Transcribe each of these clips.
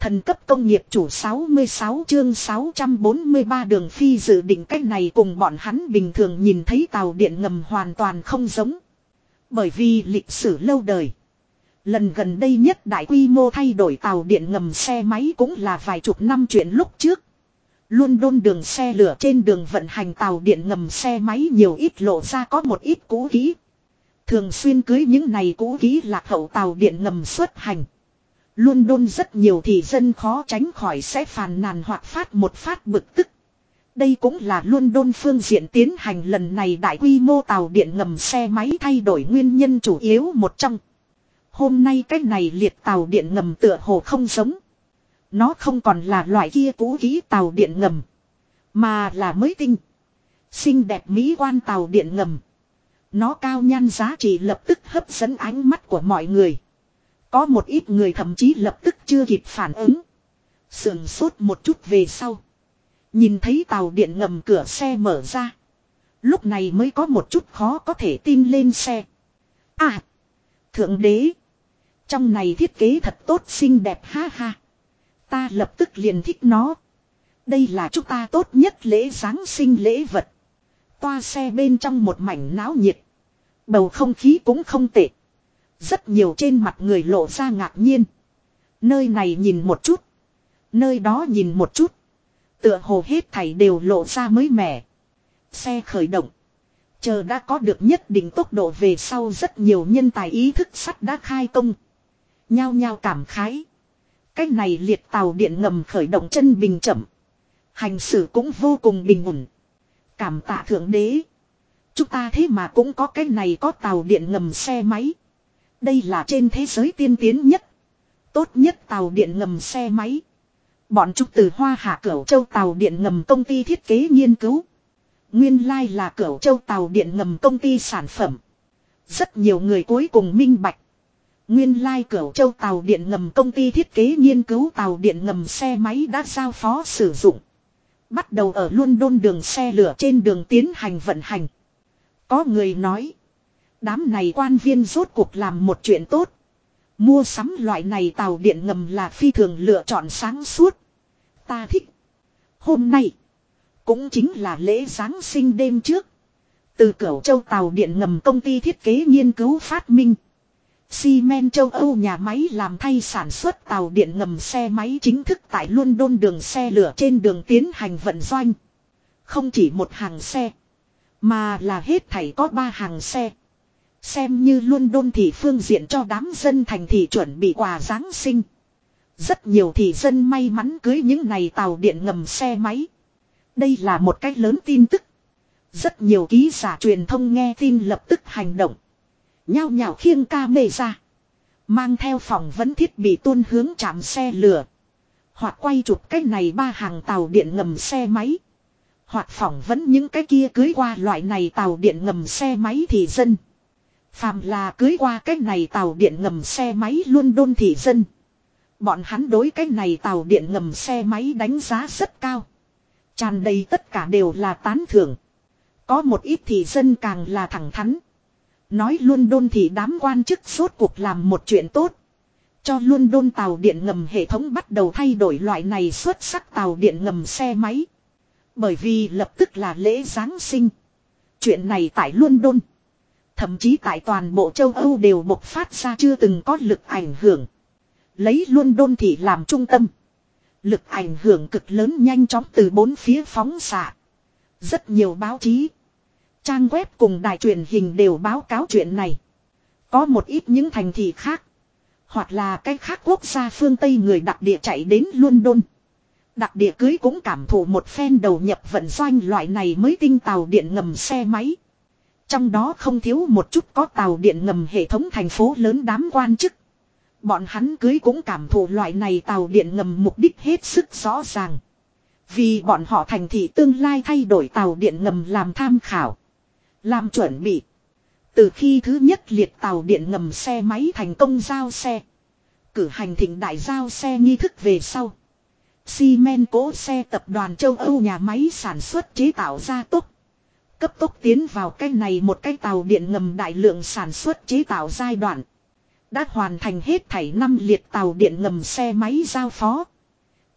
Thần cấp công nghiệp chủ 66 chương 643 đường phi dự định cách này cùng bọn hắn bình thường nhìn thấy tàu điện ngầm hoàn toàn không giống. Bởi vì lịch sử lâu đời. Lần gần đây nhất đại quy mô thay đổi tàu điện ngầm xe máy cũng là vài chục năm chuyện lúc trước. London đường xe lửa trên đường vận hành tàu điện ngầm xe máy nhiều ít lộ ra có một ít cũ kỹ. Thường xuyên cưới những này cũ kỹ lạc hậu tàu điện ngầm xuất hành. London rất nhiều thì dân khó tránh khỏi sẽ phàn nàn hoặc phát một phát bực tức. Đây cũng là London phương diện tiến hành lần này đại quy mô tàu điện ngầm xe máy thay đổi nguyên nhân chủ yếu một trong. Hôm nay cái này liệt tàu điện ngầm tựa hồ không giống. Nó không còn là loại kia cũ kỹ tàu điện ngầm. Mà là mới tinh. Xinh đẹp mỹ quan tàu điện ngầm. Nó cao nhan giá trị lập tức hấp dẫn ánh mắt của mọi người. Có một ít người thậm chí lập tức chưa kịp phản ứng. Sườn sốt một chút về sau. Nhìn thấy tàu điện ngầm cửa xe mở ra. Lúc này mới có một chút khó có thể tin lên xe. À! Thượng đế! Trong này thiết kế thật tốt xinh đẹp ha ha. Ta lập tức liền thích nó. Đây là chúng ta tốt nhất lễ Giáng sinh lễ vật. Toa xe bên trong một mảnh náo nhiệt. Bầu không khí cũng không tệ. Rất nhiều trên mặt người lộ ra ngạc nhiên. Nơi này nhìn một chút. Nơi đó nhìn một chút. Tựa hồ hết thảy đều lộ ra mới mẻ. Xe khởi động. Chờ đã có được nhất định tốc độ về sau rất nhiều nhân tài ý thức sắt đã khai công. Nhao nhao cảm khái. Cái này liệt tàu điện ngầm khởi động chân bình chậm. Hành xử cũng vô cùng bình ổn. Cảm tạ thượng đế. Chúng ta thế mà cũng có cái này có tàu điện ngầm xe máy. Đây là trên thế giới tiên tiến nhất. Tốt nhất tàu điện ngầm xe máy. Bọn chúng từ Hoa Hạ Cửu Châu tàu điện ngầm công ty thiết kế nghiên cứu. Nguyên lai là Cửu Châu tàu điện ngầm công ty sản phẩm. Rất nhiều người cuối cùng minh bạch. Nguyên lai Cửu Châu tàu điện ngầm công ty thiết kế nghiên cứu tàu điện ngầm xe máy đã giao phó sử dụng. Bắt đầu ở London đường xe lửa trên đường tiến hành vận hành. Có người nói. Đám này quan viên rốt cuộc làm một chuyện tốt. Mua sắm loại này tàu điện ngầm là phi thường lựa chọn sáng suốt. Ta thích. Hôm nay. Cũng chính là lễ Giáng sinh đêm trước. Từ Cửu Châu tàu điện ngầm công ty thiết kế nghiên cứu phát minh. Siemens châu Âu nhà máy làm thay sản xuất tàu điện ngầm xe máy chính thức tại London đường xe lửa trên đường tiến hành vận doanh. Không chỉ một hàng xe. Mà là hết thảy có 3 hàng xe. Xem như London thì phương diện cho đám dân thành thị chuẩn bị quà Giáng sinh. Rất nhiều thị dân may mắn cưới những này tàu điện ngầm xe máy. Đây là một cách lớn tin tức. Rất nhiều ký giả truyền thông nghe tin lập tức hành động. Nhao nhao khiêng camera. Mang theo phỏng vấn thiết bị tuôn hướng trạm xe lửa. Hoặc quay chụp cái này 3 hàng tàu điện ngầm xe máy. Hoặc phỏng vấn những cái kia cưới qua loại này tàu điện ngầm xe máy thị dân. Phàm là cưới qua cái này tàu điện ngầm xe máy London thị dân. Bọn hắn đối cái này tàu điện ngầm xe máy đánh giá rất cao. Tràn đầy tất cả đều là tán thưởng. Có một ít thị dân càng là thẳng thắn. Nói London thì đám quan chức rốt cuộc làm một chuyện tốt. Cho London tàu điện ngầm hệ thống bắt đầu thay đổi loại này xuất sắc tàu điện ngầm xe máy. Bởi vì lập tức là lễ Giáng sinh. Chuyện này tại London. Thậm chí tại toàn bộ châu Âu đều bộc phát ra chưa từng có lực ảnh hưởng. Lấy London thì làm trung tâm. Lực ảnh hưởng cực lớn nhanh chóng từ 4 phía phóng xạ. Rất nhiều báo chí. Trang web cùng đài truyền hình đều báo cáo chuyện này. Có một ít những thành thị khác. Hoặc là cái khác quốc gia phương Tây người đặc địa chạy đến London. Đặc địa cưới cũng cảm thụ một phen đầu nhập vận doanh loại này mới tinh tàu điện ngầm xe máy. Trong đó không thiếu một chút có tàu điện ngầm hệ thống thành phố lớn đám quan chức. Bọn hắn cưới cũng cảm thụ loại này tàu điện ngầm mục đích hết sức rõ ràng. Vì bọn họ thành thị tương lai thay đổi tàu điện ngầm làm tham khảo. Làm chuẩn bị. Từ khi thứ nhất liệt tàu điện ngầm xe máy thành công giao xe. Cử hành thịnh đại giao xe nghi thức về sau. Siemens cố xe tập đoàn châu Âu nhà máy sản xuất chế tạo ra tốc. Cấp tốc tiến vào cái này một cái tàu điện ngầm đại lượng sản xuất chế tạo giai đoạn. Đã hoàn thành hết thảy 5 liệt tàu điện ngầm xe máy giao phó.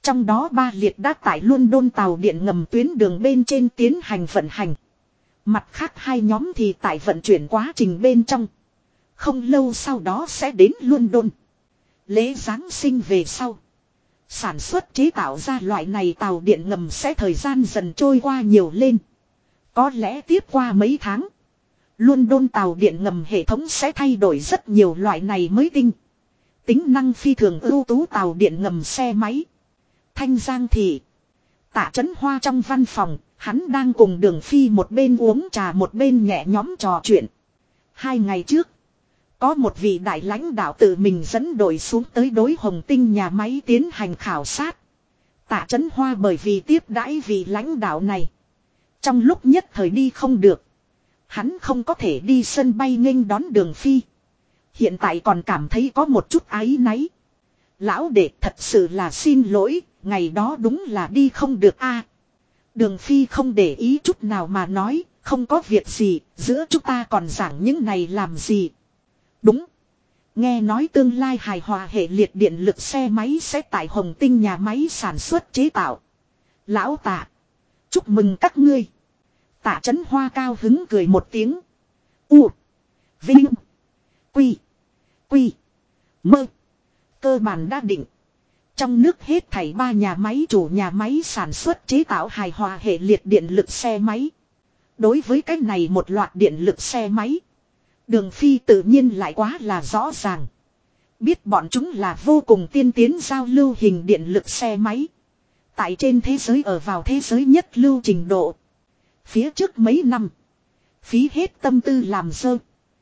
Trong đó 3 liệt đã tại London tàu điện ngầm tuyến đường bên trên tiến hành vận hành. Mặt khác 2 nhóm thì tại vận chuyển quá trình bên trong. Không lâu sau đó sẽ đến London. Lễ Giáng sinh về sau. Sản xuất chế tạo ra loại này tàu điện ngầm sẽ thời gian dần trôi qua nhiều lên. Có lẽ tiếp qua mấy tháng. London tàu điện ngầm hệ thống sẽ thay đổi rất nhiều loại này mới tinh. Tính năng phi thường ưu tú tàu điện ngầm xe máy. Thanh Giang thị. Tạ Chấn Hoa trong văn phòng, hắn đang cùng Đường Phi một bên uống trà một bên nhẹ nhõm trò chuyện. 2 ngày trước, có một vị đại lãnh đạo tự mình dẫn đội xuống tới đối Hồng Tinh nhà máy tiến hành khảo sát. Tạ Chấn Hoa bởi vì tiếp đãi vị lãnh đạo này. Trong lúc nhất thời đi không được. Hắn không có thể đi sân bay nghênh đón Đường Phi. Hiện tại còn cảm thấy có một chút áy náy. Lão đệ thật sự là xin lỗi, ngày đó đúng là đi không được a. Đường Phi không để ý chút nào mà nói, không có việc gì, giữa chúng ta còn giảng những này làm gì. Đúng. Nghe nói tương lai hài hòa hệ liệt điện lực xe máy sẽ tại Hồng Tinh nhà máy sản xuất chế tạo. Lão Tạ, chúc mừng các ngươi. Tạ Chấn Hoa cao hứng cười một tiếng. U. Vinh. Quy. Quy. Mơ. Cơ bản đã định. Trong nước hết thảy 3 nhà máy chủ nhà máy sản xuất chế tạo hài hòa hệ liệt điện lực xe máy. Đối với cái này một loạt điện lực xe máy. Đường Phi tự nhiên lại quá là rõ ràng. Biết bọn chúng là vô cùng tiên tiến giao lưu hình điện lực xe máy. Tại trên thế giới ở vào thế giới nhất lưu trình độ. Phía trước mấy năm. Phí hết tâm tư làm dơ.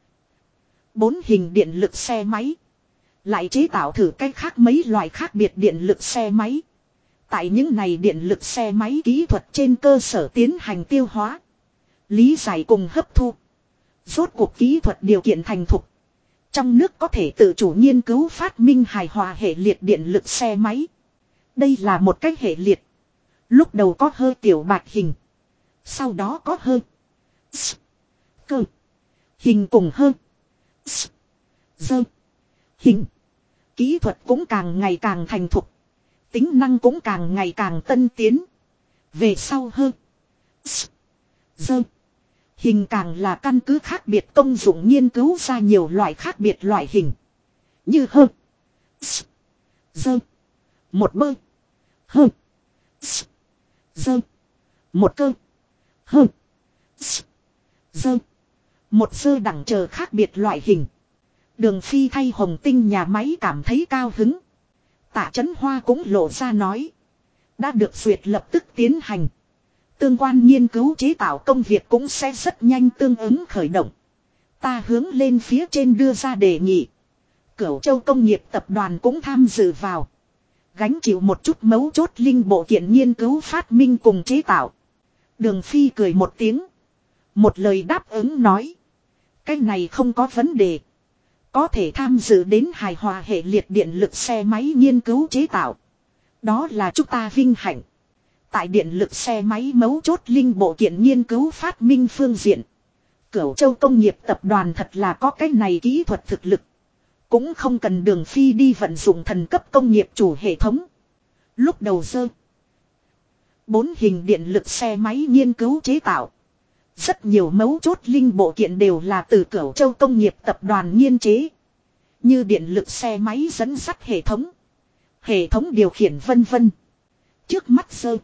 4 hình điện lực xe máy. Lại chế tạo thử cách khác mấy loại khác biệt điện lực xe máy. Tại những này điện lực xe máy kỹ thuật trên cơ sở tiến hành tiêu hóa. Lý giải cùng hấp thu. Rốt cuộc kỹ thuật điều kiện thành thục. Trong nước có thể tự chủ nghiên cứu phát minh hài hòa hệ liệt điện lực xe máy. Đây là một cách hệ liệt. Lúc đầu có hơi tiểu bạch hình. Sau đó có hơi cơ hình cùng hơi dơ hình. Kỹ thuật cũng càng ngày càng thành thục. Tính năng cũng càng ngày càng tân tiến. Về sau hơn dơ hình càng là căn cứ khác biệt công dụng nghiên cứu ra nhiều loại khác biệt loại hình. Như hơn dơ một bơ hơn dơ một cơ hơn dơ một dơ đẳng chờ khác biệt loại hình. Đường Phi thay Hồng Tinh nhà máy cảm thấy cao hứng. Tạ Chấn Hoa cũng lộ ra nói. Đã được duyệt lập tức tiến hành. Tương quan nghiên cứu chế tạo công việc cũng sẽ rất nhanh tương ứng khởi động. Ta hướng lên phía trên đưa ra đề nghị. Cửu Châu Công nghiệp tập đoàn cũng tham dự vào. Gánh chịu một chút mấu chốt linh bộ kiện nghiên cứu phát minh cùng chế tạo. Đường Phi cười một tiếng. Một lời đáp ứng nói. Cái này không có vấn đề. Có thể tham dự đến hài hòa hệ liệt điện lực xe máy nghiên cứu chế tạo. Đó là chúng ta vinh hạnh. Tại điện lực xe máy mấu chốt linh bộ kiện nghiên cứu phát minh phương diện. Cửu Châu Công nghiệp tập đoàn thật là có cái này kỹ thuật thực lực. Cũng không cần Đường Phi đi vận dụng thần cấp công nghiệp chủ hệ thống. Lúc đầu dơ 4 hình điện lực xe máy nghiên cứu chế tạo. Rất nhiều mấu chốt linh bộ kiện đều là từ Cửu Châu Công nghiệp tập đoàn nghiên chế. Như điện lực xe máy dẫn dắt hệ thống điều khiển vân vân. Trước mắt dơ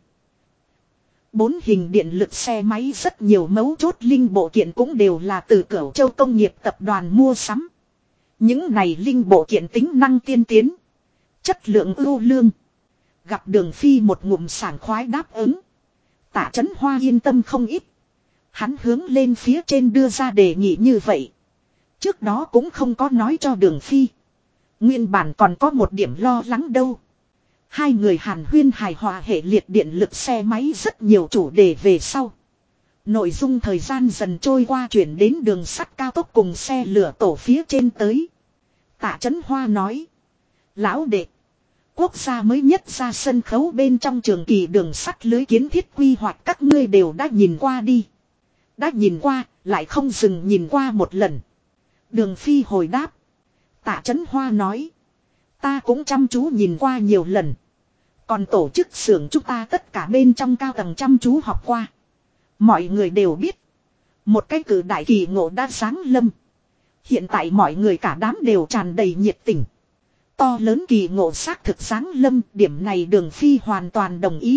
4 hình điện lực xe máy rất nhiều mấu chốt linh bộ kiện cũng đều là từ Cửu Châu Công nghiệp tập đoàn mua sắm. Những này linh bộ kiện tính năng tiên tiến. Chất lượng ưu lương. Gặp Đường Phi một ngụm sảng khoái đáp ứng. Tạ Chấn Hoa yên tâm không ít. Hắn hướng lên phía trên đưa ra đề nghị như vậy. Trước đó cũng không có nói cho Đường Phi. Nguyên bản còn có một điểm lo lắng đâu. 2 người hàn huyên hài hòa hệ liệt điện lực xe máy rất nhiều chủ đề về sau. Nội dung thời gian dần trôi qua chuyển đến đường sắt cao tốc cùng xe lửa tổ phía trên tới. Tạ Chấn Hoa nói. Lão đệ. Quốc gia mới nhất ra sân khấu bên trong trường kỳ đường sắt lưới kiến thiết quy hoạch các ngươi đều đã nhìn qua đi. Đã nhìn qua, lại không dừng nhìn qua một lần. Đường Phi hồi đáp. Tạ Chấn Hoa nói. Ta cũng chăm chú nhìn qua nhiều lần. Còn tổ chức xưởng chúng ta tất cả bên trong cao tầng chăm chú học qua. Mọi người đều biết. Một cái cử đại kỳ ngộ đã giáng lâm. Hiện tại mọi người cả đám đều tràn đầy nhiệt tình. To lớn kỳ ngộ xác thực giáng lâm, điểm này Đường Phi hoàn toàn đồng ý.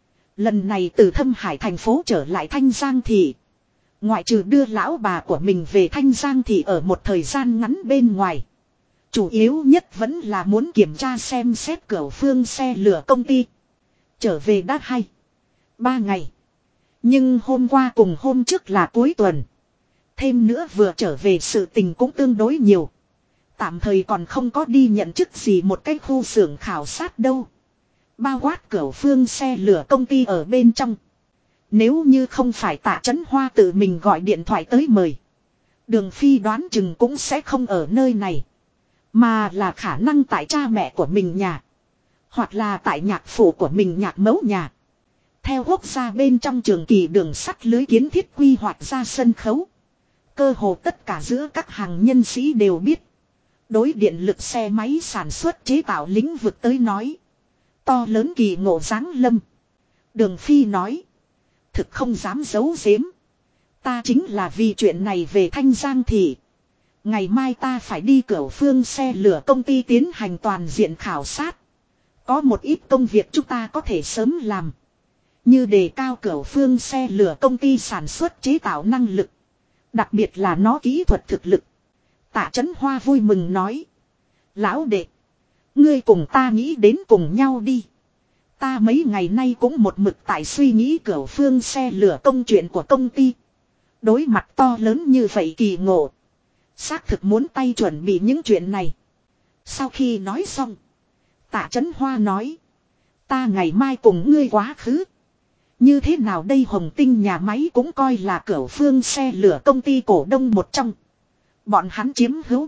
Lần này từ Thâm Hải thành phố trở lại Thanh Giang Thị. Ngoại trừ đưa lão bà của mình về Thanh Giang Thị ở một thời gian ngắn bên ngoài. Chủ yếu nhất vẫn là muốn kiểm tra xem xét Cửu Phương xe lửa công ty. Trở về đã 2-3 ngày. Nhưng hôm qua cùng hôm trước là cuối tuần. Thêm nữa vừa trở về sự tình cũng tương đối nhiều. Tạm thời còn không có đi nhận chức gì một cái khu xưởng khảo sát đâu. Bao quát Cửu Phương xe lửa công ty ở bên trong. Nếu như không phải Tạ Chấn Hoa tự mình gọi điện thoại tới mời. Đường Phi đoán chừng cũng sẽ không ở nơi này. Mà là khả năng tại cha mẹ của mình nhà. Hoặc là tại nhạc phụ của mình nhạc mẫu nhà. Theo quốc gia bên trong trường kỳ đường sắt lưới kiến thiết quy hoạch ra sân khấu. Cơ hồ tất cả giữa các hàng nhân sĩ đều biết. Đối điện lực xe máy sản xuất chế tạo lĩnh vực tới nói. To lớn kỳ ngộ giáng lâm. Đường Phi nói. Thực không dám giấu giếm. Ta chính là vì chuyện này về Thanh Giang Thị. Ngày mai ta phải đi Cửu Phương xe lửa công ty tiến hành toàn diện khảo sát. Có một ít công việc chúng ta có thể sớm làm. Như đề cao Cửu Phương xe lửa công ty sản xuất chế tạo năng lực. Đặc biệt là nó kỹ thuật thực lực. Tạ Chấn Hoa vui mừng nói. Lão đệ. Ngươi cùng ta nghĩ đến cùng nhau đi. Ta mấy ngày nay cũng một mực tại suy nghĩ Cửu Phương xe lửa công chuyện của công ty. Đối mặt to lớn như vậy kỳ ngộ. Xác thực muốn tay chuẩn bị những chuyện này. Sau khi nói xong. Tạ Chấn Hoa nói. Ta ngày mai cùng ngươi quá khứ. Như thế nào đây Hồng Tinh nhà máy cũng coi là Cửu Phương xe lửa công ty cổ đông một trong. Bọn hắn chiếm hữu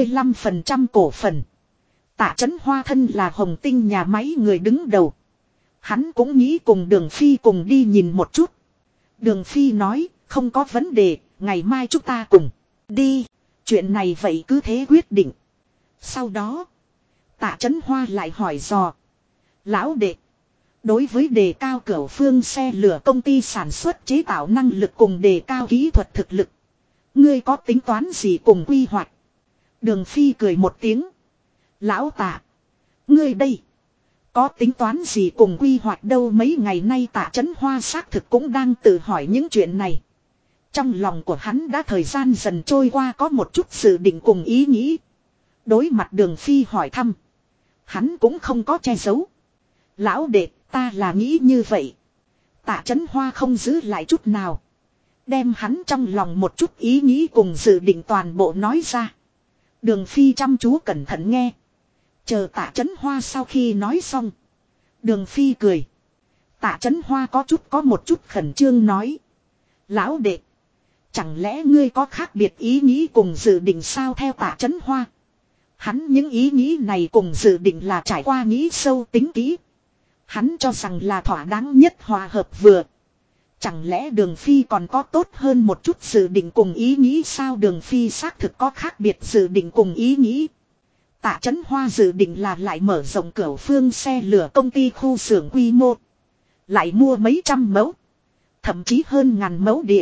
45% cổ phần. Tạ Chấn Hoa thân là Hồng Tinh nhà máy người đứng đầu. Hắn cũng nghĩ cùng Đường Phi cùng đi nhìn một chút. Đường Phi nói, không có vấn đề, ngày mai chúng ta cùng đi. Chuyện này vậy cứ thế quyết định. Sau đó, Tạ Chấn Hoa lại hỏi dò. Lão đệ, đối với đề cao Cửu Phương xe lửa công ty sản xuất chế tạo năng lực cùng đề cao kỹ thuật thực lực. Ngươi có tính toán gì cùng quy hoạch? Đường Phi cười một tiếng. Lão Tạ, ngươi đây. Có tính toán gì cùng quy hoạch đâu mấy ngày nay Tạ Chấn Hoa xác thực cũng đang tự hỏi những chuyện này. Trong lòng của hắn đã thời gian dần trôi qua có một chút dự định cùng ý nghĩ. Đối mặt Đường Phi hỏi thăm. Hắn cũng không có che giấu. Lão đệ, ta là nghĩ như vậy. Tạ Chấn Hoa không giữ lại chút nào. Đem hắn trong lòng một chút ý nghĩ cùng dự định toàn bộ nói ra. Đường Phi chăm chú cẩn thận nghe. Chờ Tạ Chấn Hoa sau khi nói xong. Đường Phi cười. Tạ Chấn Hoa có một chút khẩn trương nói. Lão đệ. Chẳng lẽ ngươi có khác biệt ý nghĩ cùng dự định sao theo Tạ Chấn Hoa. Hắn những ý nghĩ này cùng dự định là trải qua nghĩ sâu tính kỹ. Hắn cho rằng là thỏa đáng nhất hòa hợp vừa. Chẳng lẽ Đường Phi còn có tốt hơn một chút dự định cùng ý nghĩ sao Đường Phi xác thực có khác biệt dự định cùng ý nghĩ. Tạ Chấn Hoa dự định là lại mở rộng Cửu Phương xe lửa công ty khu xưởng quy mô. Lại mua mấy trăm mẫu. Thậm chí hơn ngàn mẫu địa.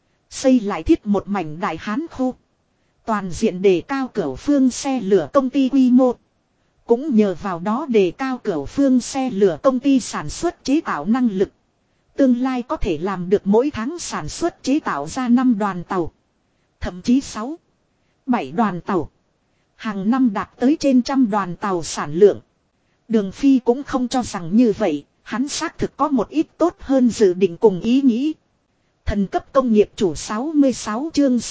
Xây lại thiết một mảnh đại hán khu. Toàn diện đề cao Cửu Phương xe lửa công ty quy mô. Cũng nhờ vào đó đề cao Cửu Phương xe lửa công ty sản xuất chế tạo năng lực. Tương lai có thể làm được mỗi tháng sản xuất chế tạo ra 5 đoàn tàu. Thậm chí 6, 7 đoàn tàu. Hàng năm đạt tới trên 100 đoàn tàu sản lượng. Đường Phi cũng không cho rằng như vậy, hắn xác thực có một ít tốt hơn dự định cùng ý nghĩ. Thần cấp công nghiệp chủ 66 chương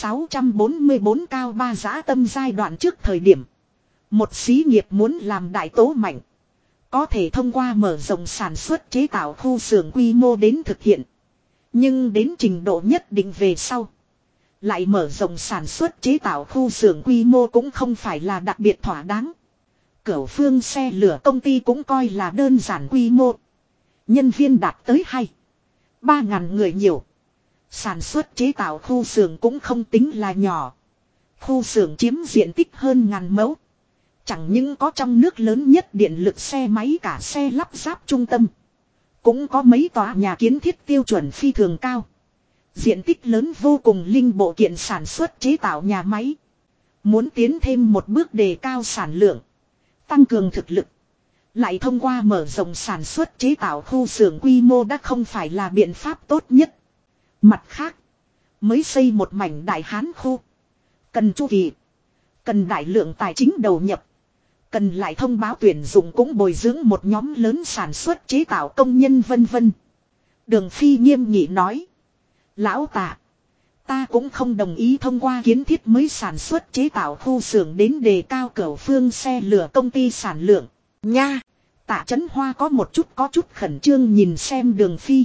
644 cao ba dã tâm giai đoạn trước thời điểm. Một xí nghiệp muốn làm đại tố mạnh. Có thể thông qua mở rộng sản xuất chế tạo khu xưởng quy mô đến thực hiện. Nhưng đến trình độ nhất định về sau. Lại mở rộng sản xuất chế tạo khu xưởng quy mô cũng không phải là đặc biệt thỏa đáng. Cửu Phương xe lửa công ty cũng coi là đơn giản quy mô. Nhân viên đạt tới 2-3 ngàn người nhiều. Sản xuất chế tạo khu xưởng cũng không tính là nhỏ. Khu xưởng chiếm diện tích hơn ngàn mẫu. Chẳng những có trong nước lớn nhất điện lực xe máy cả xe lắp ráp trung tâm. Cũng có mấy tòa nhà kiến thiết tiêu chuẩn phi thường cao. Diện tích lớn vô cùng linh bộ kiện sản xuất chế tạo nhà máy. Muốn tiến thêm một bước đề cao sản lượng. Tăng cường thực lực. Lại thông qua mở rộng sản xuất chế tạo khu xưởng quy mô đã không phải là biện pháp tốt nhất. Mặt khác. Mới xây một mảnh đại hán khu. Cần chu kỳ. Cần đại lượng tài chính đầu nhập. Cần lại thông báo tuyển dụng cũng bồi dưỡng một nhóm lớn sản xuất chế tạo công nhân vân vân. Đường Phi nghiêm nghị nói. Lão Tạ. Ta cũng không đồng ý thông qua kiến thiết mới sản xuất chế tạo khu xưởng đến đề cao cửu phương xe lửa công ty sản lượng. Nha. Tạ Chấn Hoa có chút khẩn trương nhìn xem Đường Phi.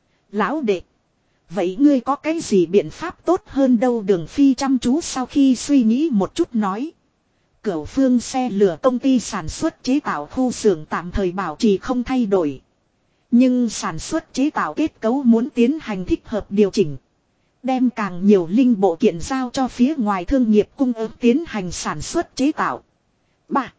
Lão đệ. Vậy ngươi có cái gì biện pháp tốt hơn đâu? Đường Phi chăm chú sau khi suy nghĩ một chút nói. Cửu phương xe lửa công ty sản xuất chế tạo khu xưởng tạm thời bảo trì không thay đổi. Nhưng sản xuất chế tạo kết cấu muốn tiến hành thích hợp điều chỉnh. Đem càng nhiều linh bộ kiện giao cho phía ngoài thương nghiệp cung ứng tiến hành sản xuất chế tạo. 3.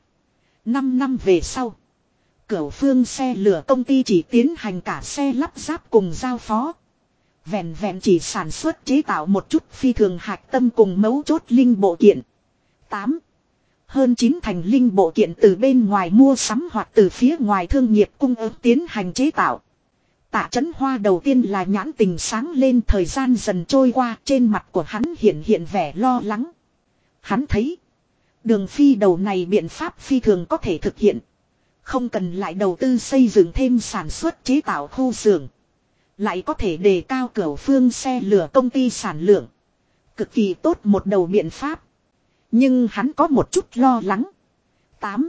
5 năm về sau. Cửu phương xe lửa công ty chỉ tiến hành cả xe lắp ráp cùng giao phó. Vẹn vẹn chỉ sản xuất chế tạo một chút phi thường hạch tâm cùng mấu chốt linh bộ kiện. 8. Hơn 9 thành linh bộ kiện từ bên ngoài mua sắm hoặc từ phía ngoài thương nghiệp cung ứng tiến hành chế tạo. Tạ Chấn Hoa đầu tiên là nhãn tình sáng lên, thời gian dần trôi qua trên mặt của hắn hiện vẻ lo lắng. Hắn thấy Đường Phi đầu này biện pháp phi thường có thể thực hiện. Không cần lại đầu tư xây dựng thêm sản xuất chế tạo khu xưởng. Lại có thể đề cao cửu phương xe lửa công ty sản lượng. Cực kỳ tốt một đầu biện pháp. Nhưng hắn có một chút lo lắng. 8.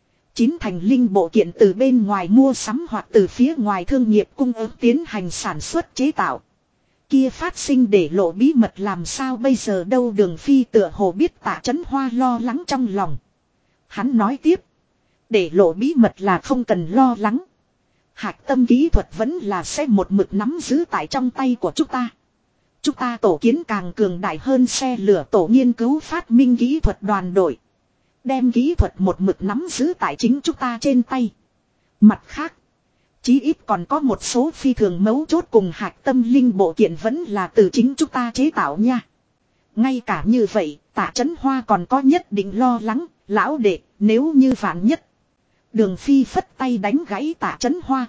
9 thành linh bộ kiện từ bên ngoài mua sắm hoặc từ phía ngoài thương nghiệp cung ứng tiến hành sản xuất chế tạo. Kia phát sinh để lộ bí mật làm sao bây giờ đâu? Đường Phi tựa hồ biết Tạ Chấn Hoa lo lắng trong lòng. Hắn nói tiếp. Để lộ bí mật là không cần lo lắng. Hạch tâm kỹ thuật vẫn là sẽ một mực nắm giữ tại trong tay của chúng ta. Chúng ta tổ kiến càng cường đại hơn xe lửa tổ nghiên cứu phát minh kỹ thuật đoàn đội. Đem kỹ thuật một mực nắm giữ tại chính chúng ta trên tay. Mặt khác. Chí ít còn có một số phi thường mấu chốt cùng hạch tâm linh bộ kiện vẫn là từ chính chúng ta chế tạo nha. Ngay cả như vậy, Tạ Chấn Hoa còn có nhất định lo lắng, lão đệ, nếu như vạn nhất. Đường Phi phất tay đánh gãy Tạ Chấn Hoa.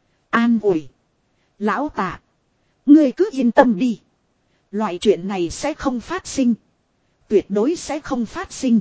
An ủi. Lão Tạ. Ngươi cứ yên tâm đi. Loại chuyện này sẽ không phát sinh. Tuyệt đối sẽ không phát sinh.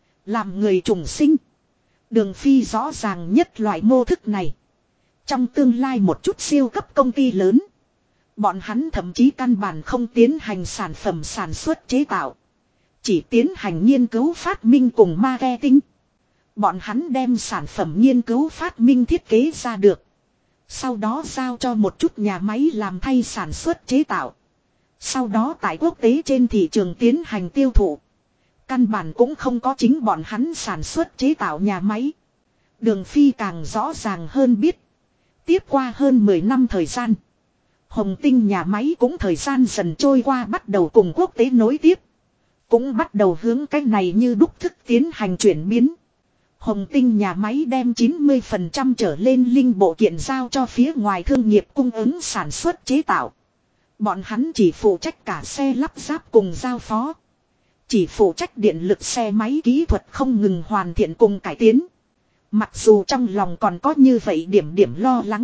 Làm người trùng sinh. Đường Phi rõ ràng nhất loại mô thức này. Trong tương lai một chút siêu cấp công ty lớn. Bọn hắn thậm chí căn bản không tiến hành sản phẩm sản xuất chế tạo. Chỉ tiến hành nghiên cứu phát minh cùng marketing. Bọn hắn đem sản phẩm nghiên cứu phát minh thiết kế ra được. Sau đó giao cho một chút nhà máy làm thay sản xuất chế tạo. Sau đó tại quốc tế trên thị trường tiến hành tiêu thụ. Căn bản cũng không có chính bọn hắn sản xuất chế tạo nhà máy. Đường Phi càng rõ ràng hơn biết. Tiếp qua hơn 10 năm thời gian. Hồng Tinh nhà máy cũng thời gian dần trôi qua bắt đầu cùng quốc tế nối tiếp. Cũng bắt đầu hướng cách này như đúc thức tiến hành chuyển biến. Hồng Tinh nhà máy đem 90% trở lên linh bộ kiện giao cho phía ngoài thương nghiệp cung ứng sản xuất chế tạo. Bọn hắn chỉ phụ trách cả xe lắp ráp cùng giao phó. Chỉ phụ trách điện lực xe máy kỹ thuật không ngừng hoàn thiện cùng cải tiến. Mặc dù trong lòng còn có như vậy điểm lo lắng.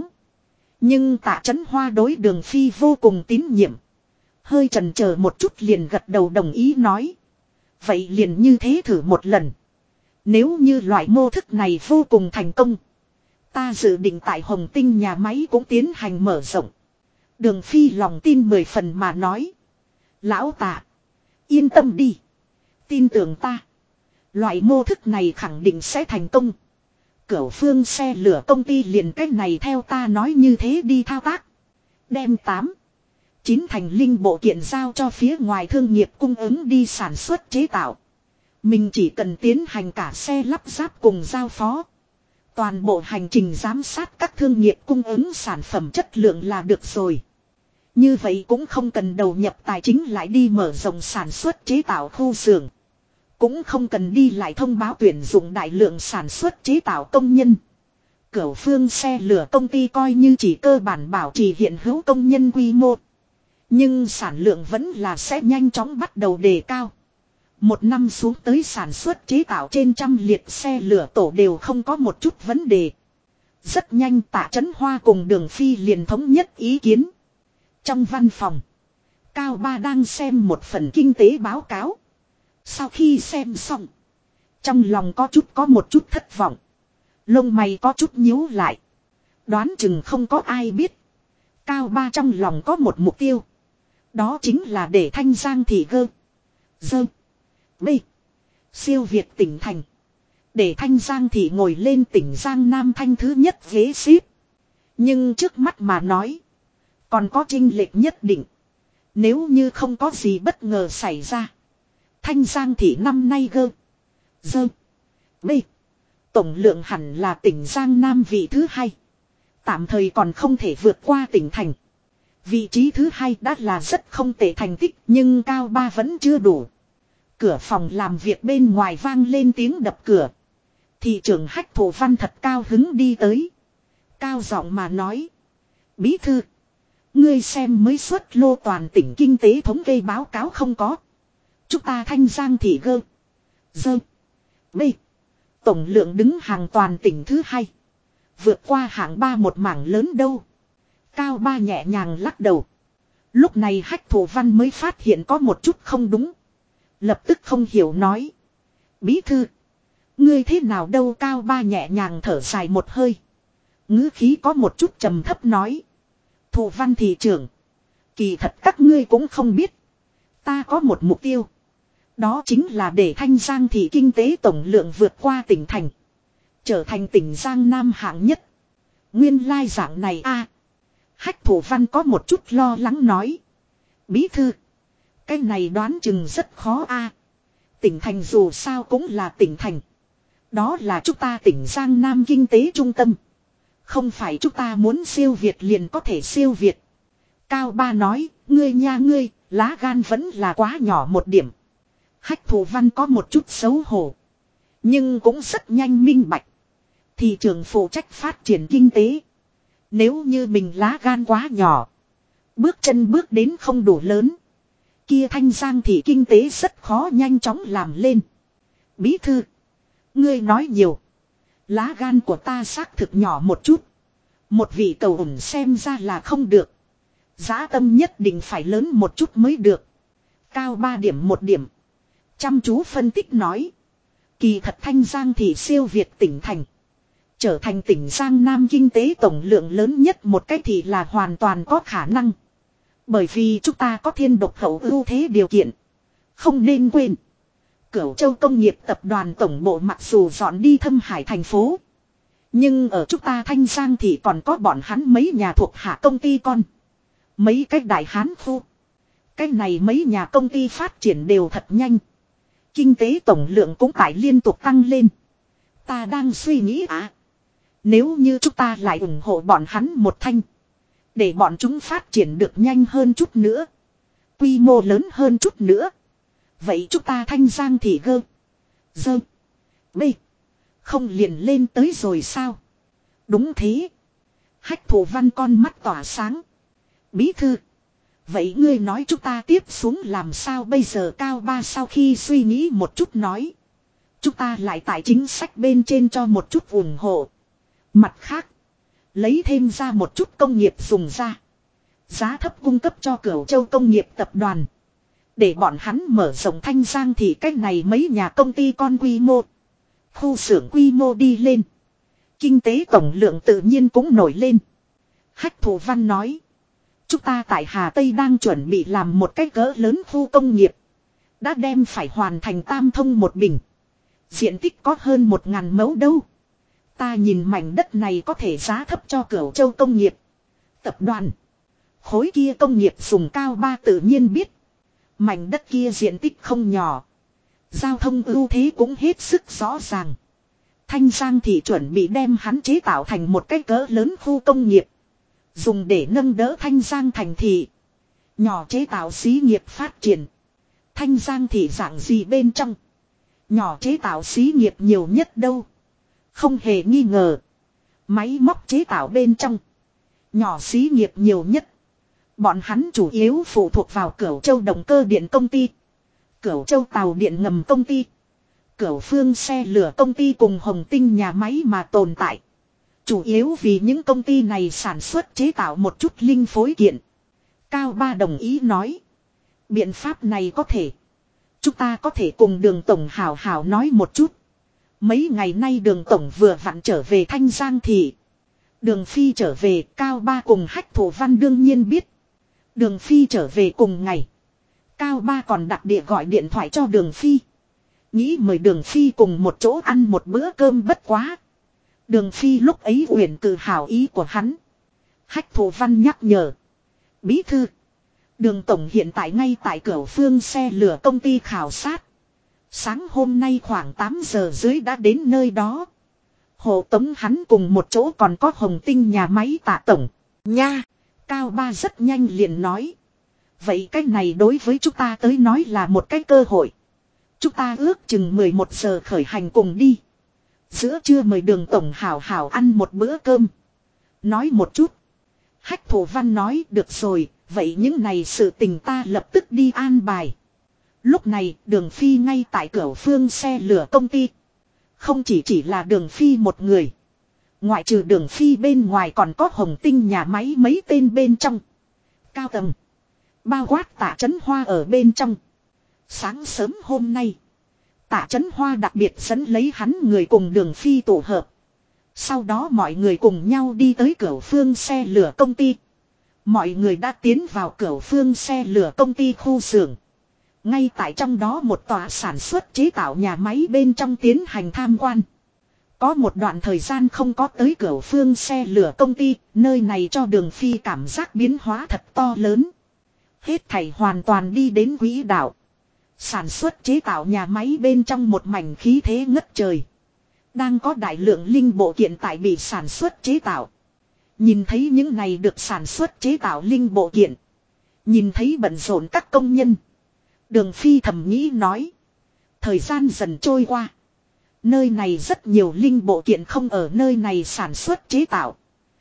Nhưng Tạ Chấn Hoa đối Đường Phi vô cùng tín nhiệm. Hơi chần chờ một chút liền gật đầu đồng ý nói. Vậy liền như thế thử một lần. Nếu như loại mô thức này vô cùng thành công. Ta dự định tại Hồng Tinh nhà máy cũng tiến hành mở rộng. Đường Phi lòng tin 10 phần mà nói. Lão Tạ. Yên tâm đi. Tin tưởng ta. Loại mô thức này khẳng định sẽ thành công. Cửu phương xe lửa công ty liền cách này theo ta nói như thế đi thao tác. Đem 8. 9 thành linh bộ kiện giao cho phía ngoài thương nghiệp cung ứng đi sản xuất chế tạo. Mình chỉ cần tiến hành cả xe lắp ráp cùng giao phó. Toàn bộ hành trình giám sát các thương nghiệp cung ứng sản phẩm chất lượng là được rồi. Như vậy cũng không cần đầu nhập tài chính lại đi mở rộng sản xuất chế tạo khu xưởng. Cũng không cần đi lại thông báo tuyển dụng đại lượng sản xuất chế tạo công nhân. Cửu Phương xe lửa công ty coi như chỉ cơ bản bảo trì hiện hữu công nhân quy mô. Nhưng sản lượng vẫn là sẽ nhanh chóng bắt đầu đề cao. Một năm xuống tới sản xuất chế tạo trên trăm liệt xe lửa tổ đều không có một chút vấn đề. Rất nhanh Tạ Chấn Hoa cùng Đường Phi liền thống nhất ý kiến. Trong văn phòng, Cao Ba đang xem một phần kinh tế báo cáo. Sau khi xem xong, trong lòng có một chút thất vọng. Lông mày có chút nhíu lại. Đoán chừng không có ai biết. Cao Ba trong lòng có một mục tiêu. Đó chính là để Thanh Giang thị gơ. Dơ. Bê. Siêu Việt tỉnh thành. Để Thanh Giang thị ngồi lên tỉnh Giang Nam Thanh thứ nhất ghế xếp. Nhưng trước mắt mà nói. Còn có chênh lệch nhất định. Nếu như không có gì bất ngờ xảy ra. Thanh Giang thị năm nay gơ. Dơ. Bê. Tổng lượng hẳn là tỉnh Giang Nam vị thứ hai. Tạm thời còn không thể vượt qua tỉnh thành. Vị trí thứ hai đã là rất không tệ thành tích, nhưng Cao Ba vẫn chưa đủ. Cửa phòng làm việc bên ngoài vang lên tiếng đập cửa. Thị trưởng Hách Thổ Văn thật cao hứng đi tới. Cao giọng mà nói. Bí thư. Ngươi xem mới xuất lô toàn tỉnh kinh tế thống kê báo cáo không có. Chúng ta Thanh Giang thị gơ. Dơ. Bê. Tổng lượng đứng hàng toàn tỉnh thứ hai. Vượt qua hạng ba một mảng lớn đâu. Cao Ba nhẹ nhàng lắc đầu. Lúc này Hách Thổ Văn mới phát hiện có một chút không đúng. Lập tức không hiểu nói. Bí thư. Ngươi thế nào đâu. Cao Ba nhẹ nhàng thở dài một hơi. Ngữ khí có một chút trầm thấp nói. Thổ Văn thị trưởng. Kỳ thật các ngươi cũng không biết. Ta có một mục tiêu. Đó chính là để Thanh Giang thị kinh tế tổng lượng vượt qua tỉnh thành. Trở thành tỉnh Giang Nam hạng nhất. Nguyên lai dạng này a. Hách Thổ Văn có một chút lo lắng nói. Bí thư. Cái này đoán chừng rất khó a. Tỉnh thành dù sao cũng là tỉnh thành. Đó là chúng ta tỉnh Giang Nam kinh tế trung tâm. Không phải chúng ta muốn siêu việt liền có thể siêu việt. Cao Ba nói, ngươi nha ngươi, lá gan vẫn là quá nhỏ một điểm. Hách Thổ Văn có một chút xấu hổ. Nhưng cũng rất nhanh minh bạch. Thị trường phụ trách phát triển kinh tế. Nếu như mình lá gan quá nhỏ. Bước chân bước đến không đủ lớn. Kia Thanh Giang thị kinh tế rất khó nhanh chóng làm lên. Bí thư. Ngươi nói nhiều. Lá gan của ta xác thực nhỏ một chút. Một vị cầu ủng xem ra là không được. Giá tâm nhất định phải lớn một chút mới được. Cao 3 điểm một điểm. Chăm chú phân tích nói. Kỳ thật Thanh Giang thị siêu việt tỉnh thành. Trở thành tỉnh Giang Nam kinh tế tổng lượng lớn nhất một cách thì là hoàn toàn có khả năng. Bởi vì chúng ta có thiên độc hậu ưu thế điều kiện. Không nên quên. Cửu Châu Công nghiệp tập đoàn tổng bộ mặc dù dọn đi Thâm Hải thành phố. Nhưng ở chúng ta Thanh Giang thì còn có bọn hắn mấy nhà thuộc hạ công ty con. Mấy cái đại hán khu. Cái này mấy nhà công ty phát triển đều thật nhanh. Kinh tế tổng lượng cũng phải liên tục tăng lên. Ta đang suy nghĩ nếu như chúng ta lại ủng hộ bọn hắn một thanh. Để bọn chúng phát triển được nhanh hơn chút nữa. Quy mô lớn hơn chút nữa. Vậy chúng ta Thanh Giang thì gơ. Dơ. Bê. Không liền lên tới rồi sao? Đúng thế. Hách Thổ Văn con mắt tỏa sáng. Bí thư. Vậy ngươi nói chúng ta tiếp xuống làm sao bây giờ? Cao 3 sau khi suy nghĩ một chút nói. Chúng ta lại tại chính sách bên trên cho một chút ủng hộ. Mặt khác. Lấy thêm ra một chút công nghiệp dùng ra. Giá thấp cung cấp cho Cửu Châu Công nghiệp tập đoàn. Để bọn hắn mở rộng Thanh Giang thì cách này mấy nhà công ty con quy mô. Khu xưởng quy mô đi lên. Kinh tế tổng lượng tự nhiên cũng nổi lên. Hách Thổ Văn nói. Chúng ta tại Hà Tây đang chuẩn bị làm một cái cỡ lớn khu công nghiệp. Đã đem phải hoàn thành tam thông một bình. Diện tích có hơn 1.000 mẫu đâu. Ta nhìn mảnh đất này có thể giá thấp cho Cửu Châu Công nghiệp tập đoàn. Khối kia công nghiệp dùng Cao 3 tự nhiên biết. Mảnh đất kia diện tích không nhỏ. Giao thông ưu thế cũng hết sức rõ ràng. Thanh Giang thì chuẩn bị đem hắn chế tạo thành một cái cỡ lớn khu công nghiệp. Dùng để nâng đỡ Thanh Giang thành thị. Nhỏ chế tạo xí nghiệp phát triển. Thanh Giang thì dạng gì bên trong. Nhỏ chế tạo xí nghiệp nhiều nhất đâu. Không hề nghi ngờ. Máy móc chế tạo bên trong. Nhỏ xí nghiệp nhiều nhất. Bọn hắn chủ yếu phụ thuộc vào Cửu Châu động cơ điện công ty. Cửu Châu tàu điện ngầm công ty. Cửu Phương xe lửa công ty cùng Hồng Tinh nhà máy mà tồn tại. Chủ yếu vì những công ty này sản xuất chế tạo một chút linh phối kiện. Cao Ba đồng ý nói. Biện pháp này có thể. Chúng ta có thể cùng Đường Tổng hào hào nói một chút. Mấy ngày nay Đường Tổng vừa vặn trở về Thanh Giang thị. Đường Phi trở về, Cao Ba cùng Hách Thổ Văn đương nhiên biết. Đường Phi trở về cùng ngày. Cao Ba còn đặc địa gọi điện thoại cho Đường Phi. Nghĩ mời Đường Phi cùng một chỗ ăn một bữa cơm bất quá. Đường Phi lúc ấy uyển cử hảo ý của hắn. Hách Thổ Văn nhắc nhở. Bí thư. Đường Tổng hiện tại ngay tại Cửu Phương xe lửa công ty khảo sát. Sáng hôm nay khoảng 8 giờ dưới đã đến nơi đó. Hộ tống hắn cùng một chỗ còn có Hồng Tinh nhà máy Tạ Tổng. Nha. Cao Ba rất nhanh liền nói. Vậy cái này đối với chúng ta tới nói là một cái cơ hội. Chúng ta ước chừng 11 giờ khởi hành cùng đi. Giữa trưa mời Đường Tổng hảo hảo ăn một bữa cơm. Nói một chút. Hách Thổ Văn nói được rồi. Vậy những này sự tình ta lập tức đi an bài. Lúc này Đường Phi ngay tại Cửu Phương xe lửa công ty. Không chỉ là Đường Phi một người. Ngoại trừ Đường Phi bên ngoài còn có Hồng Tinh nhà máy mấy tên bên trong. Cao tầng. Bao quát Tạ Chấn Hoa ở bên trong. Sáng sớm hôm nay. Tạ Chấn Hoa đặc biệt dẫn lấy hắn người cùng Đường Phi tụ hợp. Sau đó mọi người cùng nhau đi tới Cửu Phương xe lửa công ty. Mọi người đã tiến vào Cửu Phương xe lửa công ty khu xưởng. Ngay tại trong đó một tòa sản xuất chế tạo nhà máy bên trong tiến hành tham quan. Có một đoạn thời gian không có tới Cửu Phương xe lửa công ty, nơi này cho Đường Phi cảm giác biến hóa thật to lớn. Hết thảy hoàn toàn đi đến quỹ đạo. Sản xuất chế tạo nhà máy bên trong một mảnh khí thế ngất trời. Đang có đại lượng linh bộ kiện tại bị sản xuất chế tạo. Nhìn thấy những này được sản xuất chế tạo linh bộ kiện. Nhìn thấy bận rộn các công nhân. Đường Phi thầm nghĩ nói. Thời gian dần trôi qua. Nơi này rất nhiều linh bộ kiện không ở nơi này sản xuất chế tạo.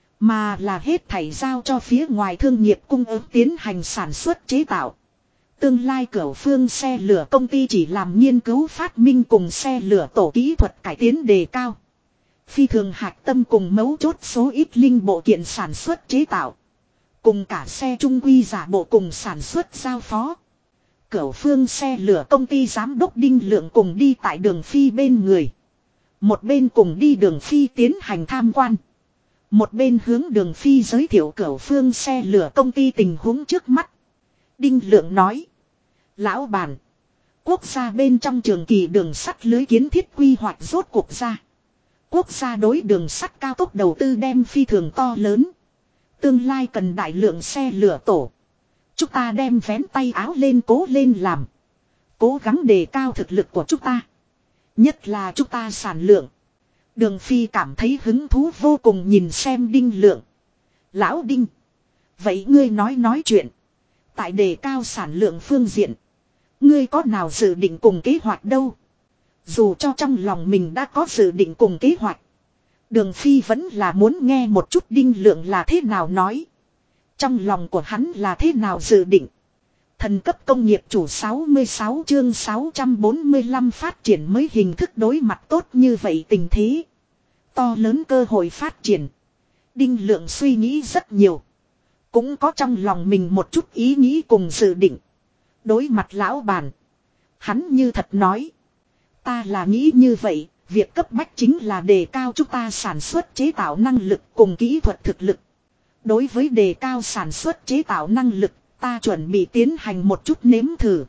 Mà là hết thảy giao cho phía ngoài thương nghiệp cung ứng tiến hành sản xuất chế tạo. Tương lai Cửu Phương xe lửa công ty chỉ làm nghiên cứu phát minh cùng xe lửa tổ kỹ thuật cải tiến đề cao. Phi thường hạch tâm cùng mấu chốt số ít linh bộ kiện sản xuất chế tạo. Cùng cả xe trung quy giả bộ cùng sản xuất giao phó. Cửu Phương xe lửa công ty giám đốc Đinh Lượng cùng đi tại Đường Phi bên người. Một bên cùng đi Đường Phi tiến hành tham quan. Một bên hướng Đường Phi giới thiệu Cửu Phương xe lửa công ty tình huống trước mắt. Đinh Lượng nói. Lão bản. Quốc gia bên trong trường kỳ đường sắt lưới kiến thiết quy hoạch rốt cuộc ra. Quốc gia đối đường sắt cao tốc đầu tư đem phi thường to lớn. Tương lai cần đại lượng xe lửa tổ. Chúng ta đem vén tay áo lên cố lên làm. Cố gắng đề cao thực lực của chúng ta. Nhất là chúng ta sản lượng. Đường Phi cảm thấy hứng thú vô cùng nhìn xem Đinh Lượng. Lão Đinh. Vậy ngươi nói chuyện. Tại đề cao sản lượng phương diện. Ngươi có nào dự định cùng kế hoạch đâu? Dù cho trong lòng mình đã có dự định cùng kế hoạch. Đường Phi vẫn là muốn nghe một chút Đinh Lượng là thế nào nói. Trong lòng của hắn là thế nào dự định. Thần cấp công nghiệp chủ 66 chương 645 phát triển mới hình thức đối mặt tốt như vậy tình thế. To lớn cơ hội phát triển. Đinh Lượng suy nghĩ rất nhiều. Cũng có trong lòng mình một chút ý nghĩ cùng dự định. Đối mặt lão bản. Hắn như thật nói. Ta là nghĩ như vậy, việc cấp bách chính là đề cao chúng ta sản xuất chế tạo năng lực cùng kỹ thuật thực lực. Đối với đề cao sản xuất chế tạo năng lực, ta chuẩn bị tiến hành một chút nếm thử.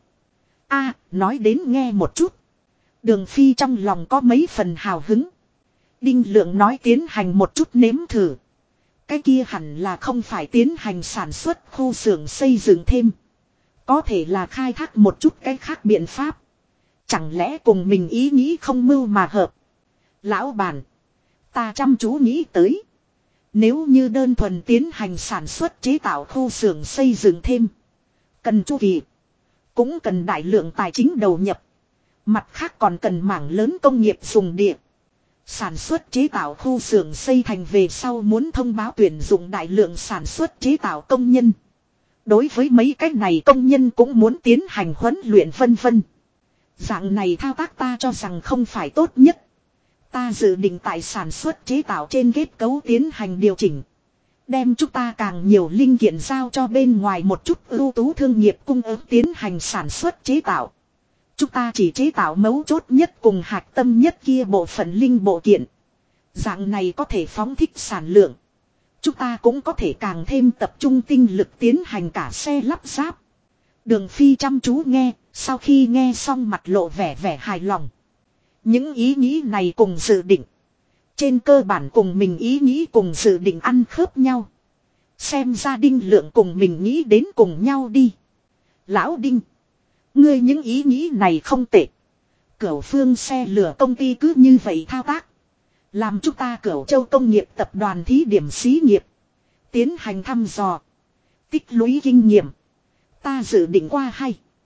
Nói đến nghe một chút. Đường Phi trong lòng có mấy phần hào hứng. Đinh Lượng nói tiến hành một chút nếm thử. Cái kia hẳn là không phải tiến hành sản xuất khu xưởng xây dựng thêm. Có thể là khai thác một chút cái khác biện pháp. Chẳng lẽ cùng mình ý nghĩ không mưu mà hợp. Lão bản. Ta chăm chú nghĩ tới. Nếu như đơn thuần tiến hành sản xuất chế tạo khu xưởng xây dựng thêm. Cần chu kỳ. Cũng cần đại lượng tài chính đầu nhập. Mặt khác còn cần mảng lớn công nghiệp dùng địa. Sản xuất chế tạo khu xưởng xây thành về sau muốn thông báo tuyển dụng đại lượng sản xuất chế tạo công nhân. Đối với mấy cái này công nhân cũng muốn tiến hành huấn luyện vân vân. Dạng này thao tác ta cho rằng không phải tốt nhất. Ta dự định tại sản xuất chế tạo trên kết cấu tiến hành điều chỉnh. Đem chúng ta càng nhiều linh kiện giao cho bên ngoài một chút ưu tú thương nghiệp cung ứng tiến hành sản xuất chế tạo. Chúng ta chỉ chế tạo mấu chốt nhất cùng hạch tâm nhất kia bộ phận linh bộ kiện. Dạng này có thể phóng thích sản lượng. Chúng ta cũng có thể càng thêm tập trung tinh lực tiến hành cả xe lắp ráp. Đường Phi chăm chú nghe, sau khi nghe xong mặt lộ vẻ hài lòng. Những ý nghĩ này cùng dự định. Trên cơ bản cùng mình ý nghĩ cùng dự định ăn khớp nhau. Xem ra Đinh Lượng cùng mình nghĩ đến cùng nhau đi. Lão Đinh. Ngươi những ý nghĩ này không tệ. Cửu Phương xe lửa công ty cứ như vậy thao tác. Làm chúng ta Cửu Châu công nghiệp tập đoàn thí điểm xí nghiệp. Tiến hành thăm dò. Tích lũy kinh nghiệm. Ta dự định qua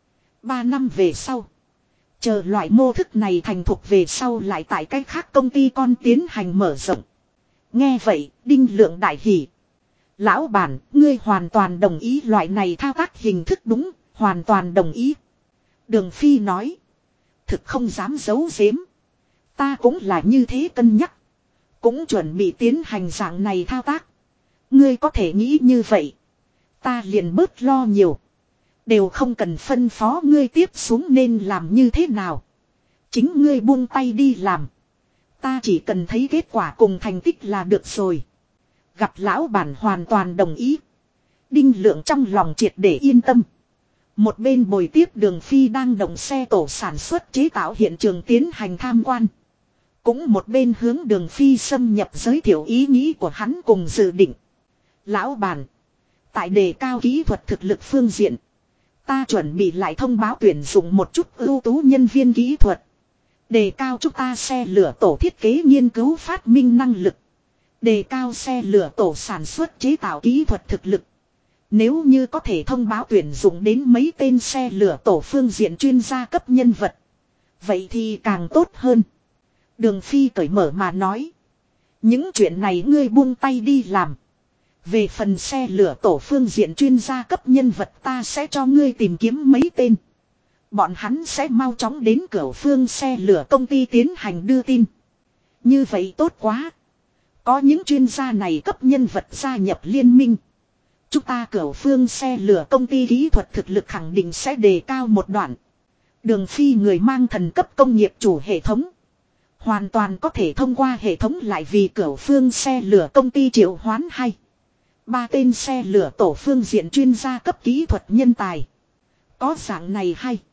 3 năm về sau. Chờ loại mô thức này thành thục về sau lại tại cách khác công ty con tiến hành mở rộng. Nghe vậy, Đinh Lượng đại hỉ. Lão bản, ngươi hoàn toàn đồng ý loại này thao tác hình thức đúng, hoàn toàn đồng ý. Đường Phi nói. Thực không dám giấu giếm. Ta cũng là như thế cân nhắc. Cũng chuẩn bị tiến hành dạng này thao tác. Ngươi có thể nghĩ như vậy. Ta liền bớt lo nhiều. Đều không cần phân phó ngươi tiếp xuống nên làm như thế nào. Chính ngươi buông tay đi làm. Ta chỉ cần thấy kết quả cùng thành tích là được rồi. Gặp lão bản hoàn toàn đồng ý. Đinh Lượng trong lòng triệt để yên tâm. Một bên bồi tiếp Đường Phi đang động xe tổ sản xuất chế tạo hiện trường tiến hành tham quan. Cũng một bên hướng Đường Phi xâm nhập giới thiệu ý nghĩ của hắn cùng dự định. Lão bản. Tại đề cao kỹ thuật thực lực phương diện. Ta chuẩn bị lại thông báo tuyển dụng một chút ưu tú nhân viên kỹ thuật. Đề cao chúng ta xe lửa tổ thiết kế nghiên cứu phát minh năng lực. Đề cao xe lửa tổ sản xuất chế tạo kỹ thuật thực lực. Nếu như có thể thông báo tuyển dụng đến mấy tên xe lửa tổ phương diện chuyên gia cấp nhân vật. Vậy thì càng tốt hơn. Đường Phi cởi mở mà nói. Những chuyện này ngươi buông tay đi làm. Về phần xe lửa tổ phương diện chuyên gia cấp nhân vật ta sẽ cho ngươi tìm kiếm mấy tên. Bọn hắn sẽ mau chóng đến Cửu Phương xe lửa công ty tiến hành đưa tin. Như vậy tốt quá. Có những chuyên gia này cấp nhân vật gia nhập liên minh. Chúng ta Cửu Phương xe lửa công ty kỹ thuật thực lực khẳng định sẽ đề cao một đoạn. Đường Phi người mang thần cấp công nghiệp chủ hệ thống. Hoàn toàn có thể thông qua hệ thống lại vì Cửu Phương xe lửa công ty triệu hoán 3 tên xe lửa tổ phương diện chuyên gia cấp kỹ thuật nhân tài. Có dạng này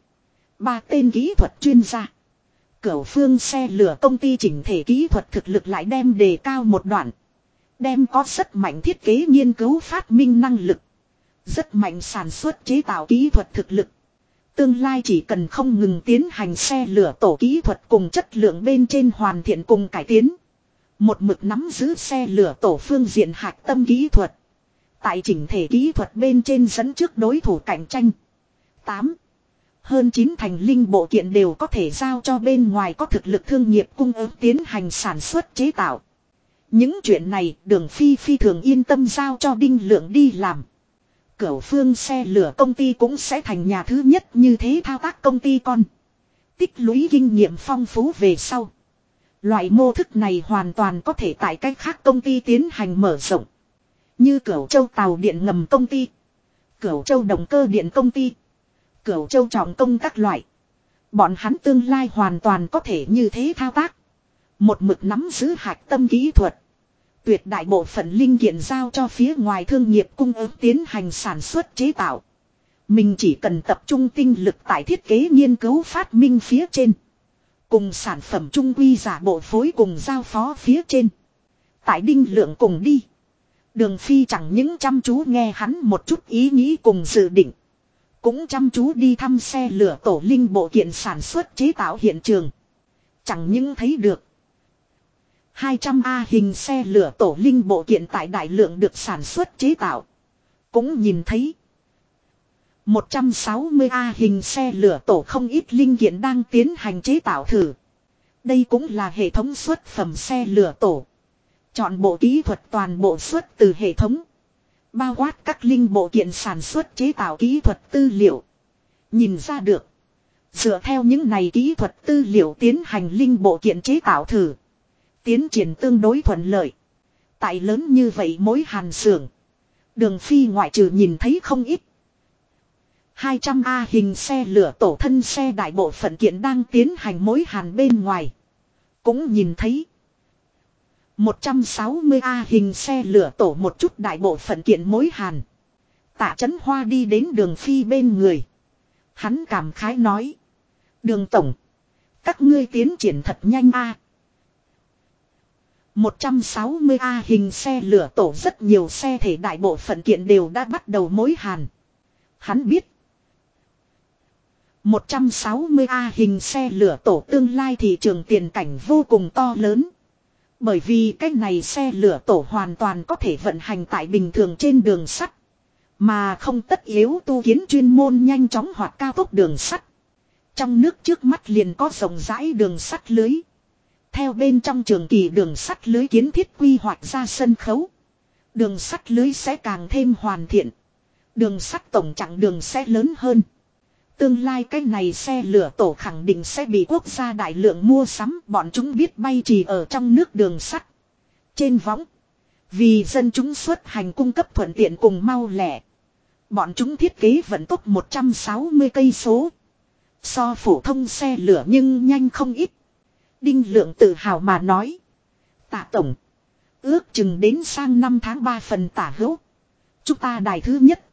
3 tên kỹ thuật chuyên gia. Cửu Phương xe lửa công ty chỉnh thể kỹ thuật thực lực lại đem đề cao một đoạn. Đem có rất mạnh thiết kế nghiên cứu phát minh năng lực. Rất mạnh sản xuất chế tạo kỹ thuật thực lực. Tương lai chỉ cần không ngừng tiến hành xe lửa tổ kỹ thuật cùng chất lượng bên trên hoàn thiện cùng cải tiến. Một mực nắm giữ xe lửa tổ phương diện hạch tâm kỹ thuật. Tại chỉnh thể kỹ thuật bên trên dẫn trước đối thủ cạnh tranh. 8. Hơn 9 thành linh bộ kiện đều có thể giao cho bên ngoài có thực lực thương nghiệp cung ứng tiến hành sản xuất chế tạo. Những chuyện này Đường Phi phi thường yên tâm giao cho Đinh Lượng đi làm. Cửu Phương xe lửa công ty cũng sẽ thành nhà thứ nhất như thế thao tác công ty con. Tích lũy kinh nghiệm phong phú về sau. Loại mô thức này hoàn toàn có thể tại cách khác công ty tiến hành mở rộng. Như Cửu Châu tàu điện ngầm công ty. Cửu Châu động cơ điện công ty. Cửu Châu trọng công các loại. Bọn hắn tương lai hoàn toàn có thể như thế thao tác. Một mực nắm giữ hạch tâm kỹ thuật. Tuyệt đại bộ phận linh kiện giao cho phía ngoài thương nghiệp cung ứng tiến hành sản xuất chế tạo. Mình chỉ cần tập trung tinh lực tại thiết kế nghiên cứu phát minh phía trên. Cùng sản phẩm trung quy giả bộ phối cùng giao phó phía trên. Tại Đinh Lượng cùng đi. Đường Phi chẳng những chăm chú nghe hắn một chút ý nghĩ cùng dự định. Cũng chăm chú đi thăm xe lửa tổ linh bộ kiện sản xuất chế tạo hiện trường. Chẳng những thấy được 200A hình xe lửa tổ linh bộ kiện tại đại lượng được sản xuất chế tạo. Cũng nhìn thấy 160A hình xe lửa tổ không ít linh kiện đang tiến hành chế tạo thử. Đây cũng là hệ thống xuất phẩm xe lửa tổ. Chọn bộ kỹ thuật toàn bộ xuất từ hệ thống. Bao quát các linh bộ kiện sản xuất chế tạo kỹ thuật tư liệu. Nhìn ra được. Dựa theo những này kỹ thuật tư liệu tiến hành linh bộ kiện chế tạo thử. Tiến triển tương đối thuận lợi. Tại lớn như vậy mỗi hàn xưởng. Đường Phi ngoại trừ nhìn thấy không ít. 200A hình xe lửa tổ thân xe đại bộ phận kiện đang tiến hành mối hàn bên ngoài. Cũng nhìn thấy 160A hình xe lửa tổ một chút đại bộ phận kiện mối hàn. Tạ Chấn Hoa đi đến Đường Phi bên người. Hắn cảm khái nói. Đường tổng. Các ngươi tiến triển thật nhanh a. 160A hình xe lửa tổ rất nhiều xe thể đại bộ phận kiện đều đã bắt đầu mối hàn. Hắn biết. 160A hình xe lửa tổ tương lai thị trường tiền cảnh vô cùng to lớn. Bởi vì cái này xe lửa tổ hoàn toàn có thể vận hành tại bình thường trên đường sắt. Mà không tất yếu tu kiến chuyên môn nhanh chóng hoặc cao tốc đường sắt. Trong nước trước mắt liền có rộng rãi đường sắt lưới. Theo bên trong trường kỳ đường sắt lưới kiến thiết quy hoạch ra sân khấu. Đường sắt lưới sẽ càng thêm hoàn thiện. Đường sắt tổng chặng đường sẽ lớn hơn. Tương lai cái này xe lửa tổ khẳng định sẽ bị quốc gia đại lượng mua sắm. Bọn chúng biết bay trì ở trong nước đường sắt. Trên võng. Vì dân chúng xuất hành cung cấp thuận tiện cùng mau lẹ. Bọn chúng thiết kế vận tốc 160 cây số. So phổ thông xe lửa nhưng nhanh không ít. Đinh Lượng tự hào mà nói. Tạ tổng. Ước chừng đến sang năm tháng 3 phần tả hữu. Chúng ta đài thứ nhất.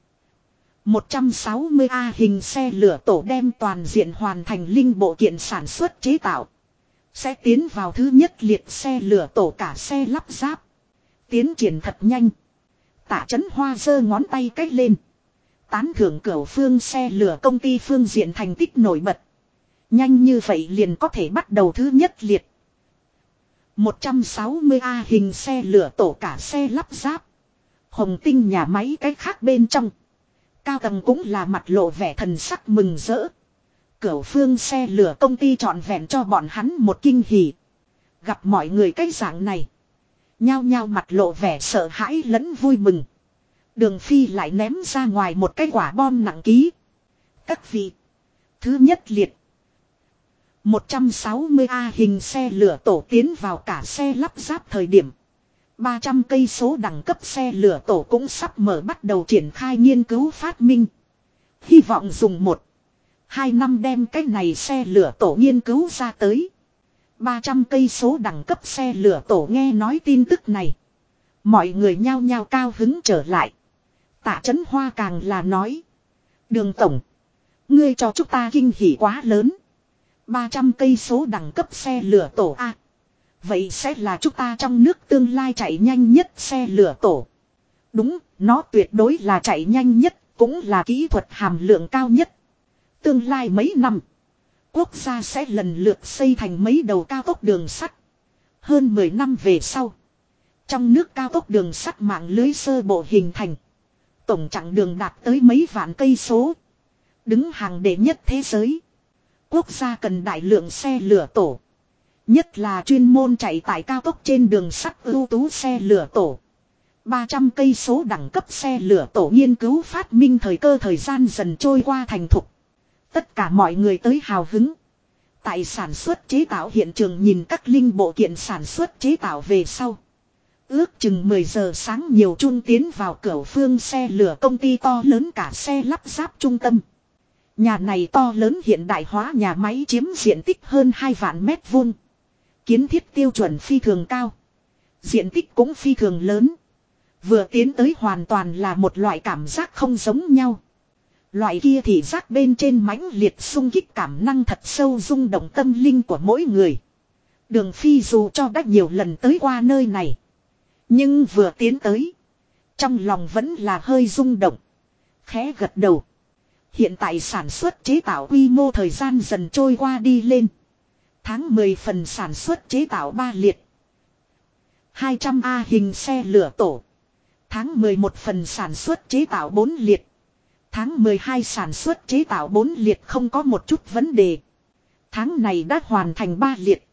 160A hình xe lửa tổ đem toàn diện hoàn thành linh bộ kiện sản xuất chế tạo. Sẽ tiến vào thứ nhất liệt xe lửa tổ cả xe lắp ráp. Tiến triển thật nhanh. Tạ Chấn Hoa giơ ngón tay cách lên. Tán thưởng Cửu Phương xe lửa công ty phương diện thành tích nổi bật. Nhanh như vậy liền có thể bắt đầu thứ nhất liệt. 160A hình xe lửa tổ cả xe lắp ráp. Hồng Tinh nhà máy cái khác bên trong. Cao tầng cũng là mặt lộ vẻ thần sắc mừng rỡ. Cửu Phương xe lửa công ty trọn vẹn cho bọn hắn một kinh hỉ. Gặp mọi người cái dạng này. Nhao nhao mặt lộ vẻ sợ hãi lẫn vui mừng. Đường Phi lại ném ra ngoài một cái quả bom nặng ký. Các vị. Thứ nhất liệt. 160A hình xe lửa tổ tiến vào cả xe lắp ráp thời điểm. 300 cây số đẳng cấp xe lửa tổ cũng sắp mở bắt đầu triển khai nghiên cứu phát minh. Hy vọng dùng 1-2 năm đem cái này xe lửa tổ nghiên cứu ra tới. 300 cây số đẳng cấp xe lửa tổ nghe nói tin tức này. Mọi người nhao nhao cao hứng trở lại. Tạ Chấn Hoa càng là nói. Đường tổng. Ngươi cho chúng ta kinh hỉ quá lớn. 300 cây số đẳng cấp xe lửa tổ A. Vậy sẽ là chúng ta trong nước tương lai chạy nhanh nhất xe lửa tổ. Đúng, nó tuyệt đối là chạy nhanh nhất, cũng là kỹ thuật hàm lượng cao nhất. Tương lai mấy năm, quốc gia sẽ lần lượt xây thành mấy đầu cao tốc đường sắt. Hơn 10 năm về sau, trong nước cao tốc đường sắt mạng lưới sơ bộ hình thành. Tổng chặng đường đạt tới mấy vạn cây số. Đứng hàng đệ nhất thế giới. Quốc gia cần đại lượng xe lửa tổ. Nhất là chuyên môn chạy tại cao tốc trên đường sắt ưu tú xe lửa tổ. 300 cây số đẳng cấp xe lửa tổ nghiên cứu phát minh thời cơ thời gian dần trôi qua thành thục. Tất cả mọi người tới hào hứng. Tại sản xuất chế tạo hiện trường nhìn các linh bộ kiện sản xuất chế tạo về sau. Ước chừng 10 giờ sáng nhiều chun tiến vào Cửu Phương xe lửa công ty to lớn cả xe lắp ráp trung tâm. Nhà này to lớn hiện đại hóa nhà máy chiếm diện tích hơn 2 vạn mét vuông. Kiến thiết tiêu chuẩn phi thường cao. Diện tích cũng phi thường lớn. Vừa tiến tới hoàn toàn là một loại cảm giác không giống nhau. Loại kia thì giác bên trên mãnh liệt xung kích cảm năng thật sâu rung động tâm linh của mỗi người. Đường Phi dù cho đã nhiều lần tới qua nơi này. Nhưng vừa tiến tới. Trong lòng vẫn là hơi rung động. Khẽ gật đầu. Hiện tại sản xuất chế tạo quy mô thời gian dần trôi qua đi lên. Tháng 10 phần sản xuất chế tạo 3 liệt. 200A hình xe lửa tổ. Tháng 11 phần sản xuất chế tạo 4 liệt. Tháng 12 sản xuất chế tạo 4 liệt không có một chút vấn đề. Tháng này đã hoàn thành 3 liệt.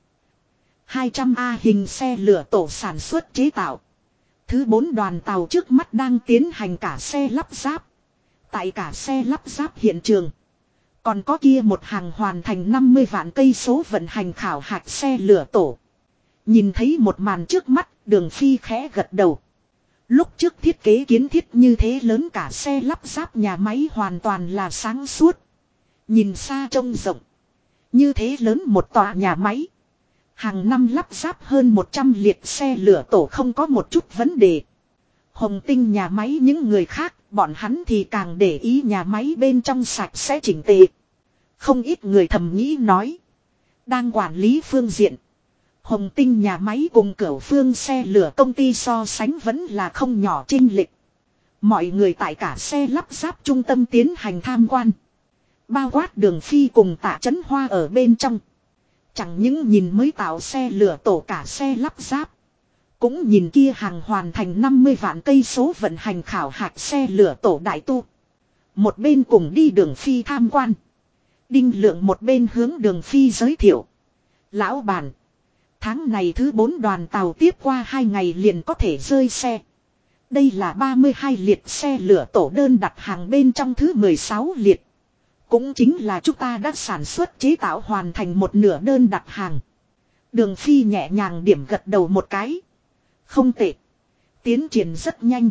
200A hình xe lửa tổ sản xuất chế tạo. Thứ 4 đoàn tàu trước mắt đang tiến hành cả xe lắp ráp. Tại cả xe lắp ráp hiện trường. Còn có kia một hàng hoàn thành 50 vạn cây số vận hành khảo hạch xe lửa tổ. Nhìn thấy một màn trước mắt, Đường Phi khẽ gật đầu. Lúc trước thiết kế kiến thiết như thế lớn cả xe lắp ráp nhà máy hoàn toàn là sáng suốt. Nhìn xa trông rộng. Như thế lớn một tòa nhà máy. Hàng năm lắp ráp hơn 100 liệt xe lửa tổ không có một chút vấn đề. Hồng Tinh nhà máy những người khác, bọn hắn thì càng để ý nhà máy bên trong sạch sẽ chỉnh tề. Không ít người thầm nghĩ nói. Đang quản lý phương diện. Hồng Tinh nhà máy cùng Cửu Phương xe lửa công ty so sánh vẫn là không nhỏ chênh lệch. Mọi người tại cả xe lắp ráp trung tâm tiến hành tham quan. Bao quát Đường Phi cùng Tạ Chấn Hoa ở bên trong. Chẳng những nhìn mới tạo xe lửa tổ cả xe lắp ráp. Cũng nhìn kia hàng hoàn thành 50 vạn cây số vận hành khảo hạch xe lửa tổ đại tu. Một bên cùng đi Đường Phi tham quan. Đinh Lượng một bên hướng Đường Phi giới thiệu. Lão bản. Tháng này thứ 4 đoàn tàu tiếp qua 2 ngày liền có thể rơi xe. Đây là 32 liệt xe lửa tổ đơn đặt hàng bên trong thứ 16 liệt. Cũng chính là chúng ta đã sản xuất chế tạo hoàn thành một nửa đơn đặt hàng. Đường Phi nhẹ nhàng điểm gật đầu một cái. Không tệ. Tiến triển rất nhanh.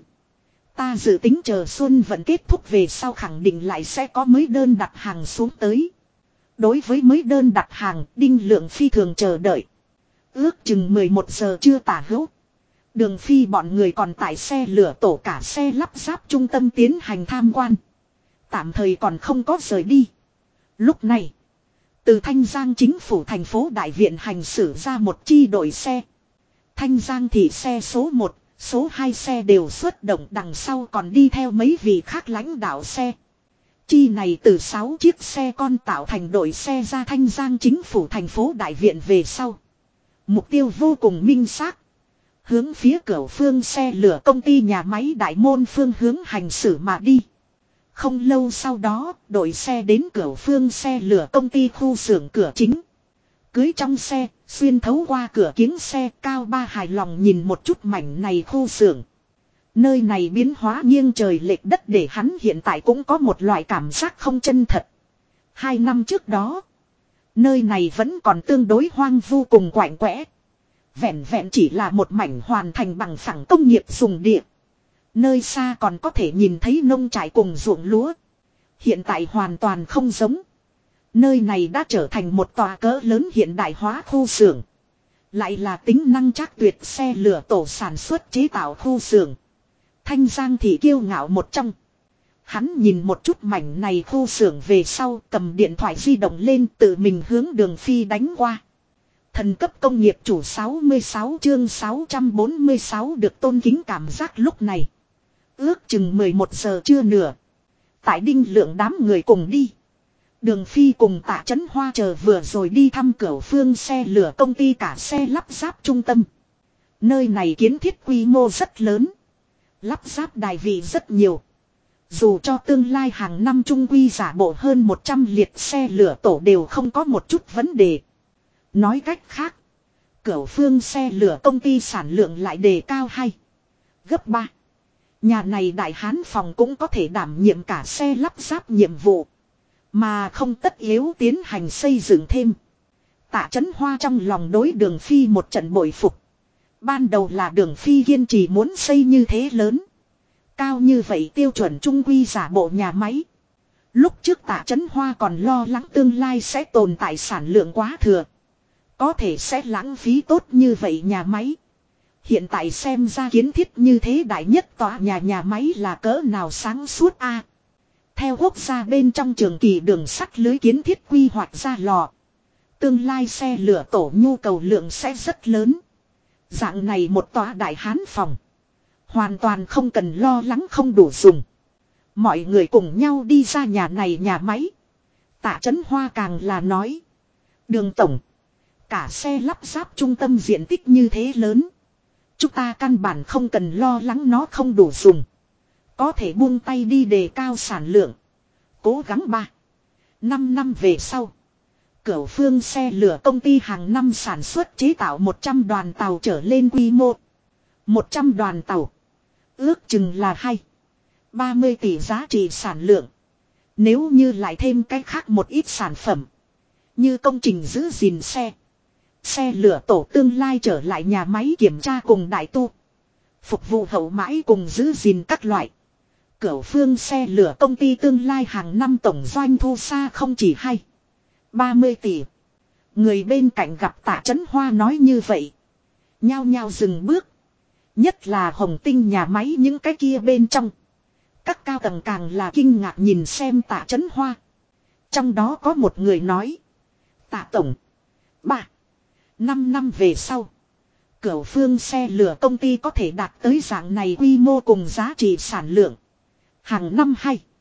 Ta dự tính chờ xuân vận kết thúc về sau khẳng định lại sẽ có mới đơn đặt hàng xuống tới. Đối với mới đơn đặt hàng, Đinh Lượng phi thường chờ đợi. Ước chừng 11 giờ chưa tả hữu. Đường Phi bọn người còn tại xe lửa tổ cả xe lắp ráp trung tâm tiến hành tham quan. Tạm thời còn không có rời đi. Lúc này, từ Thanh Giang chính phủ thành phố Đại Viện hành xử ra một chi đội xe. Thanh Giang thị xe số 1, số 2 xe đều xuất động, đằng sau còn đi theo mấy vị khác lãnh đạo xe. Chi này từ 6 chiếc xe con tạo thành đội xe ra Thanh Giang chính phủ thành phố Đại Viện về sau. Mục tiêu vô cùng minh xác. Hướng phía Cửu Phương xe lửa công ty nhà máy Đại Môn phương hướng hành xử mà đi. Không lâu sau đó, đội xe đến Cửu Phương xe lửa công ty khu xưởng cửa chính. Cưới trong xe, xuyên thấu qua cửa kiếng xe, Cao Ba hài lòng nhìn một chút mảnh này khu xưởng. Nơi này biến hóa nghiêng trời lệch đất để hắn hiện tại cũng có một loại cảm giác không chân thật. 2 năm trước đó, nơi này vẫn còn tương đối hoang vu cùng quạnh quẽ. Vẹn vẹn chỉ là một mảnh hoàn thành bằng phẳng công nghiệp dùng địa. Nơi xa còn có thể nhìn thấy nông trại cùng ruộng lúa. Hiện tại hoàn toàn không giống. Nơi này đã trở thành một tòa cỡ lớn hiện đại hóa khu xưởng. Lại là tính năng trác tuyệt xe lửa tổ sản xuất chế tạo khu xưởng. Thanh Giang thị kiêu ngạo một trong. Hắn nhìn một chút mảnh này khu xưởng về sau, cầm điện thoại di động lên, tự mình hướng Đường Phi đánh qua. Thần cấp công nghiệp chủ 66 chương 646 được tôn kính cảm giác lúc này. Ước chừng 11 giờ trưa nửa. Tại Đinh Lượng đám người cùng đi. Đường Phi cùng Tạ Chấn Hoa chờ vừa rồi đi thăm Cửu Phương xe lửa công ty cả xe lắp ráp trung tâm. Nơi này kiến thiết quy mô rất lớn. Lắp ráp đài vị rất nhiều. Dù cho tương lai hàng năm trung quy giả bộ hơn 100 liệt xe lửa tổ đều không có một chút vấn đề. Nói cách khác, Cửu Phương xe lửa công ty sản lượng lại đề cao hay gấp 3. Nhà này đại hán phòng cũng có thể đảm nhiệm cả xe lắp ráp nhiệm vụ. Mà không tất yếu tiến hành xây dựng thêm. Tạ Chấn Hoa trong lòng đối Đường Phi một trận bội phục. Ban đầu là Đường Phi kiên trì muốn xây như thế lớn. Cao như vậy tiêu chuẩn trung quy giả bộ nhà máy. Lúc trước Tạ Chấn Hoa còn lo lắng tương lai sẽ tồn tại sản lượng quá thừa. Có thể sẽ lãng phí tốt như vậy nhà máy. Hiện tại xem ra kiến thiết như thế đại nhất tòa nhà máy là cỡ nào sáng suốt a. Theo quốc gia bên trong trường kỳ đường sắt lưới kiến thiết quy hoạch ra lò. Tương lai xe lửa tổ nhu cầu lượng sẽ rất lớn. Dạng này một tòa đại hán phòng. Hoàn toàn không cần lo lắng không đủ dùng. Mọi người cùng nhau đi ra nhà này nhà máy. Tạ Chấn Hoa càng là nói. Đường tổng. Cả xe lắp ráp trung tâm diện tích như thế lớn. Chúng ta căn bản không cần lo lắng nó không đủ dùng. Có thể buông tay đi đề cao sản lượng. Cố gắng 5 năm về sau. Cửu Phương xe lửa công ty hàng năm sản xuất chế tạo 100 đoàn tàu trở lên quy mô. 100 đoàn tàu. Ước chừng là 30 tỷ giá trị sản lượng. Nếu như lại thêm cái khác một ít sản phẩm. Như công trình giữ gìn xe. Xe lửa tổ tương lai trở lại nhà máy kiểm tra cùng đại tu. Phục vụ hậu mãi cùng giữ gìn các loại. Cửu Phương xe lửa công ty tương lai hàng năm tổng doanh thu xa không chỉ 30 tỷ. Người bên cạnh gặp Tạ Chấn Hoa nói như vậy. Nhao nhao dừng bước. Nhất là Hồng Tinh nhà máy những cái kia bên trong. Các cao tầng càng là kinh ngạc nhìn xem Tạ Chấn Hoa. Trong đó có một người nói. Tạ Tổng. 5 năm về sau. Cửu Phương xe lửa công ty có thể đạt tới dạng này quy mô cùng giá trị sản lượng. Hàng năm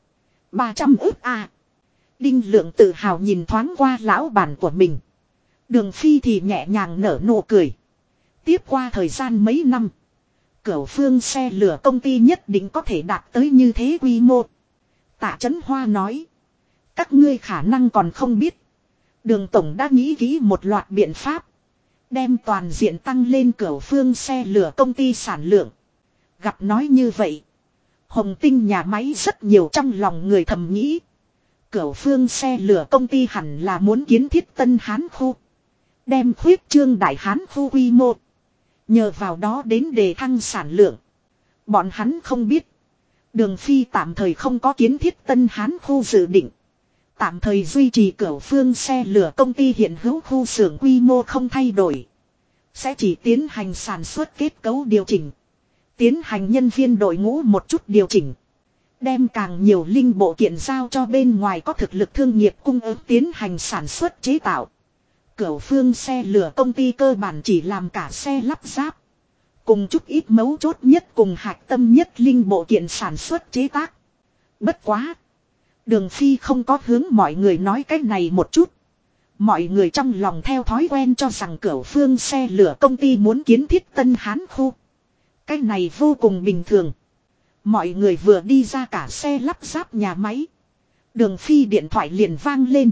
300 ức a. Đinh Lượng tự hào nhìn thoáng qua lão bản của mình. Đường Phi thì nhẹ nhàng nở nụ cười. Tiếp qua thời gian mấy năm. Cửu Phương xe lửa công ty nhất định có thể đạt tới như thế quy mô. Tạ Chấn Hoa nói. Các ngươi khả năng còn không biết. Đường Tổng đã nghĩ kỹ một loạt biện pháp. Đem toàn diện tăng lên Cửu Phương xe lửa công ty sản lượng. Gặp nói như vậy. Hồng Tinh nhà máy rất nhiều trong lòng người thầm nghĩ. Cửu Phương xe lửa công ty hẳn là muốn kiến thiết Tân Hán khu. Đem khuyết trương Đại Hán khu quy mô. Nhờ vào đó đến đề thăng sản lượng. Bọn hắn không biết. Đường Phi tạm thời không có kiến thiết Tân Hán khu dự định. Tạm thời duy trì Cửu Phương xe lửa công ty hiện hữu khu xưởng quy mô không thay đổi. Sẽ chỉ tiến hành sản xuất kết cấu điều chỉnh. Tiến hành nhân viên đội ngũ một chút điều chỉnh. Đem càng nhiều linh bộ kiện giao cho bên ngoài có thực lực thương nghiệp cung ứng tiến hành sản xuất chế tạo. Cửu Phương xe lửa công ty cơ bản chỉ làm cả xe lắp ráp. Cùng chút ít mấu chốt nhất cùng hạch tâm nhất linh bộ kiện sản xuất chế tác. Bất quá. Đường Phi không có hướng mọi người nói cái này một chút. Mọi người trong lòng theo thói quen cho rằng Cửu Phương xe lửa công ty muốn kiến thiết Tân Hán khu. Cái này vô cùng bình thường. Mọi người vừa đi ra cả xe lắp ráp nhà máy. Đường Phi điện thoại liền vang lên.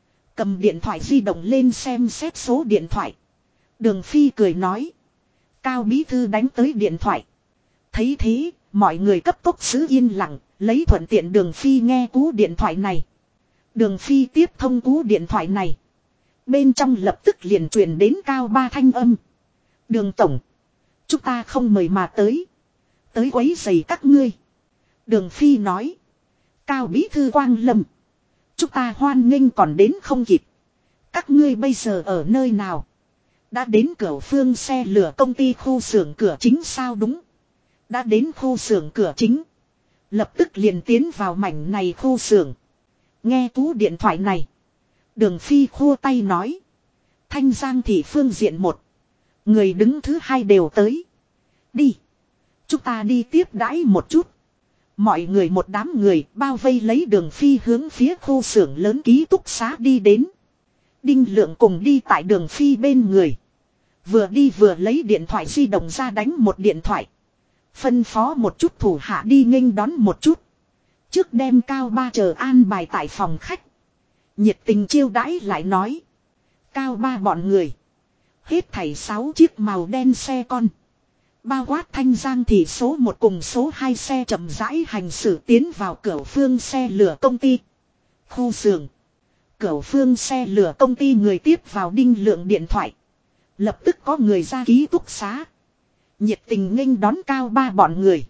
Cầm điện thoại di động lên xem xét số điện thoại. Đường Phi cười nói. Cao bí thư đánh tới điện thoại. Thấy thế, mọi người cấp tốc giữ yên lặng, lấy thuận tiện Đường Phi nghe cú điện thoại này. Đường Phi tiếp thông cú điện thoại này. Bên trong lập tức liền truyền đến Cao Ba thanh âm. Đường Tổng. Chúng ta không mời mà tới. Tới quấy rầy các ngươi. Đường Phi nói. Cao bí thư Quang Lâm. Chúng ta hoan nghênh còn đến không kịp. Các ngươi bây giờ ở nơi nào? Đã đến Cửu Phương xe lửa công ty khu xưởng cửa chính sao đúng? Đã đến khu xưởng cửa chính. Lập tức liền tiến vào mảnh này khu xưởng. Nghe cú điện thoại này. Đường Phi khua tay nói. Thanh Giang thị phương diện 1. Người đứng thứ 2 đều tới. Đi. Chúng ta đi tiếp đãi một chút. Mọi người một đám người bao vây lấy Đường Phi hướng phía khu xưởng lớn ký túc xá đi đến. Đinh Lượng cùng đi tại Đường Phi bên người. Vừa đi vừa lấy điện thoại di động ra đánh một điện thoại. Phân phó một chút thủ hạ đi nghênh đón một chút. Trước đem Cao Ba chờ an bài tại phòng khách. Nhiệt tình chiêu đãi lại nói. Cao Ba bọn người. Hết thảy 6 chiếc màu đen xe con. Bao quát Thanh Giang thì số 1 cùng số 2 xe chậm rãi hành xử tiến vào Cửu Phương xe lửa công ty. Khu xưởng. Cửu Phương xe lửa công ty người tiếp vào Đinh Lượng điện thoại. Lập tức có người ra ký túc xá. Nhiệt tình nghênh đón Cao Ba bọn người.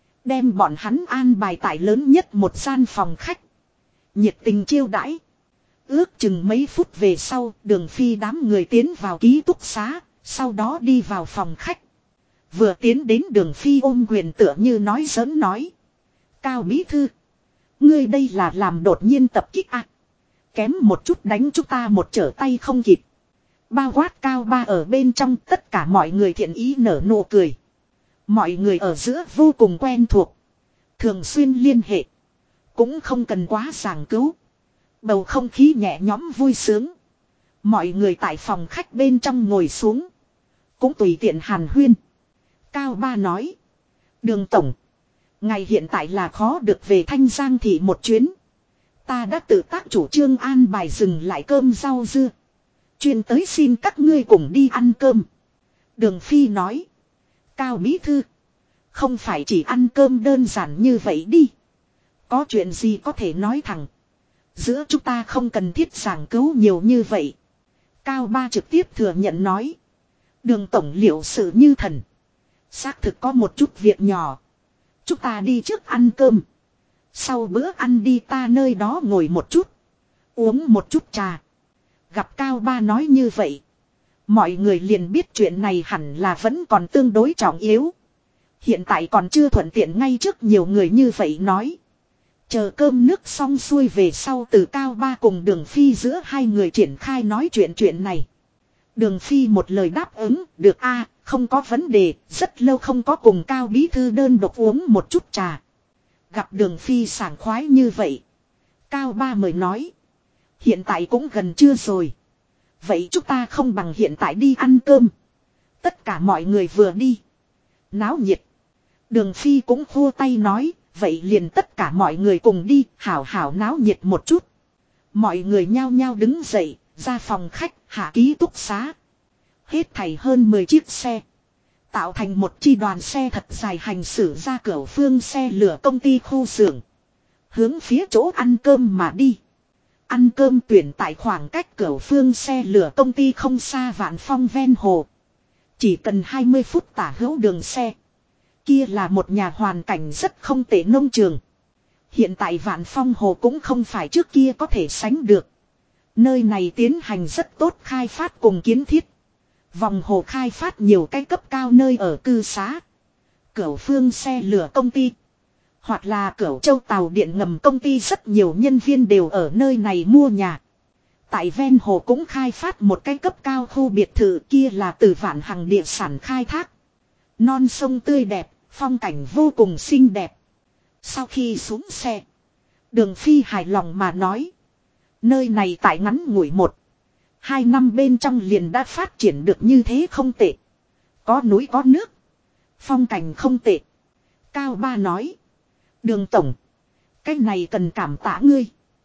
Đem bọn hắn an bài tại lớn nhất một gian phòng khách. Nhiệt tình chiêu đãi. Ước chừng mấy phút về sau, Đường Phi đám người tiến vào ký túc xá, sau đó đi vào phòng khách. Vừa tiến đến Đường Phi ôm quyền tựa như nói giỡn nói. Cao bí thư. Ngươi đây là làm đột nhiên tập kích à. Kém một chút đánh chúng ta một trở tay không kịp. Bao quát Cao Ba ở bên trong tất cả mọi người thiện ý nở nụ cười. Mọi người ở giữa vô cùng quen thuộc. Thường xuyên liên hệ. Cũng không cần quá giảng cứu. Bầu không khí nhẹ nhõm vui sướng. Mọi người tại phòng khách bên trong ngồi xuống. Cũng tùy tiện hàn huyên. Cao Ba nói. Đường Tổng. Ngày hiện tại là khó được về Thanh Giang thị một chuyến. Ta đã tự tác chủ trương an bài dừng lại cơm rau dưa. Chuyên tới xin các ngươi cùng đi ăn cơm. Đường Phi nói. Cao bí thư. Không phải chỉ ăn cơm đơn giản như vậy đi. Có chuyện gì có thể nói thẳng. Giữa chúng ta không cần thiết giảng cứu nhiều như vậy. Cao Ba trực tiếp thừa nhận nói. Đường tổng liệu sự như thần. Xác thực có một chút việc nhỏ. Chúng ta đi trước ăn cơm. Sau bữa ăn đi ta nơi đó ngồi một chút. Uống một chút trà. Gặp Cao Ba nói như vậy. Mọi người liền biết chuyện này hẳn là vẫn còn tương đối trọng yếu. Hiện tại còn chưa thuận tiện ngay trước nhiều người như vậy nói. Chờ cơm nước xong xuôi về sau từ Cao Ba cùng Đường Phi giữa hai người triển khai nói chuyện này. Đường Phi một lời đáp ứng, được a, không có vấn đề, rất lâu không có cùng Cao bí thư đơn độc uống một chút trà. Gặp Đường Phi sảng khoái như vậy. Cao Ba mới nói. Hiện tại cũng gần trưa rồi. Vậy chúng ta không bằng hiện tại đi ăn cơm. Tất cả mọi người vừa đi. Náo nhiệt. Đường Phi cũng khô tay nói. Vậy liền tất cả mọi người cùng đi, hảo hảo náo nhiệt một chút. Mọi người nhao nhao đứng dậy, ra phòng khách, hạ ký túc xá. Hết thảy hơn 10 chiếc xe. Tạo thành một chi đoàn xe thật dài hành xử ra cửa phương xe lửa công ty khu xưởng. Hướng phía chỗ ăn cơm mà đi. Ăn cơm tuyển tại khoảng cách cửa phương xe lửa công ty không xa Vạn Phong ven hồ. Chỉ cần 20 phút tả hữu đường xe. Kia là một nhà hoàn cảnh rất không tệ nông trường. Hiện tại Vạn Phong hồ cũng không phải trước kia có thể sánh được. Nơi này tiến hành rất tốt khai phát cùng kiến thiết. Vòng hồ khai phát nhiều cái cấp cao nơi ở cư xá. Cửu phương xe lửa công ty. Hoặc là Cửu Châu tàu điện ngầm công ty rất nhiều nhân viên đều ở nơi này mua nhà. Tại ven hồ cũng khai phát một cái cấp cao khu biệt thự kia là từ Vạn Hằng địa sản khai thác. Non sông tươi đẹp, phong cảnh vô cùng xinh đẹp. Sau khi xuống xe, Đường Phi hài lòng mà nói. Nơi này tại ngắn ngủi 1-2 năm bên trong liền đã phát triển được như thế không tệ. Có núi có nước. Phong cảnh không tệ. Cao Ba nói. Đường tổng. Cái này cần cảm tạ ngươi.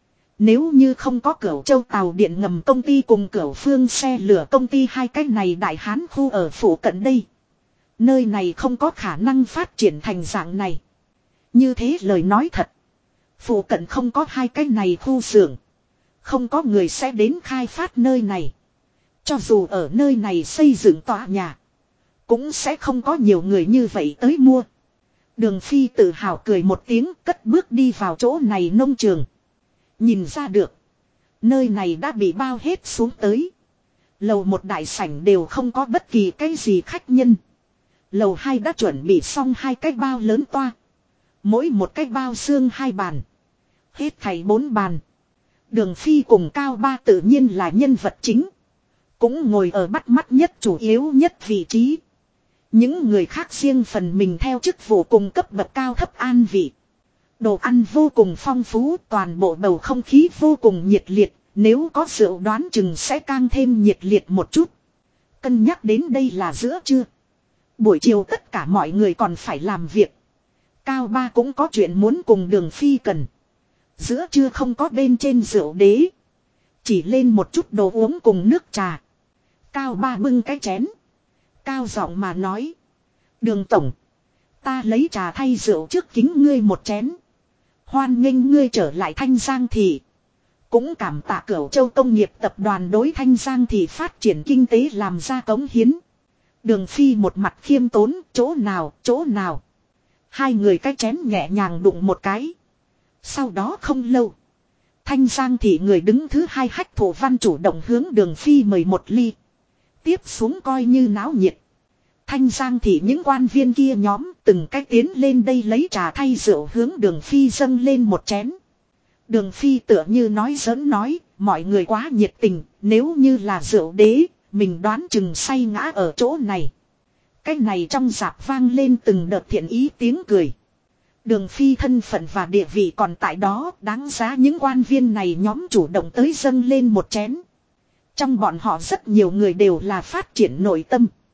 Nếu như không có Cửu Châu tàu điện ngầm công ty cùng Cửu Phương xe lửa công ty hai cái này đại hán khu ở phủ cận đây. Nơi này không có khả năng phát triển thành dạng này. Như thế lời nói thật. Phủ cận không có hai cái này khu xưởng. Không có người sẽ đến khai phát nơi này. Cho dù ở nơi này xây dựng tòa nhà. Cũng sẽ không có nhiều người như vậy tới mua. Đường Phi tự hào cười một tiếng cất bước đi vào chỗ này nông trường. Nhìn ra được. Nơi này đã bị bao hết xuống tới. Lầu 1 đại sảnh đều không có bất kỳ cái gì khách nhân. Lầu 2 đã chuẩn bị xong 2 cái bao lớn toa. Mỗi một cái bao xương 2 bàn. Hết thảy 4 bàn. Đường Phi cùng Cao Ba tự nhiên là nhân vật chính. Cũng ngồi ở bắt mắt nhất chủ yếu nhất vị trí. Những người khác riêng phần mình theo chức vụ cùng cấp bậc cao thấp an vị. Đồ ăn vô cùng phong phú, toàn bộ bầu không khí vô cùng nhiệt liệt. Nếu có rượu đoán chừng sẽ càng thêm nhiệt liệt một chút. Cân nhắc đến đây là giữa trưa. Buổi chiều tất cả mọi người còn phải làm việc. Cao Ba cũng có chuyện muốn cùng Đường Phi cần. Giữa trưa không có bên trên rượu đế. Chỉ lên một chút đồ uống cùng nước trà. Cao Ba bưng cái chén. Cao giọng mà nói. Đường tổng. Ta lấy trà thay rượu trước kính ngươi một chén. Hoan nghênh ngươi trở lại Thanh Giang thị. Cũng cảm tạ Cửu Châu công nghiệp tập đoàn đối Thanh Giang thị phát triển kinh tế làm ra cống hiến. Đường Phi một mặt khiêm tốn, chỗ nào. Hai người cái chén nhẹ nhàng đụng một cái. Sau đó không lâu. Thanh Giang thị người đứng thứ 2 Hách Thổ Văn chủ động hướng Đường Phi mời một ly. Tiếp xuống coi như náo nhiệt. Thanh Giang thị những quan viên kia nhóm từng cái tiến lên đây lấy trà thay rượu hướng Đường Phi dâng lên một chén. Đường Phi tựa như nói giỡn nói, mọi người quá nhiệt tình, nếu như là rượu đế, mình đoán chừng say ngã ở chỗ này. Cái này trong rạp vang lên từng đợt thiện ý tiếng cười. Đường Phi thân phận và địa vị còn tại đó, đáng giá những quan viên này nhóm chủ động tới dâng lên một chén. Trong bọn họ rất nhiều người đều là phát triển nội tâm.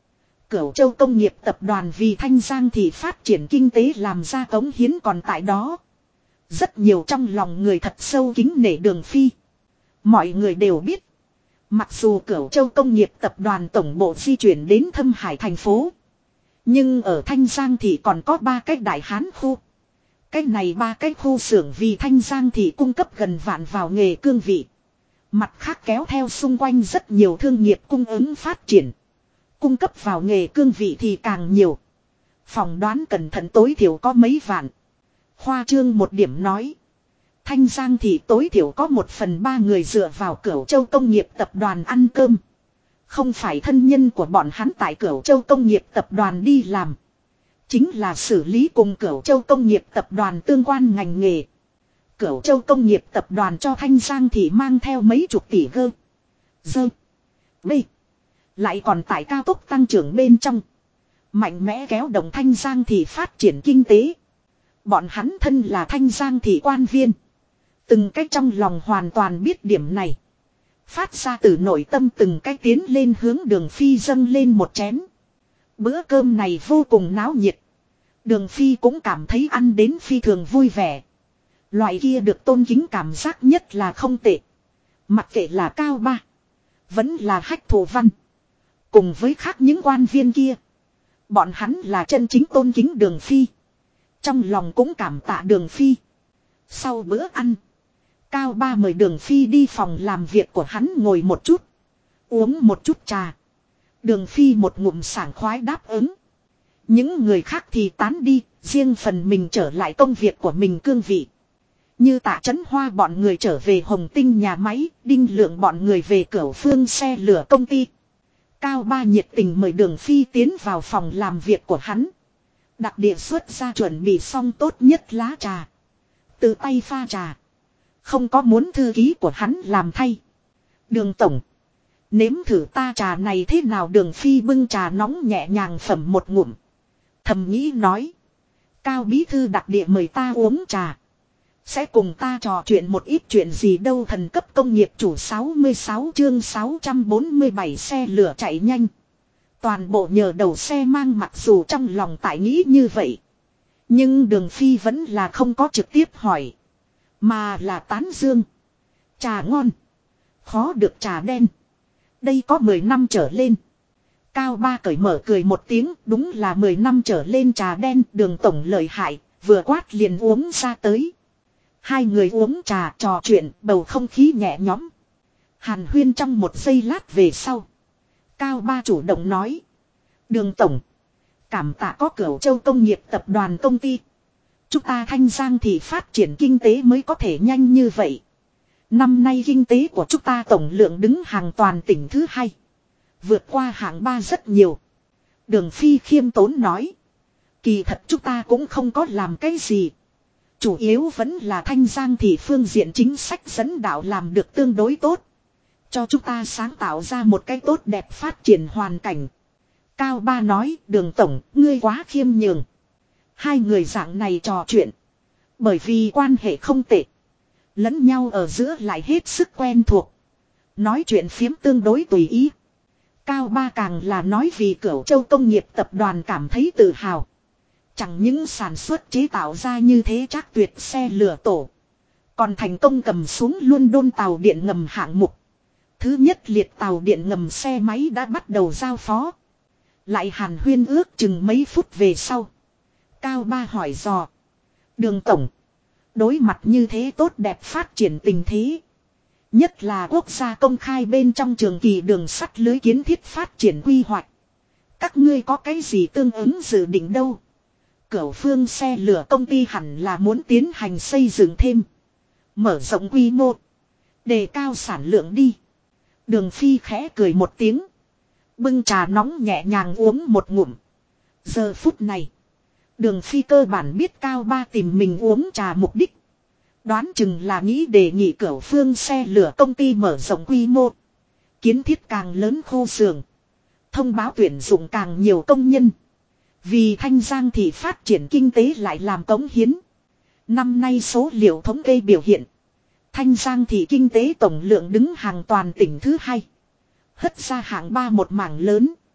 Cửu Châu Công nghiệp tập đoàn vì Thanh Giang thị phát triển kinh tế làm ra cống hiến còn tại đó. Rất nhiều trong lòng người thật sâu kính nể Đường Phi. Mọi người đều biết. Mặc dù Cửu Châu Công nghiệp tập đoàn tổng bộ di chuyển đến Thâm Hải thành phố. Nhưng ở Thanh Giang thị còn có 3 cái đại hán khu. Cái này 3 cái khu xưởng vì Thanh Giang thị cung cấp gần vạn vào nghề cương vị. Mặt khác kéo theo xung quanh rất nhiều thương nghiệp cung ứng phát triển. Cung cấp vào nghề cương vị thì càng nhiều. Phỏng đoán cẩn thận tối thiểu có mấy vạn. Khoa trương một điểm nói. Thanh Giang thị tối thiểu có 1/3 người dựa vào Cửu Châu Công nghiệp tập đoàn ăn cơm. Không phải thân nhân của bọn hắn tại Cửu Châu Công nghiệp tập đoàn đi làm. Chính là xử lý cùng Cửu Châu Công nghiệp tập đoàn tương quan ngành nghề. Cửu Châu Công nghiệp tập đoàn cho Thanh Giang thị mang theo mấy chục tỷ gơ. Dơ. Bê. Lại còn tại cao tốc tăng trưởng bên trong. Mạnh mẽ kéo động Thanh Giang thị phát triển kinh tế. Bọn hắn thân là Thanh Giang thị quan viên. Từng cái trong lòng hoàn toàn biết điểm này. Phát ra từ nội tâm từng cái tiến lên hướng Đường Phi dâng lên một chén. Bữa cơm này vô cùng náo nhiệt. Đường Phi cũng cảm thấy ăn đến phi thường vui vẻ. Loại kia được tôn kính cảm giác nhất là không tệ. Mặc kệ là Cao Ba. Vẫn là Hách Thổ Văn. Cùng với khác những quan viên kia. Bọn hắn là chân chính tôn kính Đường Phi. Trong lòng cũng cảm tạ Đường Phi. Sau bữa ăn. Cao Ba mời Đường Phi đi phòng làm việc của hắn ngồi một chút. Uống một chút trà. Đường Phi một ngụm sảng khoái đáp ứng. Những người khác thì tán đi. Riêng phần mình trở lại công việc của mình cương vị. Như Tạ Chấn Hoa bọn người trở về Hồng Tinh nhà máy. Đinh Lượng bọn người về Cửu Phương xe lửa công ty. Cao Ba nhiệt tình mời Đường Phi tiến vào phòng làm việc của hắn. Đặc địa xuất ra chuẩn bị xong tốt nhất lá trà. Tự tay pha trà. Không có muốn thư ký của hắn làm thay. Đường tổng. Nếm thử ta trà này thế nào? Đường Phi bưng trà nóng nhẹ nhàng phẩm một ngụm. Thầm nghĩ nói. Cao bí thư đặc địa mời ta uống trà. Sẽ cùng ta trò chuyện một ít chuyện gì đâu. Thần cấp công nghiệp chủ 66 chương 647 xe lửa chạy nhanh. Toàn bộ nhờ đầu xe mang, mặc dù trong lòng tại nghĩ như vậy. Nhưng Đường Phi vẫn là không có trực tiếp hỏi. Mà là tán dương. Trà ngon. Khó được trà đen. Đây có 10 năm trở lên. Cao Ba cởi mở cười một tiếng. Đúng là 10 năm trở lên trà đen. Đường tổng lợi hại. Vừa quát liền uống ra tới. Hai người uống trà trò chuyện, bầu không khí nhẹ nhõm. Hàn huyên trong một giây lát về sau. Cao Ba chủ động nói. Đường tổng. Cảm tạ có Cửu Châu Công nghiệp tập đoàn công ty. Chúng ta Thanh Giang thì phát triển kinh tế mới có thể nhanh như vậy. Năm nay kinh tế của chúng ta tổng lượng đứng hàng toàn tỉnh thứ 2. Vượt qua hạng 3 rất nhiều. Đường Phi khiêm tốn nói. Kỳ thật chúng ta cũng không có làm cái gì. Chủ yếu vẫn là Thanh Giang thị phương diện chính sách dẫn đạo làm được tương đối tốt. Cho chúng ta sáng tạo ra một cái tốt đẹp phát triển hoàn cảnh. Cao Ba nói, Đường tổng, ngươi quá khiêm nhường. Hai người dạng này trò chuyện. Bởi vì quan hệ không tệ. Lẫn nhau ở giữa lại hết sức quen thuộc. Nói chuyện phiếm tương đối tùy ý. Cao Ba càng là nói vì Cửu Châu Công nghiệp tập đoàn cảm thấy tự hào. Chẳng những sản xuất chế tạo ra như thế chắc tuyệt xe lửa tổ. Còn thành công cầm xuống London tàu điện ngầm hạng mục. Thứ nhất liệt tàu điện ngầm xe máy đã bắt đầu giao phó. Lại hàn huyên ước chừng mấy phút về sau. Cao Ba hỏi dò. Đường tổng. Đối mặt như thế tốt đẹp phát triển tình thế. Nhất là quốc gia công khai bên trong trường kỳ đường sắt lưới kiến thiết phát triển quy hoạch. Các ngươi có cái gì tương ứng dự định đâu? Cửu Phương xe lửa công ty hẳn là muốn tiến hành xây dựng thêm. Mở rộng quy mô. Đề cao sản lượng đi. Đường Phi khẽ cười một tiếng. Bưng trà nóng nhẹ nhàng uống một ngụm. Giờ phút này. Đường Phi cơ bản biết Cao Ba tìm mình uống trà mục đích. Đoán chừng là nghĩ đề nghị Cửu Phương xe lửa công ty mở rộng quy mô. Kiến thiết càng lớn khu xưởng. Thông báo tuyển dụng càng nhiều công nhân. Vì Thanh Giang thị phát triển kinh tế lại làm cống hiến. Năm nay số liệu thống kê biểu hiện. Thanh Giang thị kinh tế tổng lượng đứng hàng toàn tỉnh thứ 2. Hất ra hạng 3 một mảng lớn.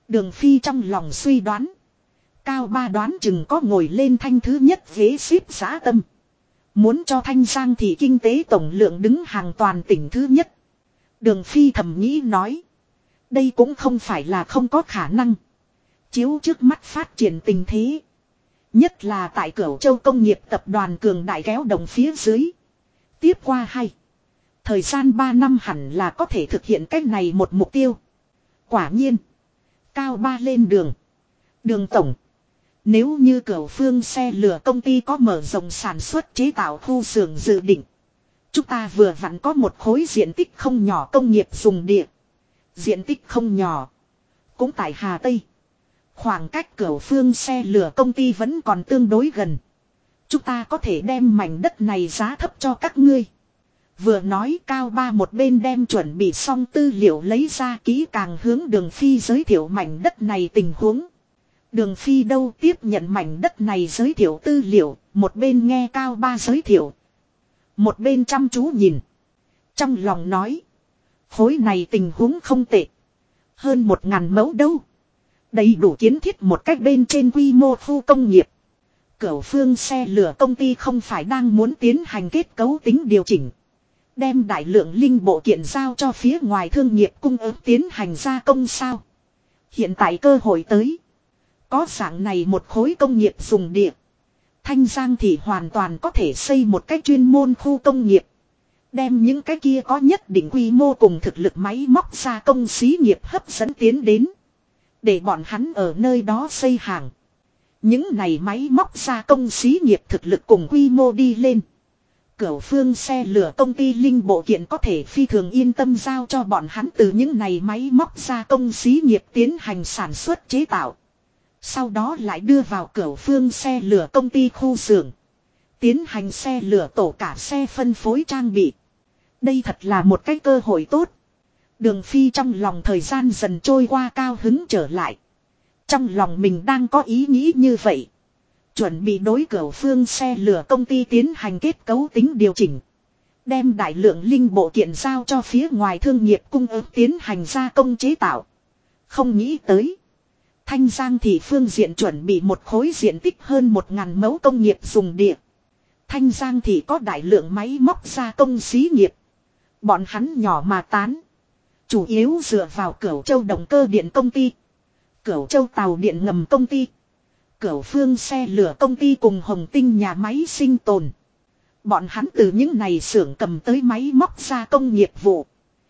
Đường Phi trong lòng suy đoán. Cao Ba đoán chừng có ngồi lên thanh thứ nhất ghế xếp dã tâm. Muốn cho Thanh Giang thì kinh tế tổng lượng đứng hàng toàn tỉnh thứ nhất. Đường Phi thầm nghĩ nói. Đây cũng không phải là không có khả năng. Chiếu trước mắt phát triển tình thế. Nhất là tại Cửu Châu công nghiệp tập đoàn cường đại kéo đồng phía dưới. Tiếp qua hay. Thời gian 3 năm hẳn là có thể thực hiện cách này một mục tiêu. Quả nhiên. Cao Ba lên đường. Đường tổng. Nếu như Cửu Phương xe lửa công ty có mở rộng sản xuất chế tạo khu xưởng dự định. Chúng ta vừa vặn có một khối diện tích không nhỏ công nghiệp dùng địa. Diện tích không nhỏ. Cũng tại Hà Tây. Khoảng cách Cửu Phương xe lửa công ty vẫn còn tương đối gần. Chúng ta có thể đem mảnh đất này giá thấp cho các ngươi. Vừa nói Cao Ba một bên đem chuẩn bị xong tư liệu lấy ra kỹ càng hướng Đường Phi giới thiệu mảnh đất này tình huống. Đường Phi đâu tiếp nhận mảnh đất này giới thiệu tư liệu, một bên nghe Cao Ba giới thiệu. Một bên chăm chú nhìn. Trong lòng nói. Khối này tình huống không tệ. Hơn 1000 mẫu đâu. Đầy đủ kiến thiết một cách bên trên quy mô khu công nghiệp. Cửu Phương xe lửa công ty không phải đang muốn tiến hành kết cấu tính điều chỉnh. Đem đại lượng linh bộ kiện giao cho phía ngoài thương nghiệp cung ứng tiến hành gia công sao. Hiện tại cơ hội tới. Có dạng này một khối công nghiệp dùng địa. Thanh Giang thì hoàn toàn có thể xây một cái chuyên môn khu công nghiệp. Đem những cái kia có nhất định quy mô cùng thực lực máy móc gia công xí nghiệp hấp dẫn tiến đến. Để bọn hắn ở nơi đó xây hàng. Những này máy móc gia công xí nghiệp thực lực cùng quy mô đi lên. Cửu Phương xe lửa công ty linh bộ kiện có thể phi thường yên tâm giao cho bọn hắn từ những này máy móc gia công xí nghiệp tiến hành sản xuất chế tạo. Sau đó lại đưa vào Cửu Phương xe lửa công ty khu xưởng. Tiến hành xe lửa tổ cả xe phân phối trang bị. Đây thật là một cái cơ hội tốt. Đường Phi trong lòng thời gian dần trôi qua cao hứng trở lại. Trong lòng mình đang có ý nghĩ như vậy. Chuẩn bị đối Cửu Phương xe lửa công ty tiến hành kết cấu tính điều chỉnh. Đem đại lượng linh bộ kiện giao cho phía ngoài thương nghiệp cung ứng tiến hành gia công chế tạo. Không nghĩ tới. Thanh Giang thì phương diện chuẩn bị một khối diện tích hơn 1000 mẫu công nghiệp dùng địa. Thanh Giang thì có đại lượng máy móc gia công xí nghiệp. Bọn hắn nhỏ mà tán. Chủ yếu dựa vào Cửu Châu động cơ điện công ty. Cửu Châu tàu điện ngầm công ty. Cửu Phương xe lửa công ty cùng Hồng Tinh nhà máy sinh tồn. Bọn hắn từ những này xưởng cầm tới máy móc gia công nghiệp vụ.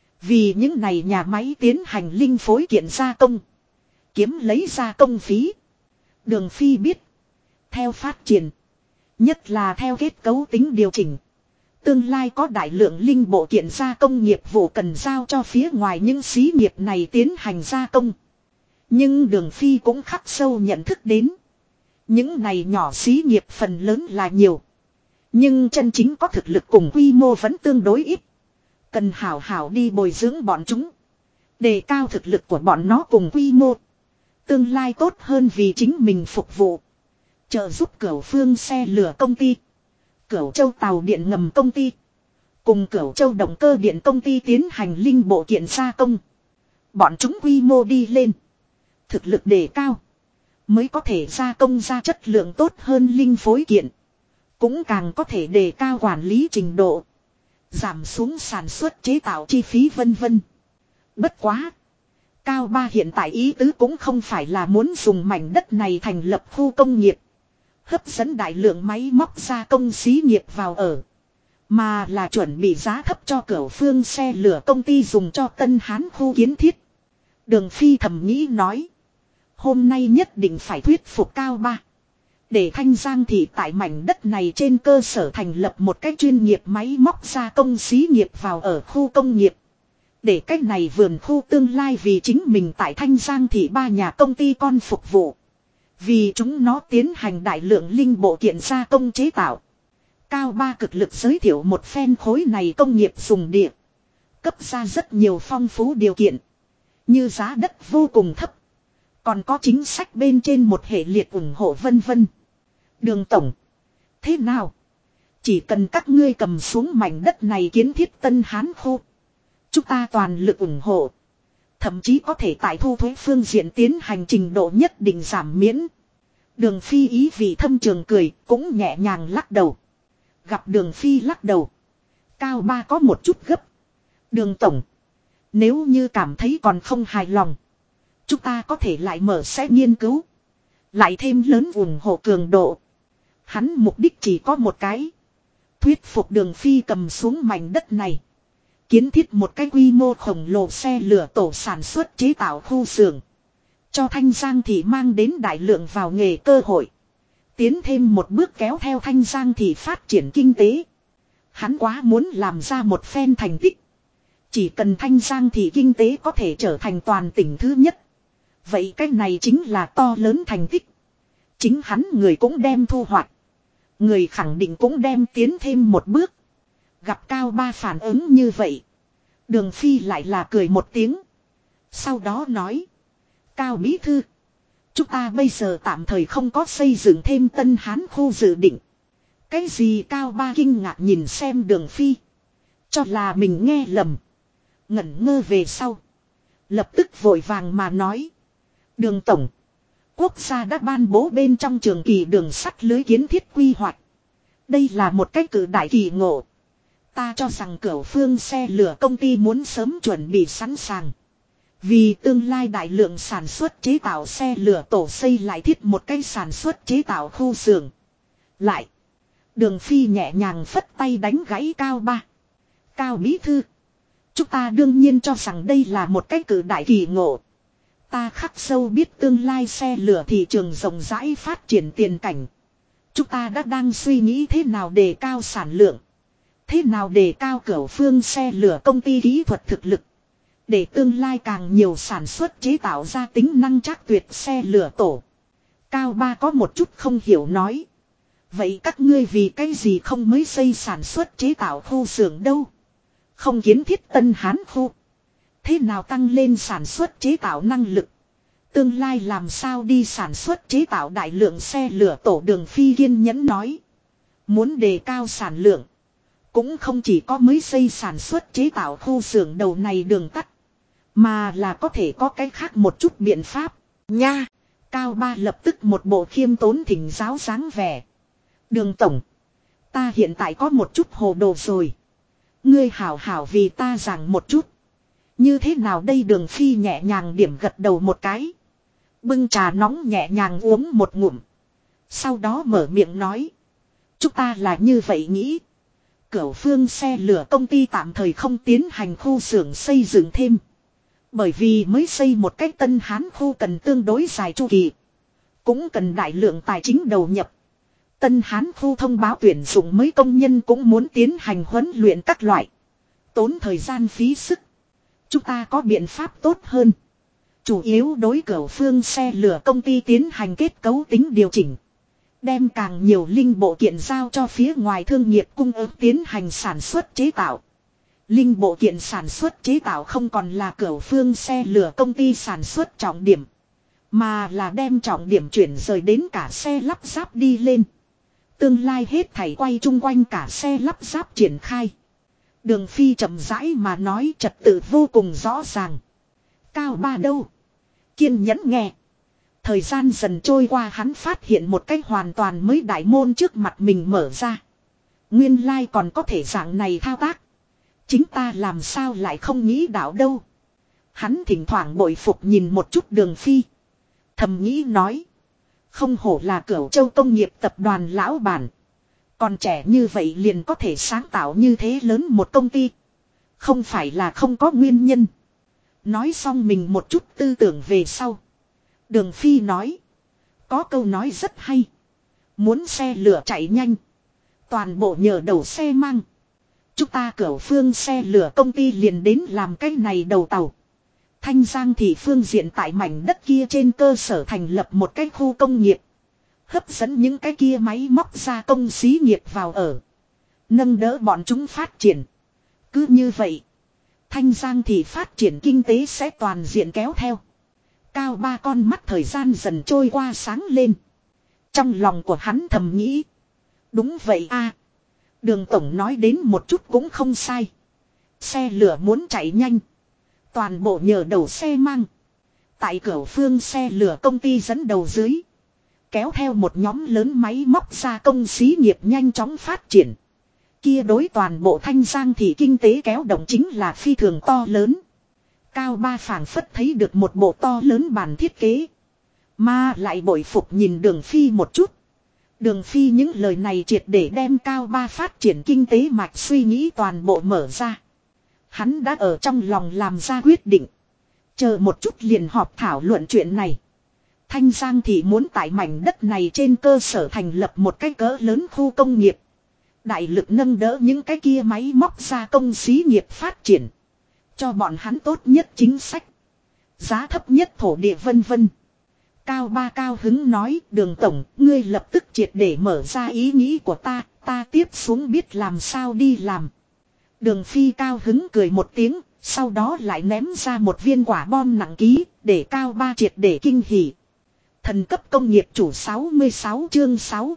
Vì những này nhà máy tiến hành linh phối kiện gia công. Kiếm lấy gia công phí. Đường Phi biết. Theo phát triển. Nhất là theo kết cấu tính điều chỉnh. Tương lai có đại lượng linh bộ kiện gia công nghiệp vụ cần giao cho phía ngoài những xí nghiệp này tiến hành gia công. Nhưng Đường Phi cũng khắc sâu nhận thức đến. Những này nhỏ xí nghiệp phần lớn là nhiều. Nhưng chân chính có thực lực cùng quy mô vẫn tương đối ít. Cần hảo hảo đi bồi dưỡng bọn chúng. Đề cao thực lực của bọn nó cùng quy mô. Tương lai tốt hơn vì chính mình phục vụ. Trợ giúp Cửu Phương xe lửa công ty. Cửu Châu tàu điện ngầm công ty. Cùng Cửu Châu động cơ điện công ty tiến hành linh bộ kiện gia công. Bọn chúng quy mô đi lên. Thực lực đề cao. Mới có thể gia công ra chất lượng tốt hơn linh phối kiện. Cũng càng có thể đề cao quản lý trình độ. Giảm xuống sản xuất chế tạo chi phí vân vân. Bất quá. Cao Ba hiện tại ý tứ cũng không phải là muốn dùng mảnh đất này thành lập khu công nghiệp. Hấp dẫn đại lượng máy móc gia công xí nghiệp vào ở. Mà là chuẩn bị giá thấp cho Cửu Phương xe lửa công ty dùng cho Tân Hán khu kiến thiết. Đường Phi thầm nghĩ nói. Hôm nay nhất định phải thuyết phục Cao Ba. Để Thanh Giang thì tại mảnh đất này trên cơ sở thành lập một cái chuyên nghiệp máy móc gia công xí nghiệp vào ở khu công nghiệp. Để cái này vườn khu tương lai vì chính mình tại Thanh Giang thì 3 nhà công ty con phục vụ. Vì chúng nó tiến hành đại lượng linh bộ kiện gia công chế tạo. Cao Ba cực lực giới thiệu một phen khối này công nghiệp dùng địa. Cấp ra rất nhiều phong phú điều kiện. Như giá đất vô cùng thấp. Còn có chính sách bên trên một hệ liệt ủng hộ vân vân. Đường tổng. Thế nào? Chỉ cần các ngươi cầm xuống mảnh đất này kiến thiết Tân Hán khu. Chúng ta toàn lực ủng hộ. Thậm chí có thể tại thu thuế phương diện tiến hành trình độ nhất định giảm miễn. Đường Phi ý vị thâm trường cười, cũng nhẹ nhàng lắc đầu. Gặp Đường Phi lắc đầu, Cao Ba có một chút gấp. Đường tổng, nếu như cảm thấy còn không hài lòng, chúng ta có thể lại mở sẽ nghiên cứu. Lại thêm lớn ủng hộ cường độ. Hắn mục đích chỉ có một cái. Thuyết phục Đường Phi cầm xuống mảnh đất này. Kiến thiết một cái quy mô khổng lồ xe lửa tổ sản xuất chế tạo khu xưởng. Cho Thanh Giang Thị mang đến đại lượng vào nghề cơ hội. Tiến thêm một bước kéo theo Thanh Giang Thị phát triển kinh tế. Hắn quá muốn làm ra một phen thành tích. Chỉ cần Thanh Giang Thị kinh tế có thể trở thành toàn tỉnh thứ nhất. Vậy cái này chính là to lớn thành tích. Chính hắn người cũng đem thu hoạch. Người khẳng định cũng đem tiến thêm một bước. Gặp Cao Ba phản ứng như vậy. Đường Phi lại là cười một tiếng. Sau đó nói. Cao Bí Thư. Chúng ta bây giờ tạm thời không có xây dựng thêm Tân Hán khu dự định. Cái gì Cao Ba kinh ngạc nhìn xem Đường Phi. Cho là mình nghe lầm. Ngẩn ngơ về sau. Lập tức vội vàng mà nói. Đường Tổng. Quốc gia đã ban bố bên trong trường kỳ đường sắt lưới kiến thiết quy hoạch. Đây là một cách cử đại kỳ ngộ. Ta cho rằng Cửu Phương xe lửa công ty muốn sớm chuẩn bị sẵn sàng. Vì tương lai đại lượng sản xuất chế tạo xe lửa tổ xây lại thiết một cái sản xuất chế tạo khu xưởng. Lại. Đường Phi nhẹ nhàng phất tay đánh gãy Cao Ba. Cao Bí Thư. Chúng ta đương nhiên cho rằng đây là một cái cử đại kỳ ngộ. Ta khắc sâu biết tương lai xe lửa thị trường rộng rãi phát triển tiền cảnh. Chúng ta đã đang suy nghĩ thế nào đề cao sản lượng. Thế nào đề cao Cửu Phương xe lửa công ty kỹ thuật thực lực. Để tương lai càng nhiều sản xuất chế tạo ra tính năng chắc tuyệt xe lửa tổ. Cao Ba có một chút không hiểu nói. Vậy các ngươi vì cái gì không mới xây sản xuất chế tạo khu xưởng đâu? Không kiến thiết Tân Hán khu. Thế nào tăng lên sản xuất chế tạo năng lực? Tương lai làm sao đi sản xuất chế tạo đại lượng xe lửa tổ? Đường Phi kiên nhẫn nói. Muốn đề cao sản lượng. Cũng không chỉ có mới xây sản xuất chế tạo khu xưởng đầu này đường tắt. Mà là có thể có cái khác một chút biện pháp. Nha. Cao Ba lập tức một bộ khiêm tốn thỉnh giáo dáng vẻ. Đường Tổng. Ta hiện tại có một chút hồ đồ rồi. Ngươi hảo hảo vì ta giảng một chút. Như thế nào đây? Đường Phi nhẹ nhàng điểm gật đầu một cái. Bưng trà nóng nhẹ nhàng uống một ngụm. Sau đó mở miệng nói. Chúng ta là như vậy nghĩ. Cửu Phương xe lửa công ty tạm thời không tiến hành khu xưởng xây dựng thêm. Bởi vì mới xây một cái Tân Hán khu cần tương đối dài chu kỳ. Cũng cần đại lượng tài chính đầu nhập. Tân Hán khu thông báo tuyển dụng mới công nhân cũng muốn tiến hành huấn luyện các loại. Tốn thời gian phí sức. Chúng ta có biện pháp tốt hơn. Chủ yếu đối Cửu Phương xe lửa công ty tiến hành kết cấu tính điều chỉnh. Đem càng nhiều linh bộ kiện giao cho phía ngoài thương nghiệp cung ứng tiến hành sản xuất chế tạo. Linh bộ kiện sản xuất chế tạo không còn là Cửu Phương xe lửa công ty sản xuất trọng điểm. Mà là đem trọng điểm chuyển rời đến cả xe lắp ráp đi lên. Tương lai hết thảy quay chung quanh cả xe lắp ráp triển khai. Đường Phi chậm rãi mà nói, trật tự vô cùng rõ ràng. Cao Ba đâu? Kiên nhẫn nghe. Thời gian dần trôi qua, hắn phát hiện một cách hoàn toàn mới đại môn trước mặt mình mở ra. Nguyên lai còn có thể dạng này thao tác. Chính ta làm sao lại không nghĩ đạo đâu. Hắn thỉnh thoảng bội phục nhìn một chút Đường Phi. Thầm nghĩ nói. Không hổ là Cửu Châu công nghiệp tập đoàn lão bản. Còn trẻ như vậy liền có thể sáng tạo như thế lớn một công ty. Không phải là không có nguyên nhân. Nói xong mình một chút tư tưởng về sau. Đường Phi nói. Có câu nói rất hay. Muốn xe lửa chạy nhanh. Toàn bộ nhờ đầu xe mang. Chúng ta Cửu Phương xe lửa công ty liền đến làm cái này đầu tàu. Thanh Giang Thị phương diện tại mảnh đất kia trên cơ sở thành lập một cái khu công nghiệp. Hấp dẫn những cái kia máy móc gia công xí nghiệp vào ở. Nâng đỡ bọn chúng phát triển. Cứ như vậy. Thanh Giang Thị phát triển kinh tế sẽ toàn diện kéo theo. Cao Ba con mắt thời gian dần trôi qua sáng lên. Trong lòng của hắn thầm nghĩ. Đúng vậy a. Đường Tổng nói đến một chút cũng không sai. Xe lửa muốn chạy nhanh. Toàn bộ nhờ đầu xe mang. Tại Cửu Phương xe lửa công ty dẫn đầu dưới. Kéo theo một nhóm lớn máy móc gia công xí nghiệp nhanh chóng phát triển. Kia đối toàn bộ Thanh Giang thị kinh tế kéo động chính là phi thường to lớn. Cao Ba phảng phất thấy được một bộ to lớn bản thiết kế. Mà lại bội phục nhìn Đường Phi một chút. Đường Phi những lời này triệt để đem Cao Ba phát triển kinh tế mạch suy nghĩ toàn bộ mở ra. Hắn đã ở trong lòng làm ra quyết định. Chờ một chút liền họp thảo luận chuyện này. Thanh Giang thị muốn tại mảnh đất này trên cơ sở thành lập một cái cỡ lớn khu công nghiệp. Đại lực nâng đỡ những cái kia máy móc gia công xí nghiệp phát triển. Cho bọn hắn tốt nhất chính sách. Giá thấp nhất thổ địa vân vân. Cao Ba cao hứng nói, Đường tổng, ngươi lập tức triệt để mở ra ý nghĩ của ta tiếp xuống biết làm sao đi làm. Đường Phi cao hứng cười một tiếng, sau đó lại ném ra một viên quả bom nặng ký, để Cao Ba triệt để kinh hỉ. Thần cấp công nghiệp chủ 66 chương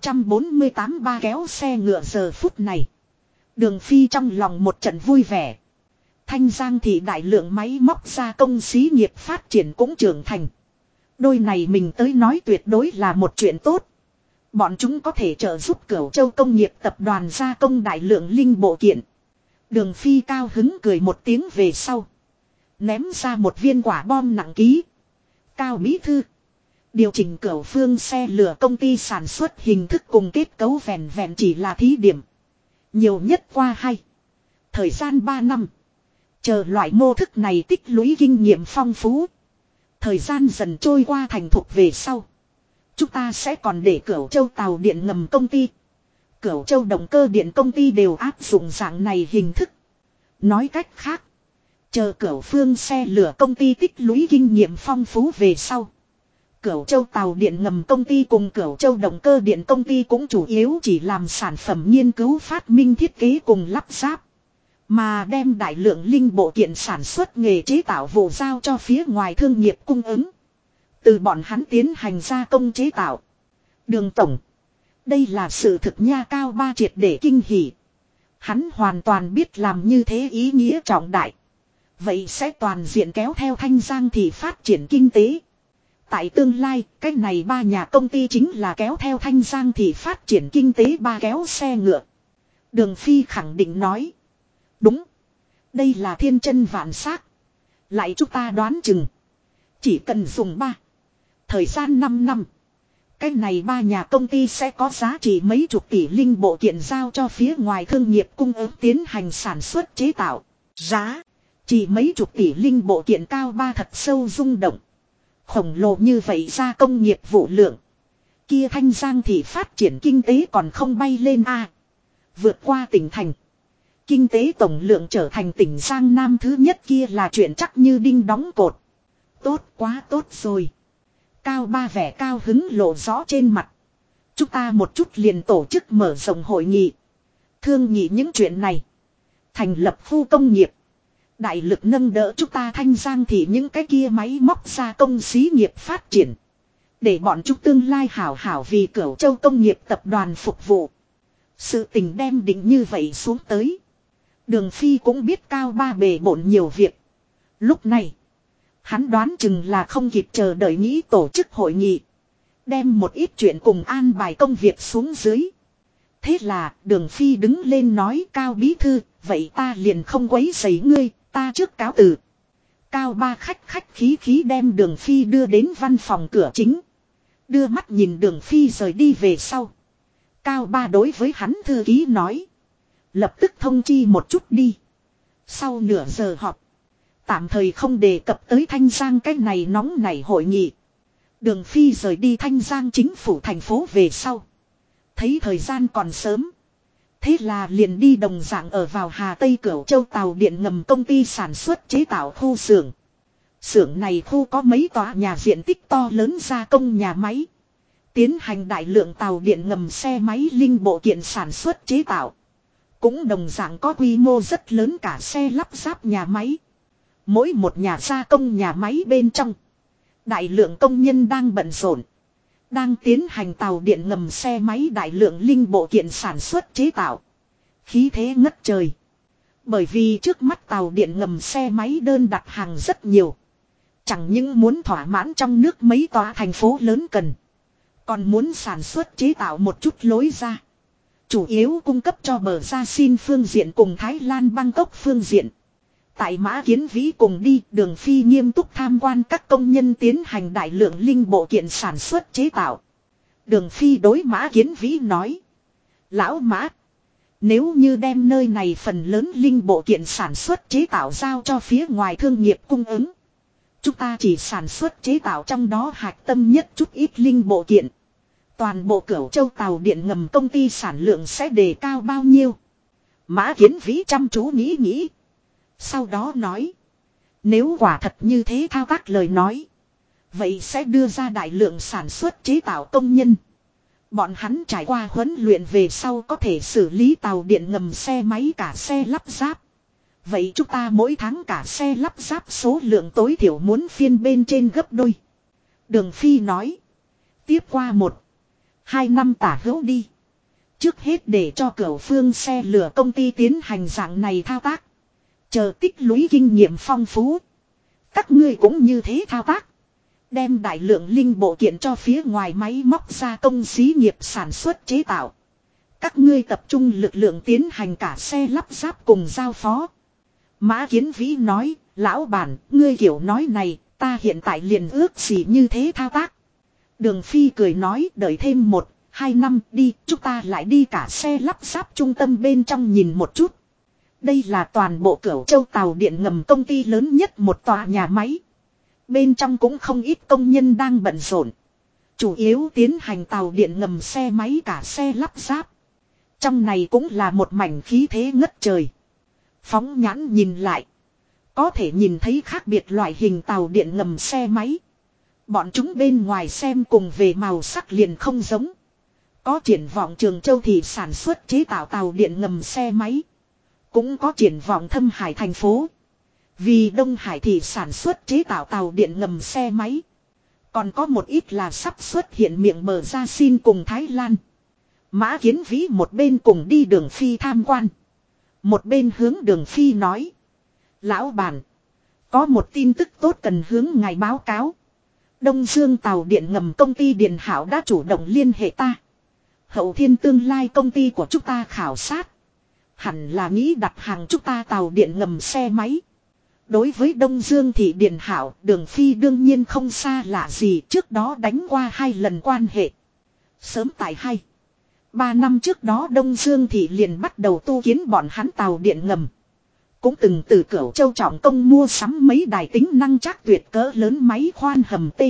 648 ba kéo xe ngựa giờ phút này. Đường Phi trong lòng một trận vui vẻ. Thanh Giang thị đại lượng máy móc gia công xí nghiệp phát triển cũng trưởng thành. Đôi này mình tới nói tuyệt đối là một chuyện tốt. Bọn chúng có thể trợ giúp Cửu Châu công nghiệp tập đoàn gia công đại lượng linh bộ kiện. Đường Phi cao hứng cười một tiếng về sau. Ném ra một viên quả bom nặng ký. Cao bí thư. Điều chỉnh Cửu Phương xe lửa công ty sản xuất hình thức cùng kết cấu vẹn vẹn chỉ là thí điểm. Nhiều nhất qua 2. Thời gian 3 năm. Chờ loại mô thức này tích lũy kinh nghiệm phong phú. Thời gian dần trôi qua thành thục về sau. Chúng ta sẽ còn để Cửu Châu tàu điện ngầm công ty. Cửu Châu động cơ điện công ty đều áp dụng dạng này hình thức. Nói cách khác. Chờ Cửu Phương xe lửa công ty tích lũy kinh nghiệm phong phú về sau. Cửu Châu tàu điện ngầm công ty cùng Cửu Châu động cơ điện công ty cũng chủ yếu chỉ làm sản phẩm nghiên cứu phát minh thiết kế cùng lắp ráp. Mà đem đại lượng linh bộ kiện sản xuất nghề chế tạo vụ giao cho phía ngoài thương nghiệp cung ứng. Từ bọn hắn tiến hành gia công chế tạo. Đường tổng. Đây là sự thực nha. Cao Ba triệt để kinh hỉ. Hắn hoàn toàn biết làm như thế ý nghĩa trọng đại. Vậy sẽ toàn diện kéo theo Thanh Giang thị phát triển kinh tế. Tại tương lai, cái này ba nhà công ty chính là kéo theo Thanh Giang thị phát triển kinh tế ba kéo xe ngựa. Đường Phi khẳng định nói. Đúng. Đây là thiên chân vạn xác. Lại chúng ta đoán chừng. Chỉ cần dùng 3. Thời gian 5 năm. Cái này ba nhà công ty sẽ có giá trị mấy chục tỷ linh bộ kiện giao cho phía ngoài thương nghiệp cung ứng tiến hành sản xuất chế tạo. Giá. Chỉ mấy chục tỷ linh bộ kiện. Cao Ba thật sâu rung động. Khổng lồ như vậy ra công nghiệp vụ lượng. Kia Thanh Giang thì phát triển kinh tế còn không bay lên a. Vượt qua tỉnh thành. Kinh tế tổng lượng trở thành tỉnh Giang Nam thứ nhất kia là chuyện chắc như đinh đóng cột. Tốt quá tốt rồi. Cao Ba vẻ cao hứng lộ rõ trên mặt. Chúng ta một chút liền tổ chức mở rộng hội nghị. Thương nghị những chuyện này. Thành lập khu công nghiệp. Đại lực nâng đỡ chúng ta Thanh Giang thì những cái kia máy móc gia công xí nghiệp phát triển. Để bọn chúng tương lai hảo hảo vì Cửu Châu công nghiệp tập đoàn phục vụ. Sự tình đem định như vậy xuống tới. Đường Phi cũng biết Cao Ba bề bộn nhiều việc. Lúc này, hắn đoán chừng là không kịp chờ đợi nghĩ tổ chức hội nghị. Đem một ít chuyện cùng an bài công việc xuống dưới. Thế là Đường Phi đứng lên nói Cao bí thư, vậy ta liền không quấy rầy ngươi, ta trước cáo từ. Cao Ba khách khí đem Đường Phi đưa đến văn phòng cửa chính. Đưa mắt nhìn Đường Phi rời đi về sau. Cao Ba đối với hắn thư ký nói. Lập tức thông chi một chút đi. Sau nửa giờ họp. Tạm thời không đề cập tới Thanh Giang cái này nóng nảy hội nghị. Đường Phi rời đi Thanh Giang chính phủ thành phố về sau. Thấy thời gian còn sớm. Thế là liền đi đồng dạng ở vào Hà Tây Cửu Châu tàu điện ngầm công ty sản xuất chế tạo khu xưởng. Xưởng này khu có mấy tòa nhà diện tích to lớn gia công nhà máy. Tiến hành đại lượng tàu điện ngầm xe máy linh bộ kiện sản xuất chế tạo. Cũng đồng dạng có quy mô rất lớn cả xe lắp ráp nhà máy. Mỗi một nhà gia công nhà máy bên trong. Đại lượng công nhân đang bận rộn. Đang tiến hành tàu điện ngầm xe máy đại lượng linh bộ kiện sản xuất chế tạo. Khí thế ngất trời. Bởi vì trước mắt tàu điện ngầm xe máy đơn đặt hàng rất nhiều. Chẳng những muốn thỏa mãn trong nước mấy tòa thành phố lớn cần. Còn muốn sản xuất chế tạo một chút lối ra. Chủ yếu cung cấp cho bờ ra xin phương diện cùng Thái Lan Bangkok phương diện. Tại Mã Kiến Vĩ cùng đi, Đường Phi nghiêm túc tham quan các công nhân tiến hành đại lượng linh bộ kiện sản xuất chế tạo. Đường Phi đối Mã Kiến Vĩ nói. Lão Mã, nếu như đem nơi này phần lớn linh bộ kiện sản xuất chế tạo giao cho phía ngoài thương nghiệp cung ứng. Chúng ta chỉ sản xuất chế tạo trong đó hạch tâm nhất chút ít linh bộ kiện. Toàn bộ Cửu Châu tàu điện ngầm công ty sản lượng sẽ đề cao bao nhiêu? Mã Kiến Vĩ chăm chú nghĩ. Sau đó nói. Nếu quả thật như thế thao tác lời nói. Vậy sẽ đưa ra đại lượng sản xuất chế tạo công nhân. Bọn hắn trải qua huấn luyện về sau có thể xử lý tàu điện ngầm xe máy cả xe lắp ráp. Vậy chúng ta mỗi tháng cả xe lắp ráp số lượng tối thiểu muốn phiên bên trên gấp đôi. Đường Phi nói. Tiếp qua 1-2 năm tả hữu đi. Trước hết để cho Cửu Phương xe lửa công ty tiến hành dạng này thao tác. Chờ tích lũy kinh nghiệm phong phú. Các ngươi cũng như thế thao tác. Đem đại lượng linh bộ kiện cho phía ngoài máy móc gia công xí nghiệp sản xuất chế tạo. Các ngươi tập trung lực lượng tiến hành cả xe lắp ráp cùng giao phó. Mã Kiến Vĩ nói, lão bản, ngươi kiểu nói này, ta hiện tại liền ước gì như thế thao tác. Đường Phi cười nói, đợi thêm 1-2 năm đi, chúng ta lại đi cả xe lắp ráp trung tâm bên trong nhìn một chút. Đây là toàn bộ Cửu Châu tàu điện ngầm công ty lớn nhất một tòa nhà máy. Bên trong cũng không ít công nhân đang bận rộn. Chủ yếu tiến hành tàu điện ngầm xe máy cả xe lắp ráp. Trong này cũng là một mảnh khí thế ngất trời. Phóng nhãn nhìn lại. Có thể nhìn thấy khác biệt loại hình tàu điện ngầm xe máy. Bọn chúng bên ngoài xem cùng về màu sắc liền không giống. Có triển vọng Trường Châu thì sản xuất chế tạo tàu điện ngầm xe máy. Cũng có triển vọng Thâm Hải thành phố. Vì Đông Hải thì sản xuất chế tạo tàu điện ngầm xe máy. Còn có một ít là sắp xuất hiện miệng bờ ra xin cùng Thái Lan. Mã Kiến Vĩ một bên cùng đi Đường Phi tham quan. Một bên hướng Đường Phi nói. Lão bản. Có một tin tức tốt cần hướng ngài báo cáo. Đông Dương tàu điện ngầm công ty Điền Hảo đã chủ động liên hệ ta. Hậu Thiên tương lai công ty của chúng ta khảo sát. Hẳn là nghĩ đặt hàng chúng ta tàu điện ngầm xe máy. Đối với Đông Dương thì Điền Hảo, Đường Phi đương nhiên không xa lạ gì, trước đó đánh qua 2 lần quan hệ. Sớm tại 2-3 năm trước đó Đông Dương thì liền bắt đầu tu kiến bọn hắn tàu điện ngầm. Cũng từng từ Cửu Châu trọng công mua sắm mấy đài tính năng chắc tuyệt cỡ lớn máy khoan hầm tê.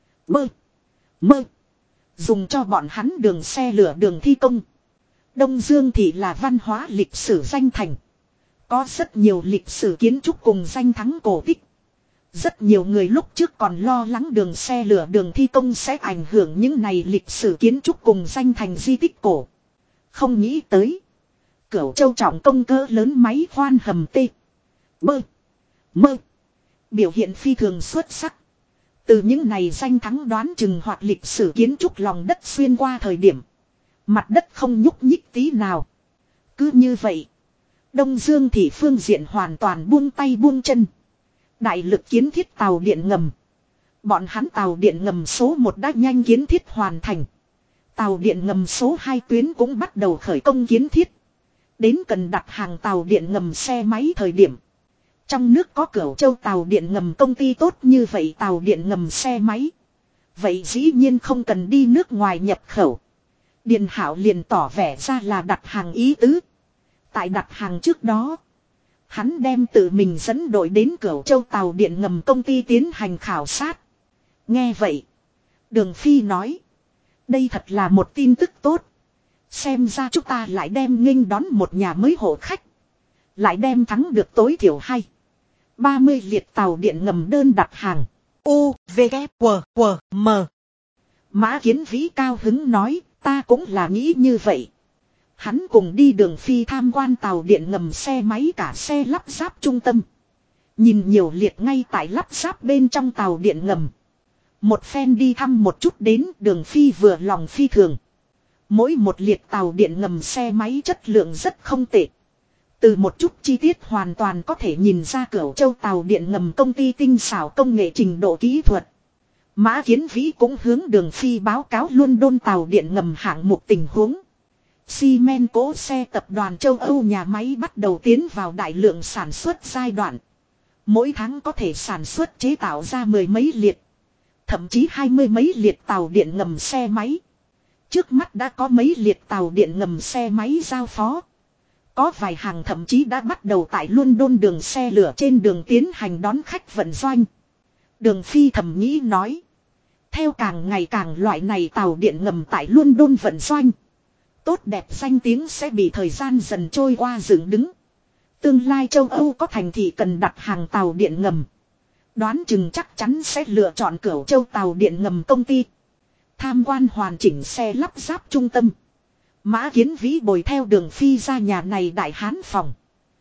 Mơ. Dùng cho bọn hắn đường xe lửa đường thi công. Đông Dương thì là văn hóa lịch sử danh thành. Có rất nhiều lịch sử kiến trúc cùng danh thắng cổ tích. Rất nhiều người lúc trước còn lo lắng đường xe lửa đường thi công sẽ ảnh hưởng những này lịch sử kiến trúc cùng danh thành di tích cổ. Không nghĩ tới. Cửu Châu trọng công cỡ lớn máy khoan hầm tê. Mơ. Biểu hiện phi thường xuất sắc. Từ những này danh thắng đoán chừng hoặc lịch sử kiến trúc lòng đất xuyên qua thời điểm. Mặt đất không nhúc nhích tí nào. Cứ như vậy. Đông Dương thị phương diện hoàn toàn buông tay buông chân. Đại lực kiến thiết tàu điện ngầm. Bọn hắn tàu điện ngầm số 1 đã nhanh kiến thiết hoàn thành. Tàu điện ngầm số 2 tuyến cũng bắt đầu khởi công kiến thiết. Đến cần đặt hàng tàu điện ngầm xe máy thời điểm. Trong nước có Cửu Châu tàu điện ngầm công ty tốt như vậy tàu điện ngầm xe máy. Vậy dĩ nhiên không cần đi nước ngoài nhập khẩu. Điền Hảo liền tỏ vẻ ra là đặt hàng ý tứ. Tại đặt hàng trước đó. Hắn đem tự mình dẫn đội đến Cửu Châu tàu điện ngầm công ty tiến hành khảo sát. Nghe vậy. Đường Phi nói. Đây thật là một tin tức tốt. Xem ra chúng ta lại đem nghênh đón một nhà mới hộ khách. Lại đem thắng được tối thiểu 30 liệt tàu điện ngầm đơn đặt hàng. U, V, K, W, M. Mã Kiến Vĩ cao hứng nói, ta cũng là nghĩ như vậy. Hắn cùng đi Đường Phi tham quan tàu điện ngầm xe máy cả xe lắp ráp trung tâm. Nhìn nhiều liệt ngay tại lắp ráp bên trong tàu điện ngầm. Một phen đi thăm một chút đến Đường Phi vừa lòng phi thường. Mỗi một liệt tàu điện ngầm xe máy chất lượng rất không tệ. Từ một chút chi tiết hoàn toàn có thể nhìn ra Cửu Châu tàu điện ngầm công ty tinh xảo công nghệ trình độ kỹ thuật. Mã Kiến Vĩ cũng hướng Đường Phi báo cáo London tàu điện ngầm hạng mục tình huống. Xi men cỗ xe tập đoàn châu Âu nhà máy bắt đầu tiến vào đại lượng sản xuất giai đoạn. Mỗi tháng có thể sản xuất chế tạo ra 10 mấy liệt, thậm chí 20 mấy liệt tàu điện ngầm xe máy. Trước mắt đã có mấy liệt tàu điện ngầm xe máy giao phó. Có vài hàng thậm chí đã bắt đầu tại London đường xe lửa trên đường tiến hành đón khách vận doanh. Đường Phi thầm nghĩ nói. Theo càng ngày càng loại này tàu điện ngầm tại London vận doanh. Tốt đẹp danh tiếng sẽ bị thời gian dần trôi qua dựng đứng. Tương lai châu Âu có thành thị cần đặt hàng tàu điện ngầm. Đoán chừng chắc chắn sẽ lựa chọn Cửu Châu tàu điện ngầm công ty. Tham quan hoàn chỉnh xe lắp ráp trung tâm. Mã Kiến Vĩ bồi theo Đường Phi ra nhà này đại hán phòng.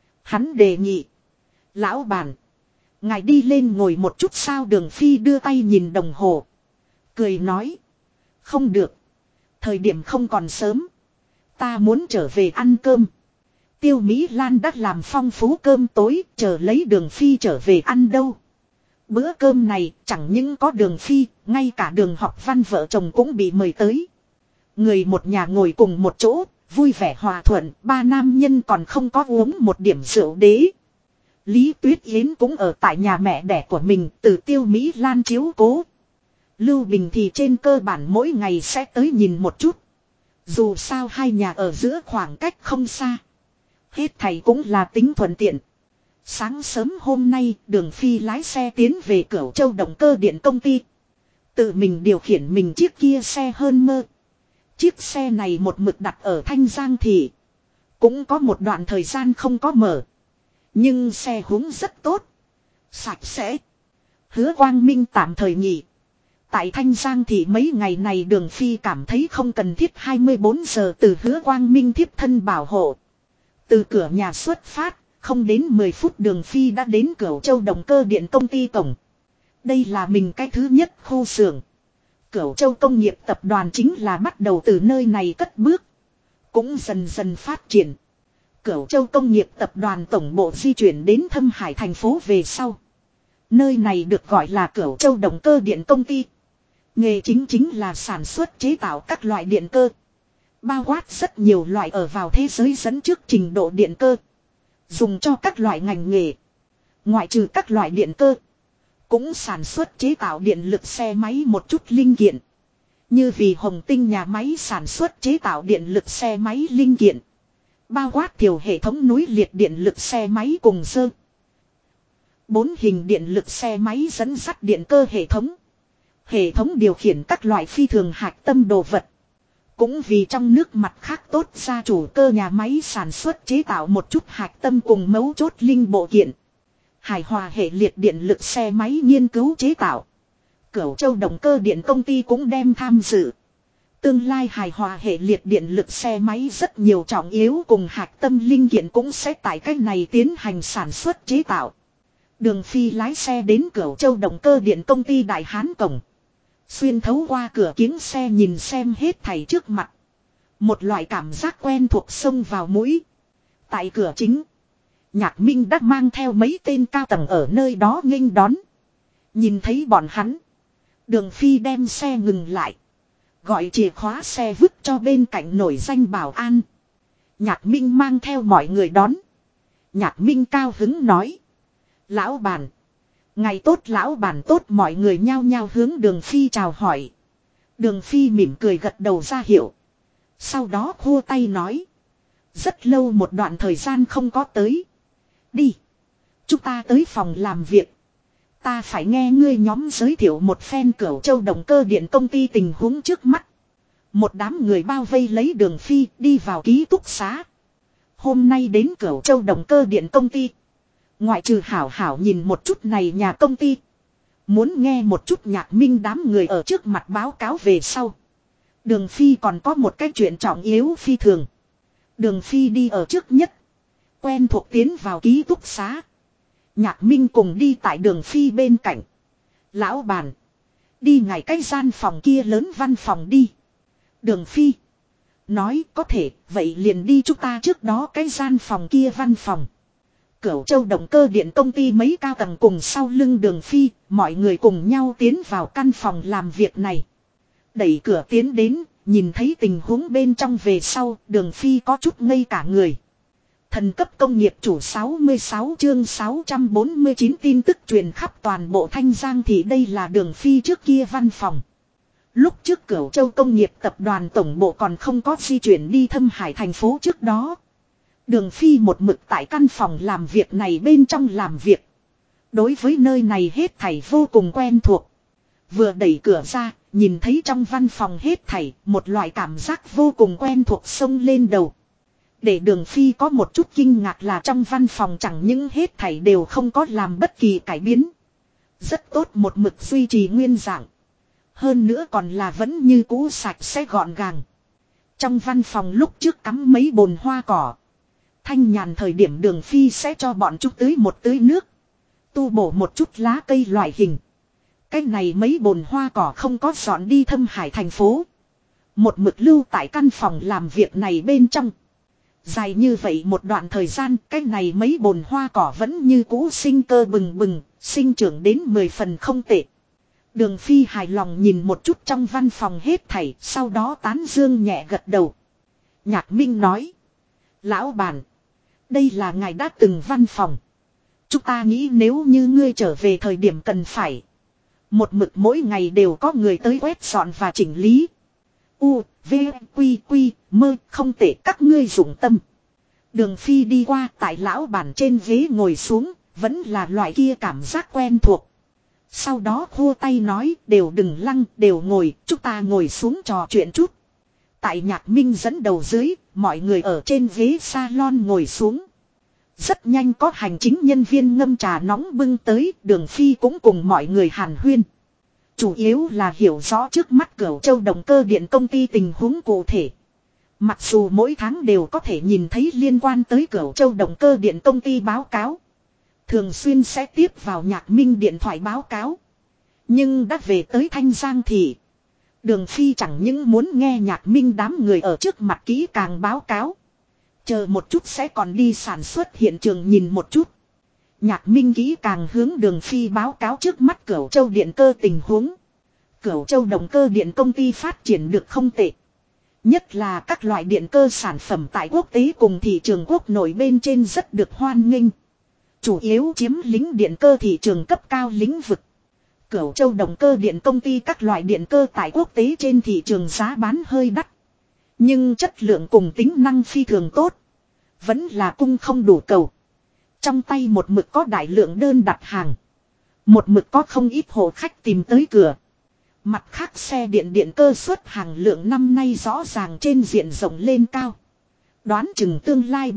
Hắn đề nghị. Lão bản. Ngài đi lên ngồi một chút sao? Đường Phi đưa tay nhìn đồng hồ. Cười nói. Không được. Thời điểm không còn sớm. Ta muốn trở về ăn cơm. Tiêu Mỹ Lan đã làm phong phú cơm tối, chờ lấy Đường Phi trở về ăn đâu. Bữa cơm này chẳng những có Đường Phi, ngay cả Đường Học Văn vợ chồng cũng bị mời tới. Người một nhà ngồi cùng một chỗ, vui vẻ hòa thuận, ba nam nhân còn không có uống một điểm rượu đế. Lý Tuyết Yến cũng ở tại nhà mẹ đẻ của mình, từ Tiêu Mỹ Lan chiếu cố. Lưu Bình thì trên cơ bản mỗi ngày sẽ tới nhìn một chút. Dù sao hai nhà ở giữa khoảng cách không xa. Hết thầy cũng là tính thuận tiện. Sáng sớm hôm nay, Đường Phi lái xe tiến về Cửu Châu động cơ điện công ty. Tự mình điều khiển mình chiếc kia xe hơn mơ. Chiếc xe này một mực đặt ở Thanh Giang thị. Cũng có một đoạn thời gian không có mở. Nhưng xe húng rất tốt. Sạch sẽ. Hứa Quang Minh tạm thời nghỉ. Tại Thanh Giang thị mấy ngày này Đường Phi cảm thấy không cần thiết 24 giờ từ Hứa Quang Minh thiếp thân bảo hộ. Từ cửa nhà xuất phát, không đến 10 phút Đường Phi đã đến Cửu Châu động cơ điện công ty cổng. Đây là mình cái thứ nhất khu xưởng. Cửu Châu công nghiệp tập đoàn chính là bắt đầu từ nơi này cất bước. Cũng dần dần phát triển. Cửu Châu công nghiệp tập đoàn tổng bộ di chuyển đến Thâm Hải thành phố về sau. Nơi này được gọi là Cửu Châu động cơ điện công ty. Nghề chính là sản xuất chế tạo các loại điện cơ. Bao quát rất nhiều loại ở vào thế giới dẫn trước trình độ điện cơ. Dùng cho các loại ngành nghề. Ngoại trừ các loại điện cơ. Cũng sản xuất chế tạo điện lực xe máy một chút linh kiện. Như vì Hồng Tinh nhà máy sản xuất chế tạo điện lực xe máy linh kiện. Bao quát thiểu hệ thống núi liệt điện lực xe máy cùng sơ. 4 hình điện lực xe máy dẫn dắt điện cơ hệ thống. Hệ thống điều khiển các loại phi thường hạch tâm đồ vật. Cũng vì trong nước mặt khác tốt gia chủ cơ nhà máy sản xuất chế tạo một chút hạch tâm cùng mấu chốt linh bộ kiện. Hài hòa hệ liệt điện lực xe máy nghiên cứu chế tạo. Cửu Châu động cơ điện công ty cũng đem tham dự. Tương lai hài hòa hệ liệt điện lực xe máy rất nhiều trọng yếu cùng hạch tâm linh kiện cũng sẽ tại cách này tiến hành sản xuất chế tạo. Đường Phi lái xe đến Cửu Châu động cơ điện công ty Đại Hán cổng. Xuyên thấu qua cửa kính xe nhìn xem hết thảy trước mặt. Một loại cảm giác quen thuộc xông vào mũi. Tại cửa chính. Nhạc Minh đã mang theo mấy tên cao tầng ở nơi đó nghênh đón. Nhìn thấy bọn hắn. Đường Phi đem xe ngừng lại. Gọi chìa khóa xe vứt cho bên cạnh nổi danh bảo an. Nhạc Minh mang theo mọi người đón. Nhạc Minh cao hứng nói. Lão bản. Ngày tốt lão bản tốt, mọi người nhao nhao hướng Đường Phi chào hỏi. Đường Phi mỉm cười gật đầu ra hiệu. Sau đó khua tay nói. Rất lâu một đoạn thời gian không có tới. Đi. Chúng ta tới phòng làm việc. Ta phải nghe ngươi nhóm giới thiệu một phen Cửu Châu động cơ điện công ty tình huống trước mắt. Một đám người bao vây lấy Đường Phi đi vào ký túc xá. Hôm nay đến Cửu Châu động cơ điện công ty. Ngoại trừ hảo hảo nhìn một chút này nhà công ty. Muốn nghe một chút Nhạc Minh đám người ở trước mặt báo cáo về sau. Đường Phi còn có một cái chuyện trọng yếu phi thường. Đường Phi đi ở trước nhất. Quen thuộc tiến vào ký túc xá. Nhạc Minh cùng đi tại Đường Phi bên cạnh. Lão bản. Đi ngay cái gian phòng kia lớn văn phòng đi. Đường Phi. Nói có thể, vậy liền đi chúng ta trước đó cái gian phòng kia văn phòng. Cửu Châu động cơ điện công ty mấy cao tầng cùng sau lưng Đường Phi, mọi người cùng nhau tiến vào căn phòng làm việc này. Đẩy cửa tiến đến, nhìn thấy tình huống bên trong về sau, Đường Phi có chút ngây cả người. Thần cấp công nghiệp chủ 66 chương 649 tin tức truyền khắp toàn bộ Thanh Giang thì đây là Đường Phi trước kia văn phòng. Lúc trước Cửu Châu công nghiệp tập đoàn tổng bộ còn không có di chuyển đi Thâm Hải thành phố trước đó. Đường Phi một mực tại căn phòng làm việc này bên trong làm việc. Đối với nơi này hết thảy vô cùng quen thuộc. Vừa đẩy cửa ra, nhìn thấy trong văn phòng hết thảy, một loại cảm giác vô cùng quen thuộc xông lên đầu. Để Đường Phi có một chút kinh ngạc là trong văn phòng chẳng những hết thảy đều không có làm bất kỳ cải biến. Rất tốt một mực duy trì nguyên dạng. Hơn nữa còn là vẫn như cũ sạch sẽ gọn gàng. Trong văn phòng lúc trước cắm mấy bồn hoa cỏ. Thanh nhàn thời điểm Đường Phi sẽ cho bọn chúng tưới một tưới nước. Tu bổ một chút lá cây loại hình. Cái này mấy bồn hoa cỏ không có dọn đi Thâm Hải thành phố. Một mực lưu tại căn phòng làm việc này bên trong. Dài như vậy một đoạn thời gian, cái này mấy bồn hoa cỏ vẫn như cũ sinh cơ bừng bừng, sinh trưởng đến 10 phần không tệ. Đường Phi hài lòng nhìn một chút trong văn phòng hết thảy, sau đó tán dương nhẹ gật đầu. Nhạc Minh nói. Lão bản. Đây là ngài đã từng văn phòng. Chúng ta nghĩ nếu như ngươi trở về thời điểm cần phải. Một mực mỗi ngày đều có người tới quét dọn và chỉnh lý. U, V, Quy, Quy, mơ, không thể các ngươi dụng tâm. Đường Phi đi qua tại lão bản trên ghế ngồi xuống, vẫn là loại kia cảm giác quen thuộc. Sau đó khua tay nói đều đừng lăng, đều ngồi, chúng ta ngồi xuống trò chuyện chút. Tại Nhạc Minh dẫn đầu dưới, mọi người ở trên ghế salon ngồi xuống. Rất nhanh có hành chính nhân viên ngâm trà nóng bưng tới, Đường Phi cũng cùng mọi người hàn huyên. Chủ yếu là hiểu rõ trước mắt Cửu Châu động cơ điện công ty tình huống cụ thể. Mặc dù mỗi tháng đều có thể nhìn thấy liên quan tới Cửu Châu động cơ điện công ty báo cáo. Thường xuyên sẽ tiếp vào Nhạc Minh điện thoại báo cáo. Nhưng đã về tới Thanh Giang thì Đường Phi chẳng những muốn nghe Nhạc Minh đám người ở trước mặt kỹ càng báo cáo. Chờ một chút sẽ còn đi sản xuất hiện trường nhìn một chút. Nhạc Minh kỹ càng hướng Đường Phi báo cáo trước mắt Cửu Châu điện cơ tình huống. Cửu Châu động cơ điện công ty phát triển được không tệ. Nhất là các loại điện cơ sản phẩm tại quốc tế cùng thị trường quốc nội bên trên rất được hoan nghênh. Chủ yếu chiếm lĩnh điện cơ thị trường cấp cao lĩnh vực. Cửu Châu động cơ điện công ty các loại điện cơ tại quốc tế trên thị trường giá bán hơi đắt. Nhưng chất lượng cùng tính năng phi thường tốt. Vẫn là cung không đủ cầu. Trong tay một mực có đại lượng đơn đặt hàng. Một mực có không ít hộ khách tìm tới cửa. Mặt khác xe điện cơ xuất hàng lượng năm nay rõ ràng trên diện rộng lên cao. Đoán chừng tương lai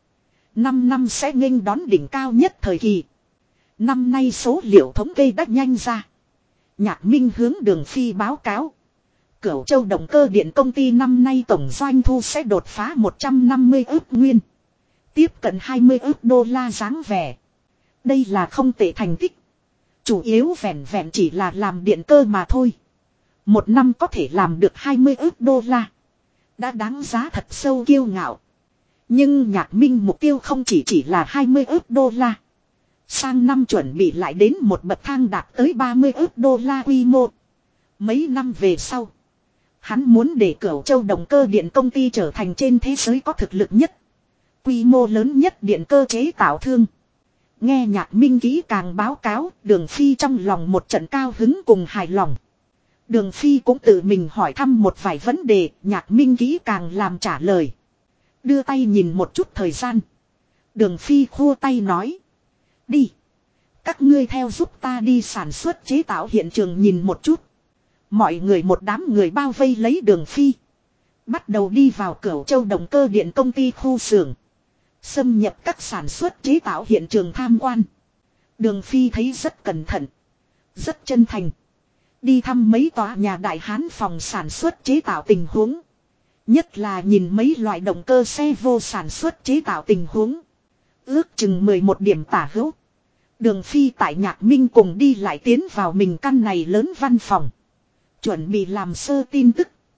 5 năm sẽ nghênh đón đỉnh cao nhất thời kỳ. Năm nay số liệu thống kê đã nhanh ra. Nhạc Minh hướng Đường Phi báo cáo. Cửu Châu động cơ điện công ty năm nay tổng doanh thu sẽ đột phá 150 ức nguyên. Tiếp cận 20 ức đô la dáng vẻ. Đây là không tệ thành tích. Chủ yếu vẹn vẹn chỉ là làm điện cơ mà thôi. Một năm có thể làm được 20 ức đô la. Đã đáng giá thật sâu kiêu ngạo. Nhưng Nhạc Minh mục tiêu không chỉ là 20 ức đô la. Sang năm chuẩn bị lại đến một bậc thang đạt tới 30 ức đô la quy mô. Mấy năm về sau. Hắn muốn để Cửu Châu động cơ điện công ty trở thành trên thế giới có thực lực nhất. Quy mô lớn nhất điện cơ chế tạo thương. Nghe Nhạc Minh kỹ càng báo cáo, Đường Phi trong lòng một trận cao hứng cùng hài lòng. Đường Phi cũng tự mình hỏi thăm một vài vấn đề, Nhạc Minh kỹ càng làm trả lời. Đưa tay nhìn một chút thời gian. Đường Phi khua tay nói. Đi. Các ngươi theo giúp ta đi sản xuất chế tạo hiện trường nhìn một chút. Mọi người một đám người bao vây lấy Đường Phi. Bắt đầu đi vào Cửu Châu động cơ điện công ty khu xưởng. Xâm nhập các sản xuất chế tạo hiện trường tham quan. Đường Phi thấy rất cẩn thận. Rất chân thành. Đi thăm mấy tòa nhà đại hán phòng sản xuất chế tạo tình huống. Nhất là nhìn mấy loại động cơ xe vô sản xuất chế tạo tình huống. Ước chừng 11 điểm tả hữu. Đường Phi tại Nhạc Minh cùng đi lại tiến vào mình căn này lớn văn phòng. Chuẩn bị làm sơ tin tức.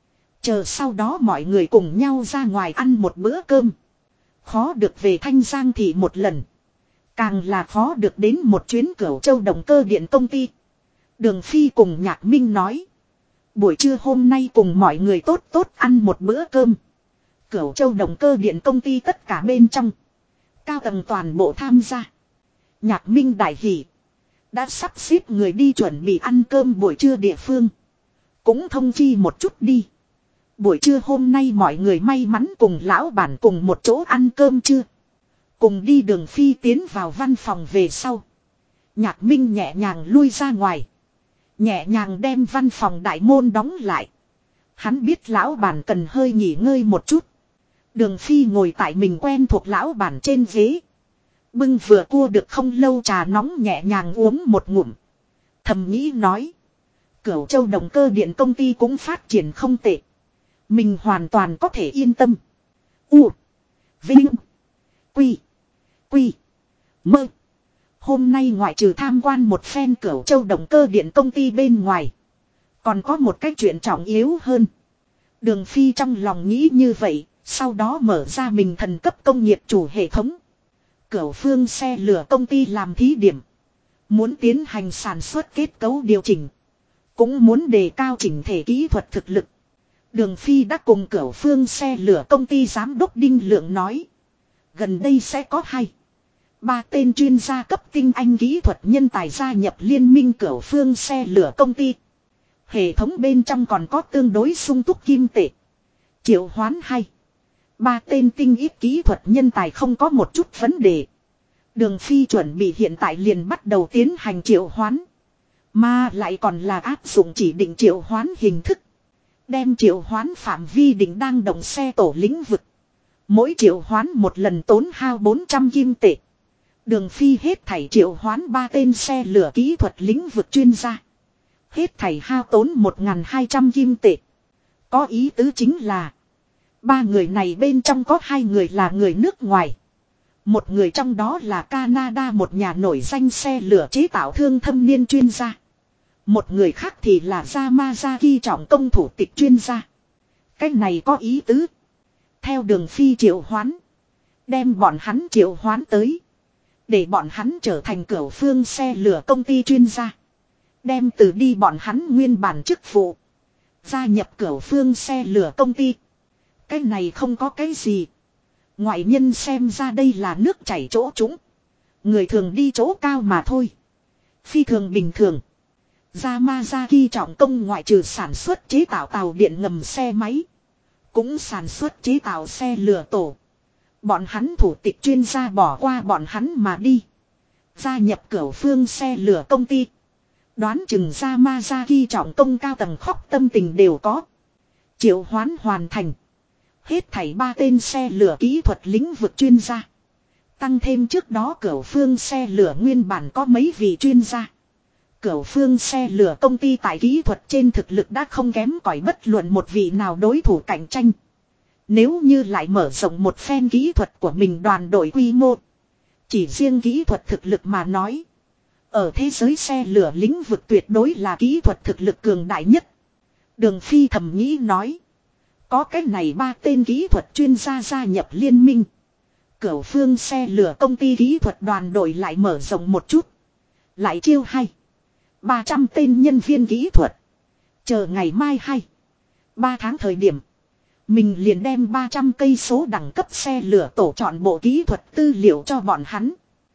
Chờ sau đó mọi người cùng nhau ra ngoài ăn một bữa cơm. Khó được về Thanh Giang Thị một lần. Càng là khó được đến một chuyến Cửu Châu Động Cơ Điện công ty. Đường Phi cùng Nhạc Minh nói. Buổi trưa hôm nay cùng mọi người tốt tốt ăn một bữa cơm. Cửu Châu Động Cơ Điện công ty tất cả bên trong. Cao tầng toàn bộ tham gia. Nhạc Minh đại hỉ. Đã sắp xếp người đi chuẩn bị ăn cơm buổi trưa địa phương. Cũng thông chi một chút đi. Buổi trưa hôm nay mọi người may mắn cùng lão bản cùng một chỗ ăn cơm chưa. Cùng đi Đường Phi tiến vào văn phòng về sau. Nhạc Minh nhẹ nhàng lui ra ngoài. Nhẹ nhàng đem văn phòng đại môn đóng lại. Hắn biết lão bản cần hơi nghỉ ngơi một chút. Đường Phi ngồi tại mình quen thuộc lão bản trên ghế. Bưng vừa cua được không lâu trà nóng nhẹ nhàng uống một ngụm. Thầm nghĩ nói. Cửu Châu Động Cơ Điện công ty cũng phát triển không tệ. Mình hoàn toàn có thể yên tâm. U. Vinh. Quy. Quy. Mơ. Hôm nay ngoại trừ tham quan một phen Cửu Châu Động Cơ Điện công ty bên ngoài. Còn có một cái chuyện trọng yếu hơn. Đường Phi trong lòng nghĩ như vậy. Sau đó mở ra mình thần cấp công nghiệp chủ hệ thống. Cửu Phương xe lửa công ty làm thí điểm. Muốn tiến hành sản xuất kết cấu điều chỉnh. Cũng muốn đề cao chỉnh thể kỹ thuật thực lực. Đường Phi đã cùng Cửu Phương xe lửa công ty giám đốc Đinh Lượng nói. Gần đây sẽ có 2-3 tên chuyên gia cấp tinh anh kỹ thuật nhân tài gia nhập liên minh Cửu Phương xe lửa công ty. Hệ thống bên trong còn có tương đối sung túc kim tệ. Triệu hoán 2-3 tên tinh ít kỹ thuật nhân tài không có một chút vấn đề. Đường Phi chuẩn bị hiện tại liền bắt đầu tiến hành triệu hoán. Mà lại còn là áp dụng chỉ định triệu hoán hình thức. Đem triệu hoán phạm vi định đang động xe tổ lĩnh vực. Mỗi triệu hoán một lần tốn hao 400 kim tệ. Đường Phi hết thảy triệu hoán 3 tên xe lửa kỹ thuật lĩnh vực chuyên gia. Hết thảy hao tốn 1.200 kim tệ. Có ý tứ chính là 3 người này bên trong có 2 người là người nước ngoài. Một người trong đó là Canada một nhà nổi danh xe lửa chế tạo thương thâm niên chuyên gia. Một người khác thì là Yamazaki trọng công thủ tịch chuyên gia. Cách này có ý tứ. Theo Đường Phi triệu hoán. Đem bọn hắn triệu hoán tới. Để bọn hắn trở thành Cửu Phương xe lửa công ty chuyên gia. Đem từ đi bọn hắn nguyên bản chức vụ. Gia nhập Cửu Phương xe lửa công ty. Cái này không có cái gì. Ngoại nhân xem ra đây là nước chảy chỗ trũng. Người thường đi chỗ cao mà thôi. Phi thường bình thường. Yamazaki trọng công ngoại trừ sản xuất chế tạo tàu điện ngầm xe máy. Cũng sản xuất chế tạo xe lửa tổ. Bọn hắn thủ tịch chuyên gia bỏ qua bọn hắn mà đi. Gia nhập Cửu Phương xe lửa công ty. Đoán chừng Yamazaki trọng công cao tầng khóc tâm tình đều có. Triệu hoán hoàn thành. Hết thảy 3 tên xe lửa kỹ thuật lĩnh vực chuyên gia. Tăng thêm trước đó Cửu Phương xe lửa nguyên bản có mấy vị chuyên gia. Cửu Phương xe lửa công ty tại kỹ thuật trên thực lực đã không kém cỏi bất luận một vị nào đối thủ cạnh tranh. Nếu như lại mở rộng một phen kỹ thuật của mình đoàn đội quy mô. Chỉ riêng kỹ thuật thực lực mà nói. Ở thế giới xe lửa lĩnh vực tuyệt đối là kỹ thuật thực lực cường đại nhất. Đường Phi thầm nghĩ nói. Có cái này 3 tên kỹ thuật chuyên gia gia nhập liên minh. Cửu Phương xe lửa công ty kỹ thuật đoàn đội lại mở rộng một chút. Lại chiêu 2-300 tên nhân viên kỹ thuật. Chờ ngày mai 2-3 tháng thời điểm. Mình liền đem 300 cây số đẳng cấp xe lửa tổ chọn bộ kỹ thuật tư liệu cho bọn hắn.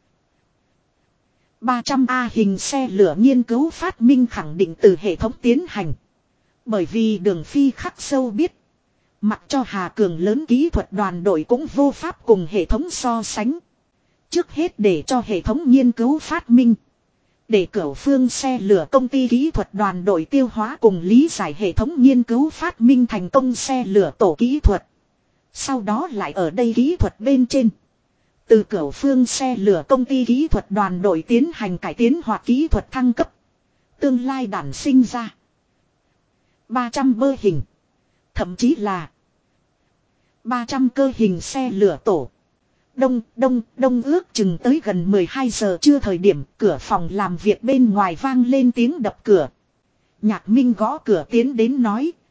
300A hình xe lửa nghiên cứu phát minh khẳng định từ hệ thống tiến hành. Bởi vì Đường Phi khắc sâu biết. Mặc cho Hà Cường lớn kỹ thuật đoàn đội cũng vô pháp cùng hệ thống so sánh. Trước hết để cho hệ thống nghiên cứu phát minh. Để Cửu Phương xe lửa công ty kỹ thuật đoàn đội tiêu hóa cùng lý giải hệ thống nghiên cứu phát minh thành công xe lửa tổ kỹ thuật. Sau đó lại ở đây kỹ thuật bên trên. Từ Cửu Phương xe lửa công ty kỹ thuật đoàn đội tiến hành cải tiến hoặc kỹ thuật thăng cấp. Tương lai đản sinh ra 300 bơ hình. Thậm chí là 300 cơ hình xe lửa tổ. Đông ước chừng tới gần 12 giờ trưa thời điểm cửa phòng làm việc bên ngoài vang lên tiếng đập cửa. Nhạc Minh gõ cửa tiến đến nói,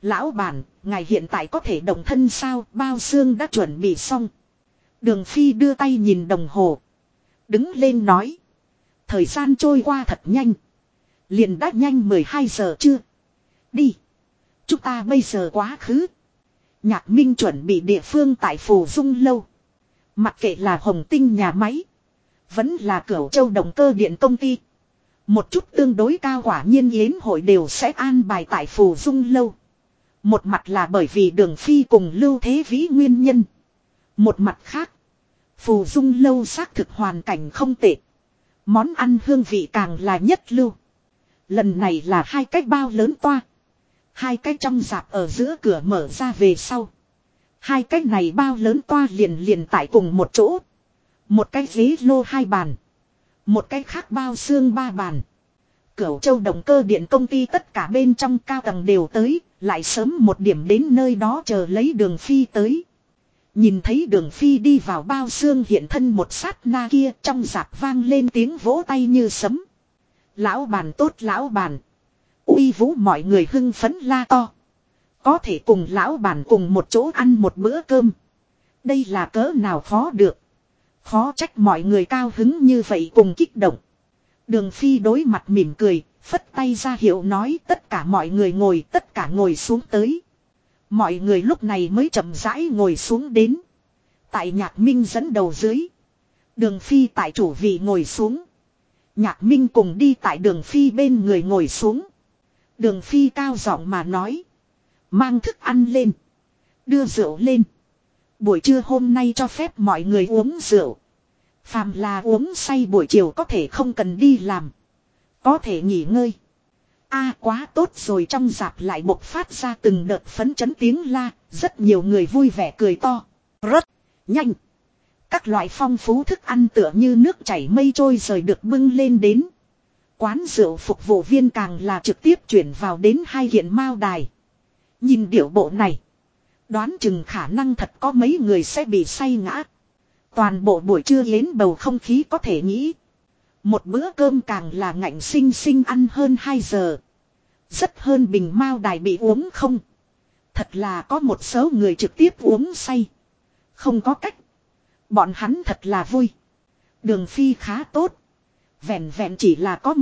Lão bản, ngài hiện tại có thể động thân sao? Bao xương đã chuẩn bị xong. Đường Phi đưa tay nhìn đồng hồ. Đứng lên nói. Thời gian trôi qua thật nhanh. Liền đã nhanh 12 giờ chưa? Đi. Chúng ta bây giờ quá khứ. Nhạc Minh chuẩn bị địa phương tại Phù Dung Lâu. Mặc kệ là Hồng Tinh nhà máy. Vẫn là Cửu Châu Động Cơ Điện công ty. Một chút tương đối cao quả nhiên yến hội đều sẽ an bài tại Phù Dung Lâu. Một mặt là bởi vì Đường Phi cùng Lưu Thế Vĩ nguyên nhân. Một mặt khác. Phù Dung Lâu xác thực hoàn cảnh không tệ. Món ăn hương vị càng là nhất lưu. Lần này là 2 cái bao lớn toa. 2 cái trong rạp ở giữa cửa mở ra về sau. 2 cái này bao lớn toa liền tại cùng một chỗ. Một cái ghế lô 2 bàn. Một cái khác bao xương 3 bàn. Cửu Châu Động Cơ Điện công ty tất cả bên trong cao tầng đều tới. Lại sớm một điểm đến nơi đó chờ lấy Đường Phi tới. Nhìn thấy Đường Phi đi vào bao xương hiện thân một sát na kia, trong rạp vang lên tiếng vỗ tay như sấm. Lão bản tốt, lão bản. Uy vũ mọi người hưng phấn la to. Có thể cùng lão bản cùng một chỗ ăn một bữa cơm. Đây là cỡ nào khó được. Khó trách mọi người cao hứng như vậy cùng kích động. Đường Phi đối mặt mỉm cười, phất tay ra hiệu nói tất cả mọi người ngồi, tất cả ngồi xuống tới. Mọi người lúc này mới chậm rãi ngồi xuống đến. Tại Nhạc Minh dẫn đầu dưới. Đường Phi tại chủ vị ngồi xuống. Nhạc Minh cùng đi tại Đường Phi bên người ngồi xuống. Đường Phi cao giọng mà nói. Mang thức ăn lên. Đưa rượu lên. Buổi trưa hôm nay cho phép mọi người uống rượu. Phàm là uống say buổi chiều có thể không cần đi làm. Có thể nghỉ ngơi. Quá tốt rồi, trong rạp lại bộc phát ra từng đợt phấn chấn tiếng la. Rất nhiều người vui vẻ cười to. Rất nhanh. Các loại phong phú thức ăn tựa như nước chảy mây trôi rời được bưng lên đến. Quán rượu phục vụ viên càng là trực tiếp chuyển vào đến 2 kiện mao đài. Nhìn điệu bộ này. Đoán chừng khả năng thật có mấy người sẽ bị say ngã. Toàn bộ buổi trưa yến bầu không khí có thể nghĩ. Một bữa cơm càng là ngạnh sinh sinh ăn hơn 2 giờ. Rất hơn bình mao đài bị uống không. Thật là có một số người trực tiếp uống say. Không có cách. Bọn hắn thật là vui. Đường Phi khá tốt. Vẹn vẹn chỉ là có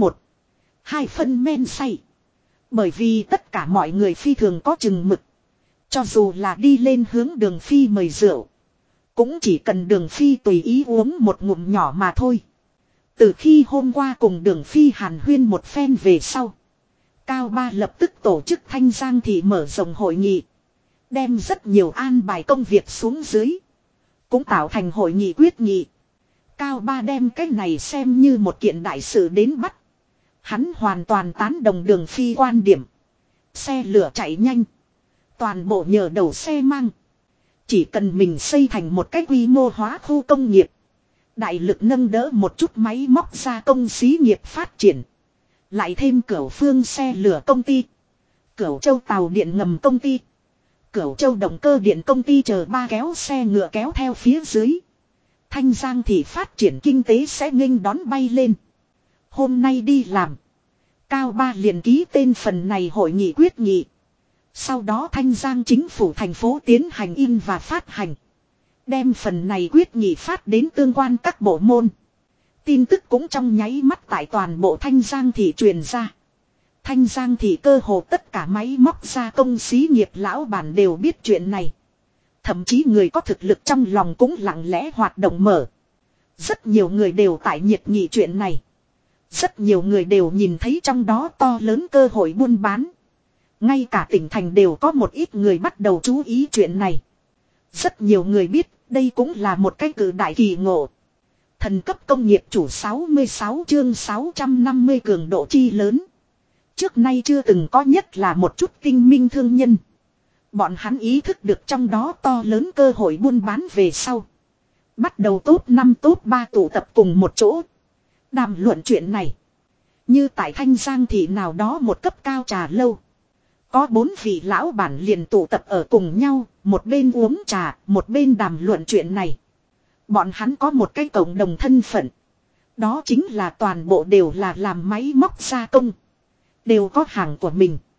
1-2 phân men say. Bởi vì tất cả mọi người phi thường có chừng mực. Cho dù là đi lên hướng Đường Phi mời rượu. Cũng chỉ cần Đường Phi tùy ý uống một ngụm nhỏ mà thôi. Từ khi hôm qua cùng Đường Phi hàn huyên một phen về sau. Cao Ba lập tức tổ chức Thanh Giang thị mở rộng hội nghị. Đem rất nhiều an bài công việc xuống dưới. Cũng tạo thành hội nghị quyết nghị. Cao Ba đem cái này xem như một kiện đại sự đến bắt. Hắn hoàn toàn tán đồng Đường Phi quan điểm. Xe lửa chạy nhanh. Toàn bộ nhờ đầu xe mang. Chỉ cần mình xây thành một cái quy mô hóa khu công nghiệp. Đại lực nâng đỡ một chút máy móc gia công xí nghiệp phát triển. Lại thêm Cửu Phương xe lửa công ty. Cửu Châu tàu điện ngầm công ty. Cửu Châu động cơ điện công ty chờ 3 kéo xe ngựa kéo theo phía dưới. Thanh Giang thì phát triển kinh tế sẽ nghênh đón bay lên. Hôm nay đi làm. Cao Ba liền ký tên phần này hội nghị quyết nghị. Sau đó Thanh Giang chính phủ thành phố tiến hành in và phát hành. Đem phần này quyết nghị phát đến tương quan các bộ môn. Tin tức cũng trong nháy mắt tại toàn bộ Thanh Giang thị truyền ra. Thanh Giang thị cơ hồ tất cả máy móc gia công xí nghiệp lão bản đều biết chuyện này. Thậm chí người có thực lực trong lòng cũng lặng lẽ hoạt động mở. Rất nhiều người đều tại nhiệt nghị chuyện này. Rất nhiều người đều nhìn thấy trong đó to lớn cơ hội buôn bán. Ngay cả tỉnh thành đều có một ít người bắt đầu chú ý chuyện này. Rất nhiều người biết đây cũng là một cái cử đại kỳ ngộ. Thần cấp công nghiệp chủ 66 chương 650 cường độ chi lớn. Trước nay chưa từng có, nhất là một chút tinh minh thương nhân. Bọn hắn ý thức được trong đó to lớn cơ hội buôn bán về sau. Bắt đầu top 5 top 3 tụ tập cùng một chỗ. Đàm luận chuyện này. Như tại Thanh Giang thị nào đó một cấp cao trà lâu. Có 4 vị lão bản liền tụ tập ở cùng nhau. Một bên uống trà, một bên đàm luận chuyện này. Bọn hắn có một cái cộng đồng thân phận. Đó chính là toàn bộ đều là làm máy móc gia công. Đều có hàng của mình.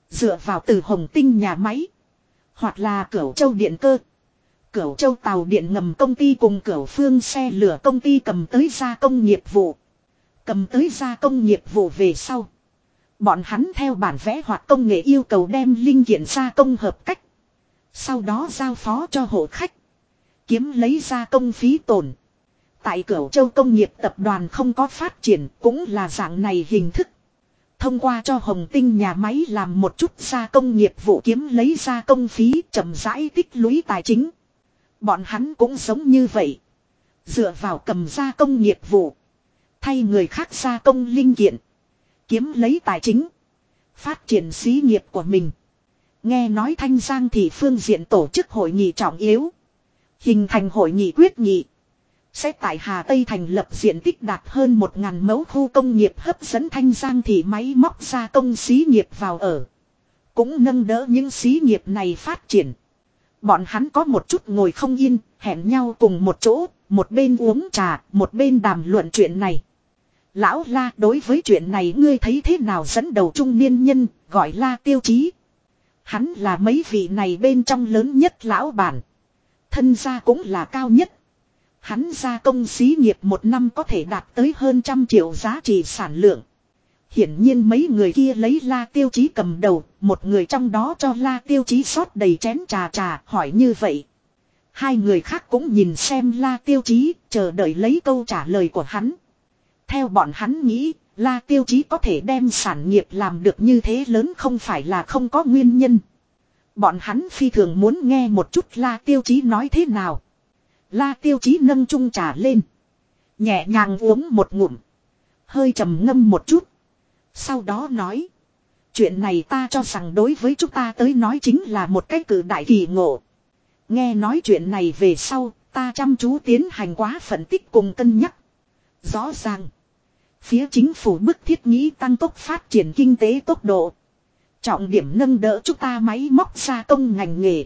Dựa vào từ Hồng Tinh nhà máy. Hoặc là Cửu Châu Điện Cơ. Cửu Châu Tàu Điện Ngầm công ty cùng Cửu Phương xe lửa công ty cầm tới gia công nghiệp vụ. Cầm tới gia công nghiệp vụ về sau. Bọn hắn theo bản vẽ hoặc công nghệ yêu cầu đem linh kiện gia công hợp cách. Sau đó giao phó cho hộ khách. Kiếm lấy gia công phí tổn. Tại Cửu Châu công nghiệp tập đoàn không có phát triển cũng là dạng này hình thức. Thông qua cho Hồng Tinh nhà máy làm một chút gia công nghiệp vụ kiếm lấy gia công phí chậm rãi tích lũy tài chính. Bọn hắn cũng giống như vậy. Dựa vào cầm gia công nghiệp vụ. Thay người khác gia công linh kiện. Kiếm lấy tài chính. Phát triển xí nghiệp của mình. Nghe nói Thanh Giang thị phương diện tổ chức hội nghị trọng yếu. Hình thành hội nghị quyết nghị. Sẽ tại Hà Tây thành lập diện tích đạt hơn 1.000 mẫu khu công nghiệp hấp dẫn Thanh Giang thị máy móc gia công xí nghiệp vào ở. Cũng nâng đỡ những xí nghiệp này phát triển. Bọn hắn có một chút ngồi không yên, hẹn nhau cùng một chỗ, một bên uống trà, một bên đàm luận chuyện này. Lão La, đối với chuyện này ngươi thấy thế nào? Dẫn đầu trung niên nhân, gọi La Tiêu Chí. Hắn là mấy vị này bên trong lớn nhất lão bản. Thân gia cũng là cao nhất. Hắn gia công xí nghiệp một năm có thể đạt tới hơn 100 triệu giá trị sản lượng. Hiển nhiên mấy người kia lấy La Tiêu Chí cầm đầu, một người trong đó cho La Tiêu Chí rót đầy chén trà hỏi như vậy. Hai người khác cũng nhìn xem La Tiêu Chí, chờ đợi lấy câu trả lời của hắn. Theo bọn hắn nghĩ, La Tiêu Chí có thể đem sản nghiệp làm được như thế lớn không phải là không có nguyên nhân. Bọn hắn phi thường muốn nghe một chút La Tiêu Chí nói thế nào. La Tiêu Chí nâng chung trà lên. Nhẹ nhàng uống một ngụm. Hơi trầm ngâm một chút. Sau đó nói. Chuyện này ta cho rằng đối với chúng ta tới nói chính là một cái cử đại kỳ ngộ. Nghe nói chuyện này về sau, ta chăm chú tiến hành quá phân tích cùng cân nhắc. Rõ ràng. Phía chính phủ bức thiết nghĩ tăng tốc phát triển kinh tế tốc độ. Trọng điểm nâng đỡ chúng ta máy móc gia công ngành nghề.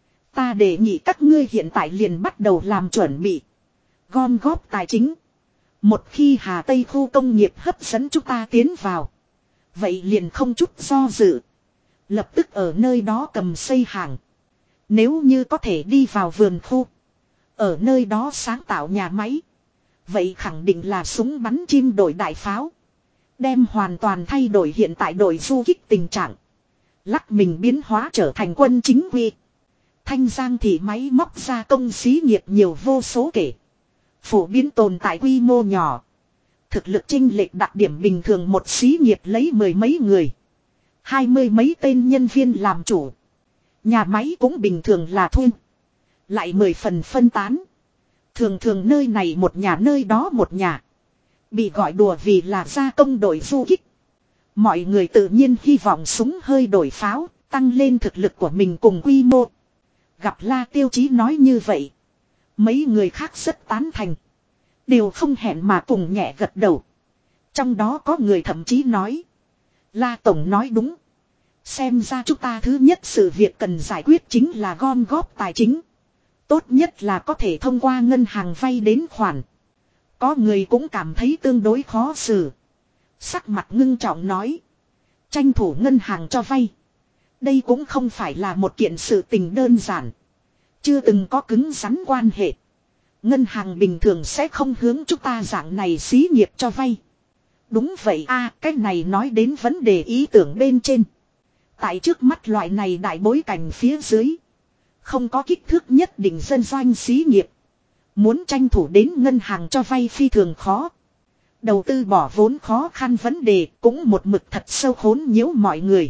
Ta đề nghị các ngươi hiện tại liền bắt đầu làm chuẩn bị. Gom góp tài chính. Một khi Hà Tây khu công nghiệp hấp dẫn chúng ta tiến vào. Vậy liền không chút do dự. Lập tức ở nơi đó cầm xây hàng. Nếu như có thể đi vào vườn khu. Ở nơi đó sáng tạo nhà máy. Vậy khẳng định là súng bắn chim đổi đại pháo. Đem hoàn toàn thay đổi hiện tại đội du kích tình trạng. Lắc mình biến hóa trở thành quân chính quy. Thanh Giang thị máy móc gia công xí nghiệp nhiều vô số kể. Phổ biến tồn tại quy mô nhỏ. Thực lực chênh lệch đặc điểm bình thường một xí nghiệp lấy 10 mấy người. 20 mấy tên nhân viên làm chủ. Nhà máy cũng bình thường là thuê. Lại 10 phần phân tán. Thường thường nơi này một nhà nơi đó một nhà. Bị gọi đùa vì là gia công đội du kích. Mọi người tự nhiên hy vọng súng hơi đổi pháo, tăng lên thực lực của mình cùng quy mô. Gặp La Tiêu Chí nói như vậy. Mấy người khác rất tán thành. Đều không hẹn mà cùng nhẹ gật đầu. Trong đó có người thậm chí nói. La Tổng nói đúng. Xem ra chúng ta thứ nhất sự việc cần giải quyết chính là gom góp tài chính. Tốt nhất là có thể thông qua ngân hàng vay đến khoản. Có người cũng cảm thấy tương đối khó xử. Sắc mặt ngưng trọng nói. Tranh thủ ngân hàng cho vay. Đây cũng không phải là một kiện sự tình đơn giản. Chưa từng có cứng rắn quan hệ. Ngân hàng bình thường sẽ không hướng chúng ta dạng này xí nghiệp cho vay. Đúng vậy a, cái này nói đến vấn đề ý tưởng bên trên. Tại trước mắt loại này đại bối cảnh phía dưới. Không có kích thước nhất định dân doanh xí nghiệp. Muốn tranh thủ đến ngân hàng cho vay phi thường khó. Đầu tư bỏ vốn khó khăn vấn đề cũng một mực thật sâu khốn nhiễu mọi người.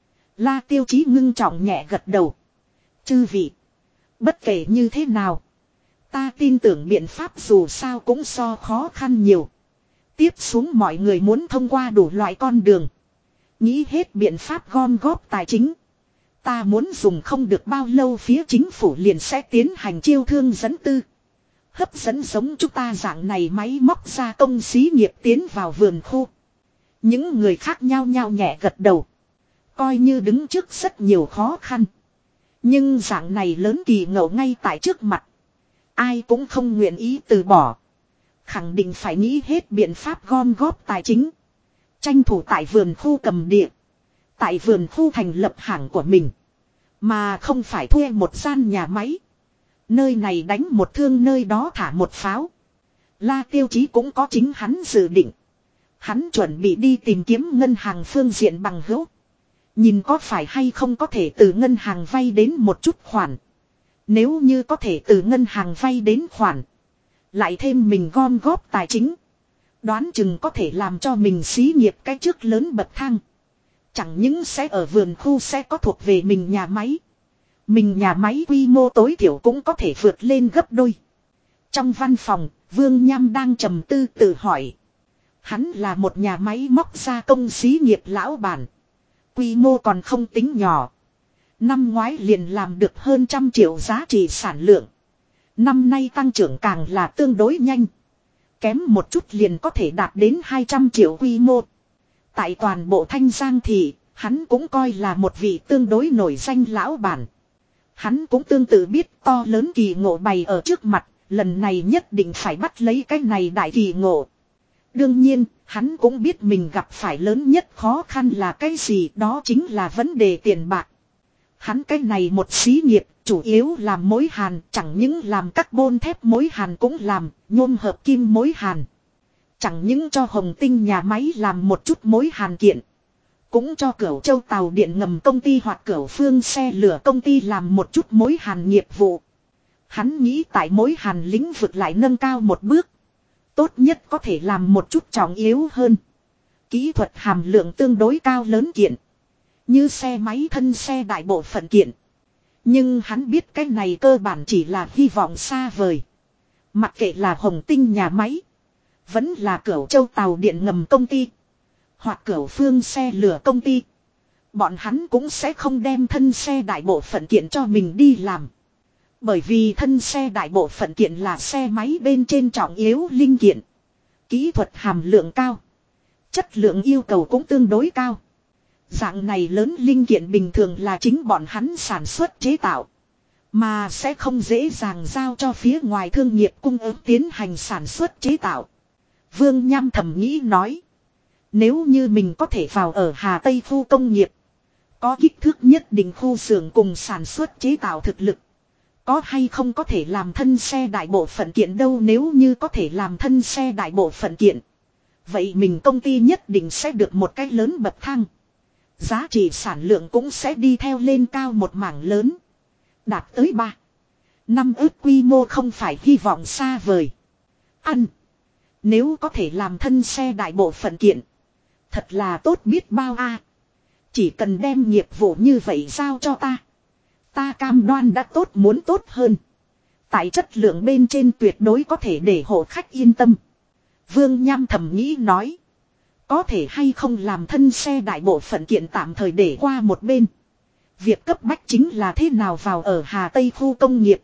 La Tiêu Chí ngưng trọng nhẹ gật đầu. Chư vị. Bất kể như thế nào. Ta tin tưởng biện pháp dù sao cũng so khó khăn nhiều. Tiếp xuống mọi người muốn thông qua đủ loại con đường. Nghĩ hết biện pháp gom góp tài chính. Ta muốn dùng không được bao lâu phía chính phủ liền sẽ tiến hành chiêu thương dẫn tư. Hấp dẫn giống chúng ta dạng này máy móc gia công xí nghiệp tiến vào vườn khu. Những người khác nhao nhao nhẹ gật đầu. Coi như đứng trước rất nhiều khó khăn. Nhưng dạng này lớn kỳ ngộ ngay tại trước mặt. Ai cũng không nguyện ý từ bỏ. Khẳng định phải nghĩ hết biện pháp gom góp tài chính. Tranh thủ tại vườn khu cầm địa. Tại vườn khu thành lập hãng của mình. Mà không phải thuê một gian nhà máy. Nơi này đánh một thương nơi đó thả một pháo. La Tiêu Chí cũng có chính hắn dự định. Hắn chuẩn bị đi tìm kiếm ngân hàng phương diện bằng hữu. Nhìn có phải hay không có thể từ ngân hàng vay đến một chút khoản. Nếu như có thể từ ngân hàng vay đến khoản. Lại thêm mình gom góp tài chính. Đoán chừng có thể làm cho mình xí nghiệp cái trước lớn bậc thang. Chẳng những sẽ ở vườn khu sẽ có thuộc về mình nhà máy. Mình nhà máy quy mô tối thiểu cũng có thể vượt lên gấp đôi. Trong văn phòng, Vương Nham đang trầm tư tự hỏi. Hắn là một nhà máy móc gia công xí nghiệp lão bản. Quy mô còn không tính nhỏ. Năm ngoái liền làm được hơn 100 triệu giá trị sản lượng. Năm nay tăng trưởng càng là tương đối nhanh. Kém một chút liền có thể đạt đến 200 triệu quy mô. Tại toàn bộ Thanh Giang thị, hắn cũng coi là một vị tương đối nổi danh lão bản. Hắn cũng tương tự biết to lớn kỳ ngộ bày ở trước mặt, lần này nhất định phải bắt lấy cái này đại kỳ ngộ. Đương nhiên, hắn cũng biết mình gặp phải lớn nhất khó khăn là cái gì, đó chính là vấn đề tiền bạc. Hắn cái này một xí nghiệp, chủ yếu làm mối hàn, chẳng những làm carbon thép mối hàn cũng làm, nhôm hợp kim mối hàn. Chẳng những cho Hồng Tinh nhà máy làm một chút mối hàn kiện. Cũng cho Cửu Châu tàu điện ngầm công ty hoặc Cửu Phương xe lửa công ty làm một chút mối hàn nghiệp vụ. Hắn nghĩ tại mối hàn lĩnh vực lại nâng cao một bước. Tốt nhất có thể làm một chút trọng yếu hơn. Kỹ thuật hàm lượng tương đối cao lớn kiện. Như xe máy thân xe đại bộ phận kiện. Nhưng hắn biết cái này cơ bản chỉ là hy vọng xa vời. Mặc kệ là Hồng Tinh nhà máy. Vẫn là Cửu Châu tàu điện ngầm công ty. Hoặc Cửu Phương xe lửa công ty. Bọn hắn cũng sẽ không đem thân xe đại bộ phận kiện cho mình đi làm. Bởi vì thân xe đại bộ phận kiện là xe máy bên trên trọng yếu linh kiện. Kỹ thuật hàm lượng cao. Chất lượng yêu cầu cũng tương đối cao. Dạng này lớn linh kiện bình thường là chính bọn hắn sản xuất chế tạo. Mà sẽ không dễ dàng giao cho phía ngoài thương nghiệp cung ứng tiến hành sản xuất chế tạo. Vương Nham thầm nghĩ nói. Nếu như mình có thể vào ở Hà Tây khu công nghiệp. Có kích thước nhất định khu xưởng cùng sản xuất chế tạo thực lực. Có hay không có thể làm thân xe đại bộ phận kiện đâu, nếu như có thể làm thân xe đại bộ phận kiện. Vậy mình công ty nhất định sẽ được một cái lớn bậc thang. Giá trị sản lượng cũng sẽ đi theo lên cao một mảng lớn. Đạt tới 3-5 ước quy mô không phải hy vọng xa vời. Nếu có thể làm thân xe đại bộ phận kiện. Thật là tốt biết bao a. Chỉ cần đem nghiệp vụ như vậy giao cho ta. Ta cam đoan đã tốt muốn tốt hơn. Tại chất lượng bên trên tuyệt đối có thể để hộ khách yên tâm. Vương Nham thầm nghĩ nói. Có thể hay không làm thân xe đại bộ phận kiện tạm thời để qua một bên. Việc cấp bách chính là thế nào vào ở Hà Tây khu công nghiệp.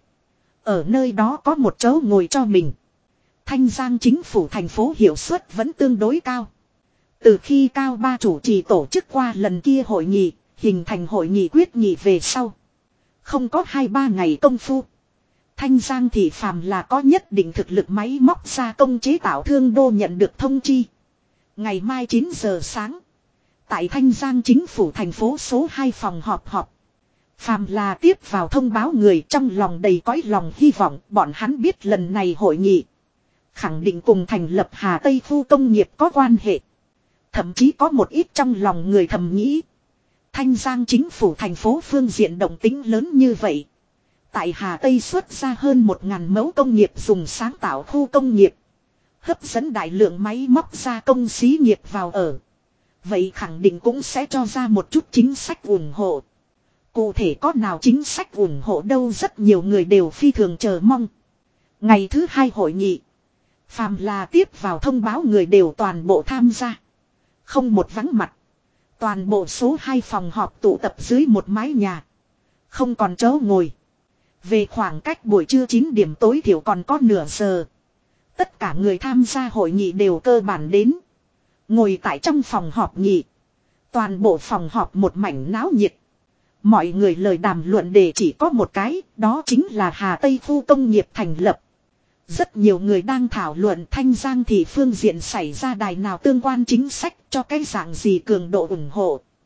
Ở nơi đó có một chỗ ngồi cho mình. Thanh Giang chính phủ thành phố hiệu suất vẫn tương đối cao. Từ khi Cao Ba chủ trì tổ chức qua lần kia hội nghị, hình thành hội nghị quyết nghị về sau. Không có 2-3 ngày công phu. Thanh Giang thị phàm là có nhất định thực lực máy móc gia công chế tạo thương đô nhận được thông chi. Ngày mai 9 giờ sáng. Tại Thanh Giang chính phủ thành phố số 2 phòng họp. Phàm là tiếp vào thông báo người trong lòng đầy cõi lòng hy vọng bọn hắn biết lần này hội nghị. Khẳng định cùng thành lập Hà Tây khu công nghiệp có quan hệ. Thậm chí có một ít trong lòng người thầm nghĩ. Thanh Giang chính phủ thành phố phương diện động tính lớn như vậy. Tại Hà Tây xuất ra hơn 1.000 mẫu công nghiệp dùng sáng tạo khu công nghiệp. Hấp dẫn đại lượng máy móc gia công xí nghiệp vào ở. Vậy khẳng định cũng sẽ cho ra một chút chính sách ủng hộ. Cụ thể có nào chính sách ủng hộ đâu, rất nhiều người đều phi thường chờ mong. Ngày thứ 2 hội nghị. Phàm là tiếp vào thông báo người đều toàn bộ tham gia. Không một vắng mặt. Toàn bộ số 2 phòng họp tụ tập dưới một mái nhà. Không còn chỗ ngồi. Về khoảng cách buổi trưa 9 điểm tối thiểu còn có nửa giờ. Tất cả người tham gia hội nghị đều cơ bản đến. Ngồi tại trong phòng họp nghị. Toàn bộ phòng họp một mảnh náo nhiệt. Mọi người lời đàm luận đề chỉ có một cái, đó chính là Hà Tây khu công nghiệp thành lập. Rất nhiều người đang thảo luận Thanh Giang thị phương diện xảy ra đài nào tương quan chính sách cho cái dạng gì cường độ ủng hộ.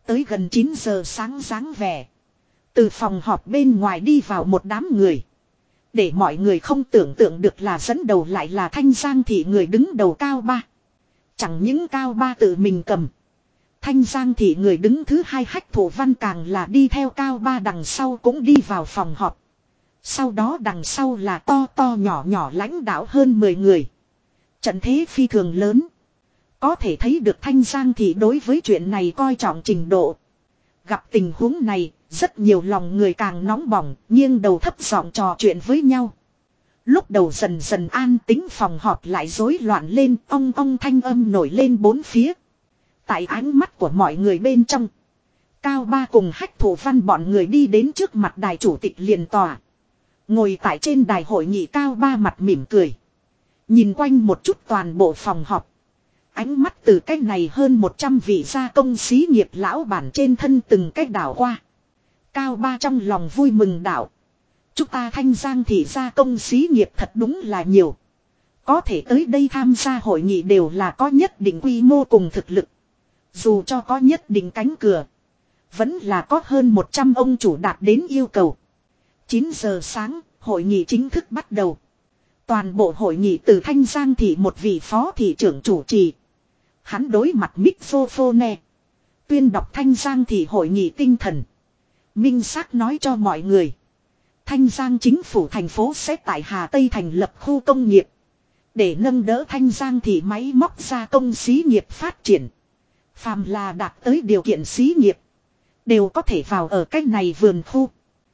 Tới gần 9 giờ sáng dáng vẻ. Từ phòng họp bên ngoài đi vào một đám người. Để mọi người không tưởng tượng được là dẫn đầu lại là Thanh Giang Thị người đứng đầu Cao Ba. Chẳng những Cao Ba tự mình cầm. Thanh Giang Thị người đứng thứ hai Hách Thủ Văn càng là đi theo Cao Ba đằng sau cũng đi vào phòng họp. Sau đó đằng sau là to to nhỏ nhỏ lãnh đạo hơn 10 người. Trận thế phi thường lớn. Có thể thấy được Thanh Giang Thị đối với chuyện này coi trọng trình độ. Gặp tình huống này, rất nhiều lòng người càng nóng bỏng, nghiêng đầu thấp giọng trò chuyện với nhau. Lúc đầu dần dần an tĩnh phòng họp lại rối loạn lên, ong ong thanh âm nổi lên bốn phía. Tại ánh mắt của mọi người bên trong, Cao Ba cùng Hách Thủ Văn bọn người đi đến trước mặt đài chủ tịch liền tòa. Ngồi tại trên đài hội nghị Cao Ba mặt mỉm cười. Nhìn quanh một chút toàn bộ phòng họp. Ánh mắt từ cách này hơn 100 vị gia công xí nghiệp lão bản trên thân từng cách đảo qua. Cao Ba trong lòng vui mừng đảo. Chúng ta Thanh Giang Thị gia công xí nghiệp thật đúng là nhiều. Có thể tới đây tham gia hội nghị đều là có nhất định quy mô cùng thực lực. Dù cho có nhất định cánh cửa. Vẫn là có hơn 100 ông chủ đạt đến yêu cầu. 9 giờ sáng, hội nghị chính thức bắt đầu. Toàn bộ hội nghị từ Thanh Giang Thị một vị phó thị trưởng chủ trì. Hắn đối mặt microphone. Tuyên đọc Thanh Giang Thị hội nghị tinh thần. Minh xác nói cho mọi người. Thanh Giang chính phủ thành phố sẽ tại Hà Tây thành lập khu công nghiệp. Để nâng đỡ Thanh Giang Thị máy móc gia công xí nghiệp phát triển. Phàm là đạt tới điều kiện xí nghiệp. Đều có thể vào ở cách này vườn khu.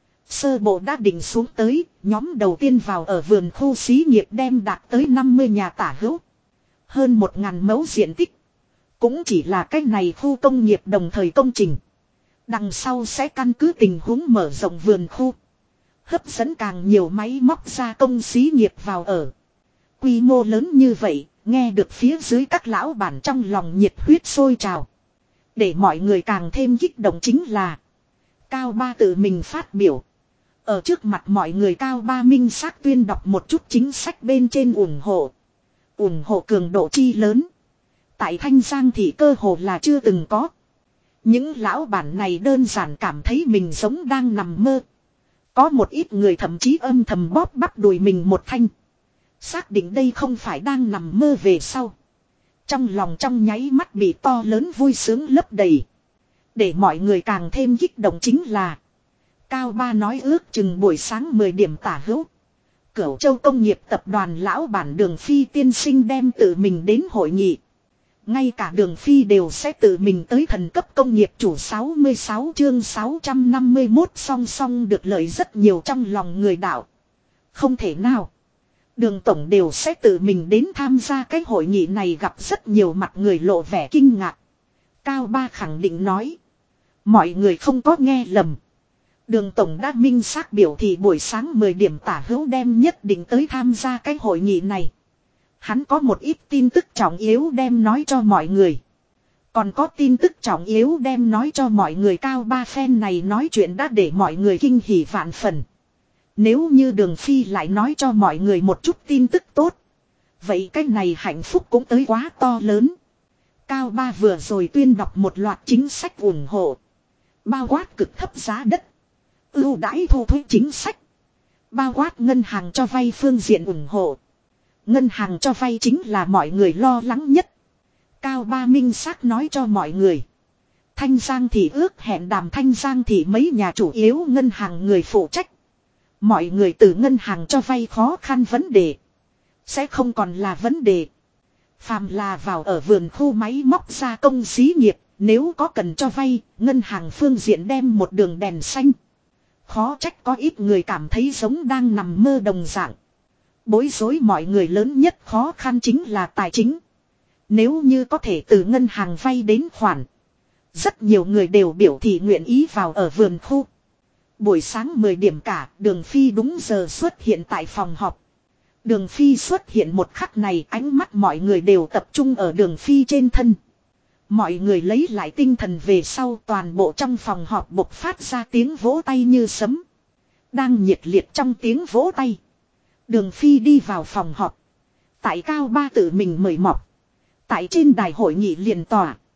Sơ bộ đã định xuống tới, nhóm đầu tiên vào ở vườn khu xí nghiệp đem đạt tới 50 nhà tả hữu. Hơn 1.000 mẫu diện tích. Cũng chỉ là cách này khu công nghiệp đồng thời công trình. Đằng sau sẽ căn cứ tình huống mở rộng vườn khu. Hấp dẫn càng nhiều máy móc gia công xí nghiệp vào ở. Quy mô lớn như vậy, nghe được phía dưới các lão bản trong lòng nhiệt huyết sôi trào. Để mọi người càng thêm kích động chính là Cao Ba tự mình phát biểu. Ở trước mặt mọi người Cao Ba minh xác tuyên đọc một chút chính sách bên trên ủng hộ. Ủng hộ cường độ chi lớn. Tại Thanh Giang Thị cơ hồ là chưa từng có. Những lão bản này đơn giản cảm thấy mình giống đang nằm mơ. Có một ít người thậm chí âm thầm bóp bắp đùi mình một thanh. Xác định đây không phải đang nằm mơ về sau. Trong lòng trong nháy mắt bị to lớn vui sướng lấp đầy. Để mọi người càng thêm kích động chính là Cao Ba nói ước chừng buổi sáng 10 điểm tả hữu. Cửu Châu Công nghiệp tập đoàn lão bản Đường Phi tiên sinh đem tự mình đến hội nghị. Ngay cả Đường Phi đều sẽ tự mình tới thần cấp công nghiệp chủ 66 chương 651 song song được lợi rất nhiều trong lòng người đạo. Không thể nào. Đường Tổng đều sẽ tự mình đến tham gia cái hội nghị này gặp rất nhiều mặt người lộ vẻ kinh ngạc. Cao Ba khẳng định nói. Mọi người không có nghe lầm. Đường Tổng đã minh xác biểu thị buổi sáng 10 điểm tả hữu đem nhất định tới tham gia cái hội nghị này. Hắn có một ít tin tức trọng yếu đem nói cho mọi người. Còn có tin tức trọng yếu đem nói cho mọi người. Cao Ba phen này nói chuyện đã để mọi người kinh hỉ vạn phần. Nếu như Đường Phi lại nói cho mọi người một chút tin tức tốt. Vậy cái này hạnh phúc cũng tới quá to lớn. Cao Ba vừa rồi tuyên đọc một loạt chính sách ủng hộ. Bao quát cực thấp giá đất. Ưu đãi thu thuế chính sách. Bao quát ngân hàng cho vay phương diện ủng hộ. Ngân hàng cho vay chính là mọi người lo lắng nhất. Cao Ba minh xác nói cho mọi người. Thanh Giang Thị ước hẹn đàm Thanh Giang Thị mấy nhà chủ yếu ngân hàng người phụ trách. Mọi người từ ngân hàng cho vay khó khăn vấn đề. Sẽ không còn là vấn đề. Phàm là vào ở vườn khu máy móc gia công xí nghiệp. Nếu có cần cho vay, ngân hàng phương diện đem một đường đèn xanh. Khó trách có ít người cảm thấy giống đang nằm mơ đồng dạng. Bối rối mọi người lớn nhất khó khăn chính là tài chính. Nếu như có thể từ ngân hàng vay đến khoản. Rất nhiều người đều biểu thị nguyện ý vào ở vườn khu. Buổi sáng 10 điểm cả, Đường Phi đúng giờ xuất hiện tại phòng họp. Đường Phi xuất hiện một khắc này, ánh mắt mọi người đều tập trung ở Đường Phi trên thân. Mọi người lấy lại tinh thần về sau, toàn bộ trong phòng họp bộc phát ra tiếng vỗ tay như sấm. Đang nhiệt liệt trong tiếng vỗ tay. Đường Phi đi vào phòng họp. Tại Cao Ba tự mình mời mọc. Tại trên đài hội nghị liền tòa.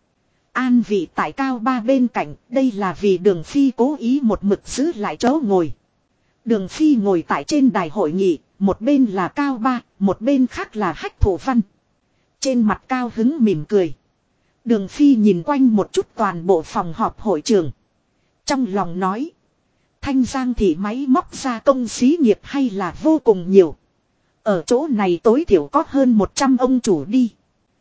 An vị tại cao ba bên cạnh, đây là vì Đường Phi cố ý một mực giữ lại chỗ ngồi. Đường Phi ngồi tại trên đài hội nghị, một bên là cao ba, một bên khác là Hách Thụ Văn. Trên mặt Cao Hứng mỉm cười. Đường Phi nhìn quanh một chút toàn bộ phòng họp hội trường. Trong lòng nói. Thanh Giang thị máy móc gia công xí nghiệp hay là vô cùng nhiều. Ở chỗ này tối thiểu có hơn 100 ông chủ đi.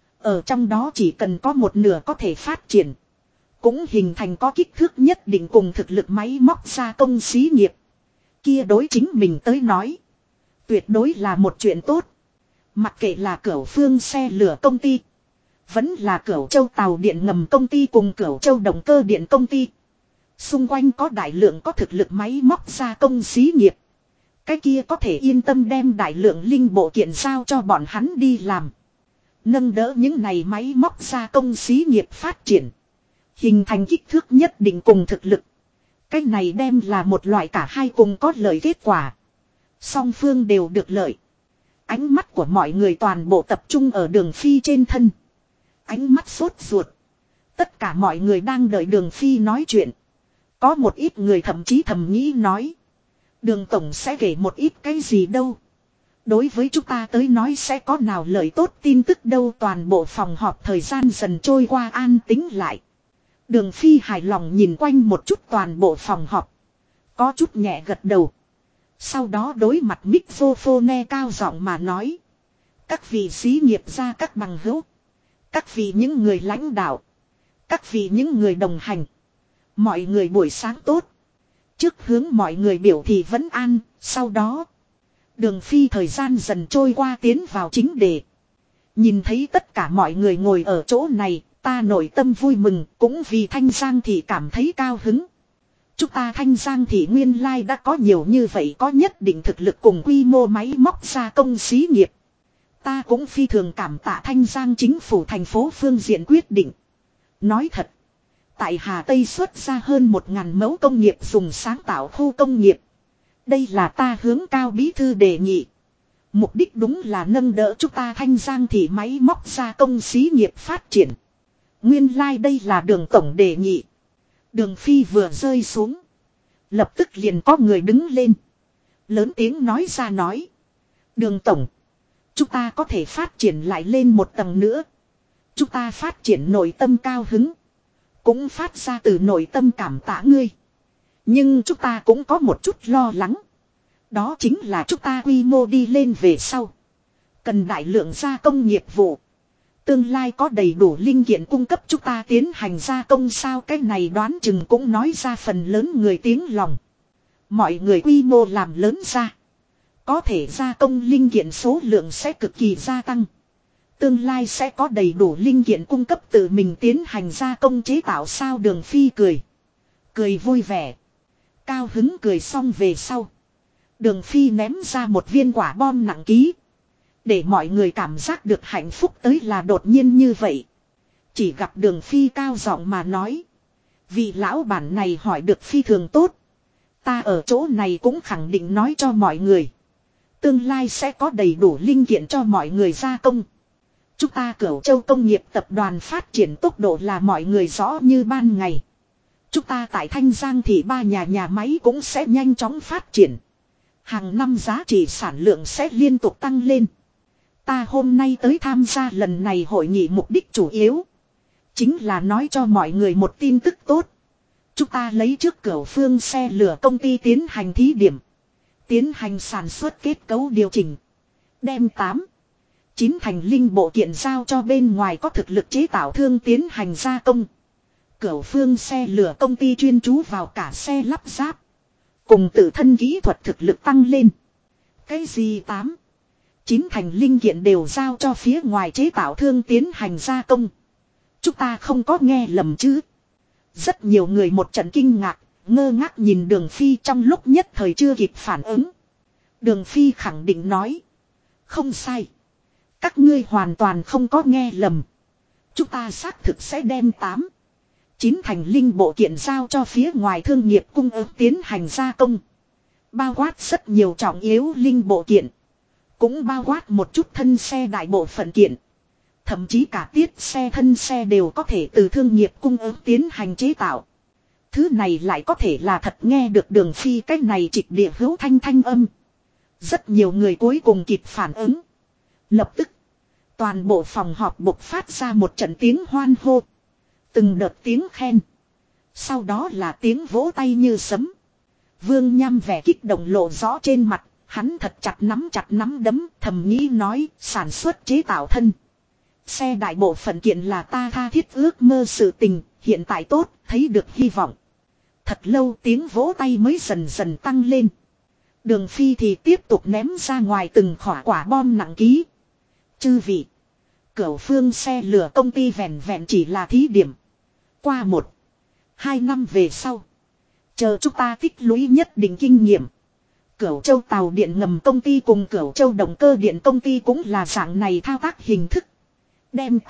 Ở trong đó chỉ cần có một nửa có thể phát triển. Cũng hình thành có kích thước nhất định cùng thực lực máy móc gia công xí nghiệp. Kia đối chính mình tới nói. Tuyệt đối là một chuyện tốt. Mặc kệ là Cửu Phương xe lửa công ty. Vẫn là Cửu Châu tàu điện ngầm công ty cùng Cửu Châu động cơ điện công ty. Xung quanh có đại lượng có thực lực máy móc gia công xí nghiệp. Cái kia có thể yên tâm đem đại lượng linh bộ kiện giao cho bọn hắn đi làm. Nâng đỡ những này máy móc gia công xí nghiệp phát triển. Hình thành kích thước nhất định cùng thực lực. Cái này đem là một loại cả hai cùng có lợi kết quả. Song phương đều được lợi. Ánh mắt của mọi người toàn bộ tập trung ở Đường Phi trên thân. Ánh mắt sốt ruột. Tất cả mọi người đang đợi Đường Phi nói chuyện. Có một ít người thậm chí thầm nghĩ nói. Đường Tổng sẽ kể một ít cái gì đâu. Đối với chúng ta tới nói sẽ có nào lời tốt tin tức đâu. Toàn bộ phòng họp thời gian dần trôi qua an tĩnh lại. Đường Phi hài lòng nhìn quanh một chút toàn bộ phòng họp. Có chút nhẹ gật đầu. Sau đó đối mặt microphone cao giọng mà nói. Các vị xí nghiệp gia các bằng hữu. Các vị những người lãnh đạo. Các vị những người đồng hành. Mọi người buổi sáng tốt. Trước hướng mọi người biểu thị vấn an. Sau đó. Đường Phi thời gian dần trôi qua tiến vào chính đề. Nhìn thấy tất cả mọi người ngồi ở chỗ này. Ta nội tâm vui mừng. Cũng vì Thanh Giang thị cảm thấy cao hứng. Chúng ta Thanh Giang thị nguyên lai đã có nhiều như vậy, có nhất định thực lực cùng quy mô máy móc gia công xí nghiệp. Ta cũng phi thường cảm tạ Thanh Giang chính phủ thành phố phương diện quyết định. Nói thật, tại Hà Tây xuất ra hơn 1.000 mẫu công nghiệp dùng sáng tạo khu công nghiệp. Đây là ta hướng Cao bí thư đề nghị. Mục đích đúng là nâng đỡ chúng ta Thanh Giang thị máy móc gia công xí nghiệp phát triển. Nguyên lai đây là Đường Tổng đề nghị. Đường Phi vừa rơi xuống. Lập tức liền có người đứng lên. Lớn tiếng nói ra nói. Đường Tổng. Chúng ta có thể phát triển lại lên một tầng nữa. Chúng ta phát triển nội tâm cao hứng. Cũng phát ra từ nội tâm cảm tạ ngươi. Nhưng chúng ta cũng có một chút lo lắng. Đó chính là chúng ta quy mô đi lên về sau. Cần đại lượng gia công nghiệp vụ. Tương lai có đầy đủ linh kiện cung cấp chúng ta tiến hành gia công sao, cái này đoán chừng cũng nói ra phần lớn người tiếng lòng. Mọi người quy mô làm lớn ra. Có thể gia công linh kiện số lượng sẽ cực kỳ gia tăng. Tương lai sẽ có đầy đủ linh kiện cung cấp tự mình tiến hành gia công chế tạo sao. Đường Phi cười. Cười vui vẻ. Cao hứng cười xong về sau. Đường Phi ném ra một viên quả bom nặng ký. Để mọi người cảm giác được hạnh phúc tới là đột nhiên như vậy. Chỉ gặp Đường Phi cao giọng mà nói. Vị lão bản này hỏi được phi thường tốt. Ta ở chỗ này cũng khẳng định nói cho mọi người. Tương lai sẽ có đầy đủ linh kiện cho mọi người gia công. Chúng ta Cửu Châu công nghiệp tập đoàn phát triển tốc độ là mọi người rõ như ban ngày. Chúng ta tại Thanh Giang thì 3 nhà máy cũng sẽ nhanh chóng phát triển. Hàng năm giá trị sản lượng sẽ liên tục tăng lên. Ta hôm nay tới tham gia lần này hội nghị mục đích chủ yếu. Chính là nói cho mọi người một tin tức tốt. Chúng ta lấy trước Cửu Phương xe lửa công ty tiến hành thí điểm. Tiến hành sản xuất kết cấu điều chỉnh. Đem 8, 9 thành linh bộ kiện giao cho bên ngoài có thực lực chế tạo thương tiến hành gia công. Cửu Phương xe lửa công ty chuyên chú vào cả xe lắp ráp. Cùng tự thân kỹ thuật thực lực tăng lên. Cái gì 8, 9 thành linh kiện đều giao cho phía ngoài chế tạo thương tiến hành gia công. Chúng ta không có nghe lầm chứ. Rất nhiều người một trận kinh ngạc, ngơ ngác nhìn Đường Phi trong lúc nhất thời chưa kịp phản ứng. Đường Phi khẳng định nói. Không sai. Các ngươi hoàn toàn không có nghe lầm. Chúng ta xác thực sẽ đem 8, 9 thành linh bộ kiện giao cho phía ngoài thương nghiệp cung ứng tiến hành gia công. Bao quát rất nhiều trọng yếu linh bộ kiện. Cũng bao quát một chút thân xe đại bộ phận kiện. Thậm chí cả tiết xe thân xe đều có thể từ thương nghiệp cung ứng tiến hành chế tạo. Thứ này lại có thể là thật, nghe được Đường Phi cái này trịch địa hữu thanh âm. Rất nhiều người cuối cùng kịp phản ứng. Lập tức, toàn bộ phòng họp bộc phát ra một trận tiếng hoan hô. Từng đợt tiếng khen. Sau đó là tiếng vỗ tay như sấm. Vương Nham vẻ kích động lộ rõ trên mặt. Hắn thật chặt nắm đấm, thầm nghĩ nói, sản xuất chế tạo thân xe đại bộ phận kiện là ta tha thiết ước mơ sự tình, hiện tại tốt, thấy được hy vọng. Thật lâu tiếng vỗ tay mới dần dần tăng lên. Đường Phi thì tiếp tục ném ra ngoài từng khỏa quả bom nặng ký. Chư vị, Cửu Phương xe lửa công ty vẹn vẹn chỉ là thí điểm. Qua 1-2 năm về sau, chờ chúng ta tích lũy nhất định kinh nghiệm. Cửu Châu tàu điện ngầm công ty cùng Cửu Châu động cơ điện công ty cũng là dạng này thao tác hình thức. Đem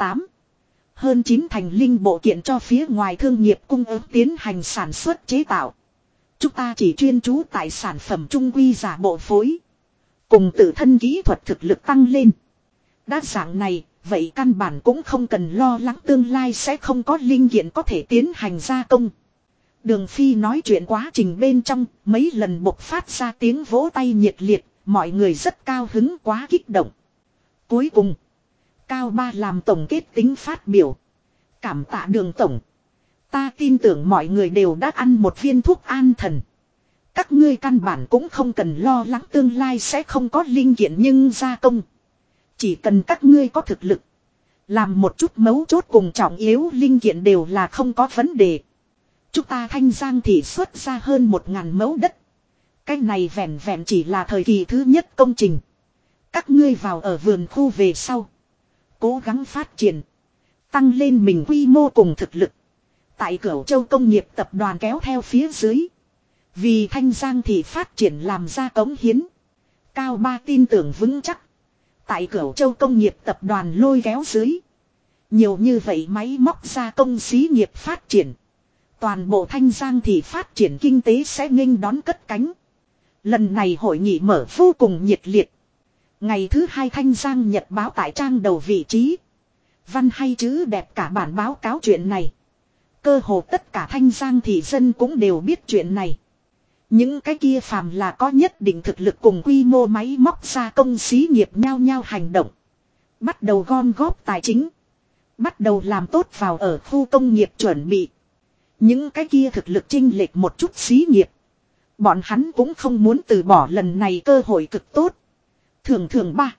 8-9 thành linh bộ kiện cho phía ngoài thương nghiệp cung ứng tiến hành sản xuất chế tạo. Chúng ta chỉ chuyên chú tại sản phẩm trung quy giả bộ phối. Cùng tự thân kỹ thuật thực lực tăng lên. Đã dạng này, vậy căn bản cũng không cần lo lắng tương lai sẽ không có linh kiện có thể tiến hành gia công. Đường Phi nói chuyện quá trình bên trong, mấy lần bộc phát ra tiếng vỗ tay nhiệt liệt, mọi người rất cao hứng, quá kích động. Cuối cùng, Cao Ba làm tổng kết tính phát biểu. Cảm tạ Đường tổng. Ta tin tưởng mọi người đều đã ăn một viên thuốc an thần. Các ngươi căn bản cũng không cần lo lắng tương lai sẽ không có linh kiện nhưng gia công. Chỉ cần các ngươi có thực lực. Làm một chút mấu chốt cùng trọng yếu linh kiện đều là không có vấn đề. Chúng ta Thanh Giang thì xuất ra hơn 1000 mẫu đất. Cái này vẹn vẹn chỉ là thời kỳ thứ nhất công trình. Các ngươi vào ở vườn khu về sau. Cố gắng phát triển. Tăng lên mình quy mô cùng thực lực. Tại Cửu Châu công nghiệp tập đoàn kéo theo phía dưới. Vì Thanh Giang thì phát triển làm ra cống hiến. Cao Ba tin tưởng vững chắc. Tại Cửu Châu công nghiệp tập đoàn lôi kéo dưới. Nhiều như vậy máy móc gia công xí nghiệp phát triển. Toàn bộ Thanh Giang thì phát triển kinh tế sẽ nghênh đón cất cánh. Lần này hội nghị mở vô cùng nhiệt liệt. Ngày thứ 2 Thanh Giang Nhật báo tại trang đầu vị trí. Văn hay chữ đẹp cả bản báo cáo chuyện này. Cơ hồ tất cả Thanh Giang thị dân cũng đều biết chuyện này. Những cái kia phàm là có nhất định thực lực cùng quy mô máy móc gia công xí nghiệp nhao nhao hành động. Bắt đầu gom góp tài chính. Bắt đầu làm tốt vào ở khu công nghiệp chuẩn bị. Những cái kia thực lực chênh lệch một chút xí nghiệp. Bọn hắn cũng không muốn từ bỏ lần này cơ hội cực tốt. Thường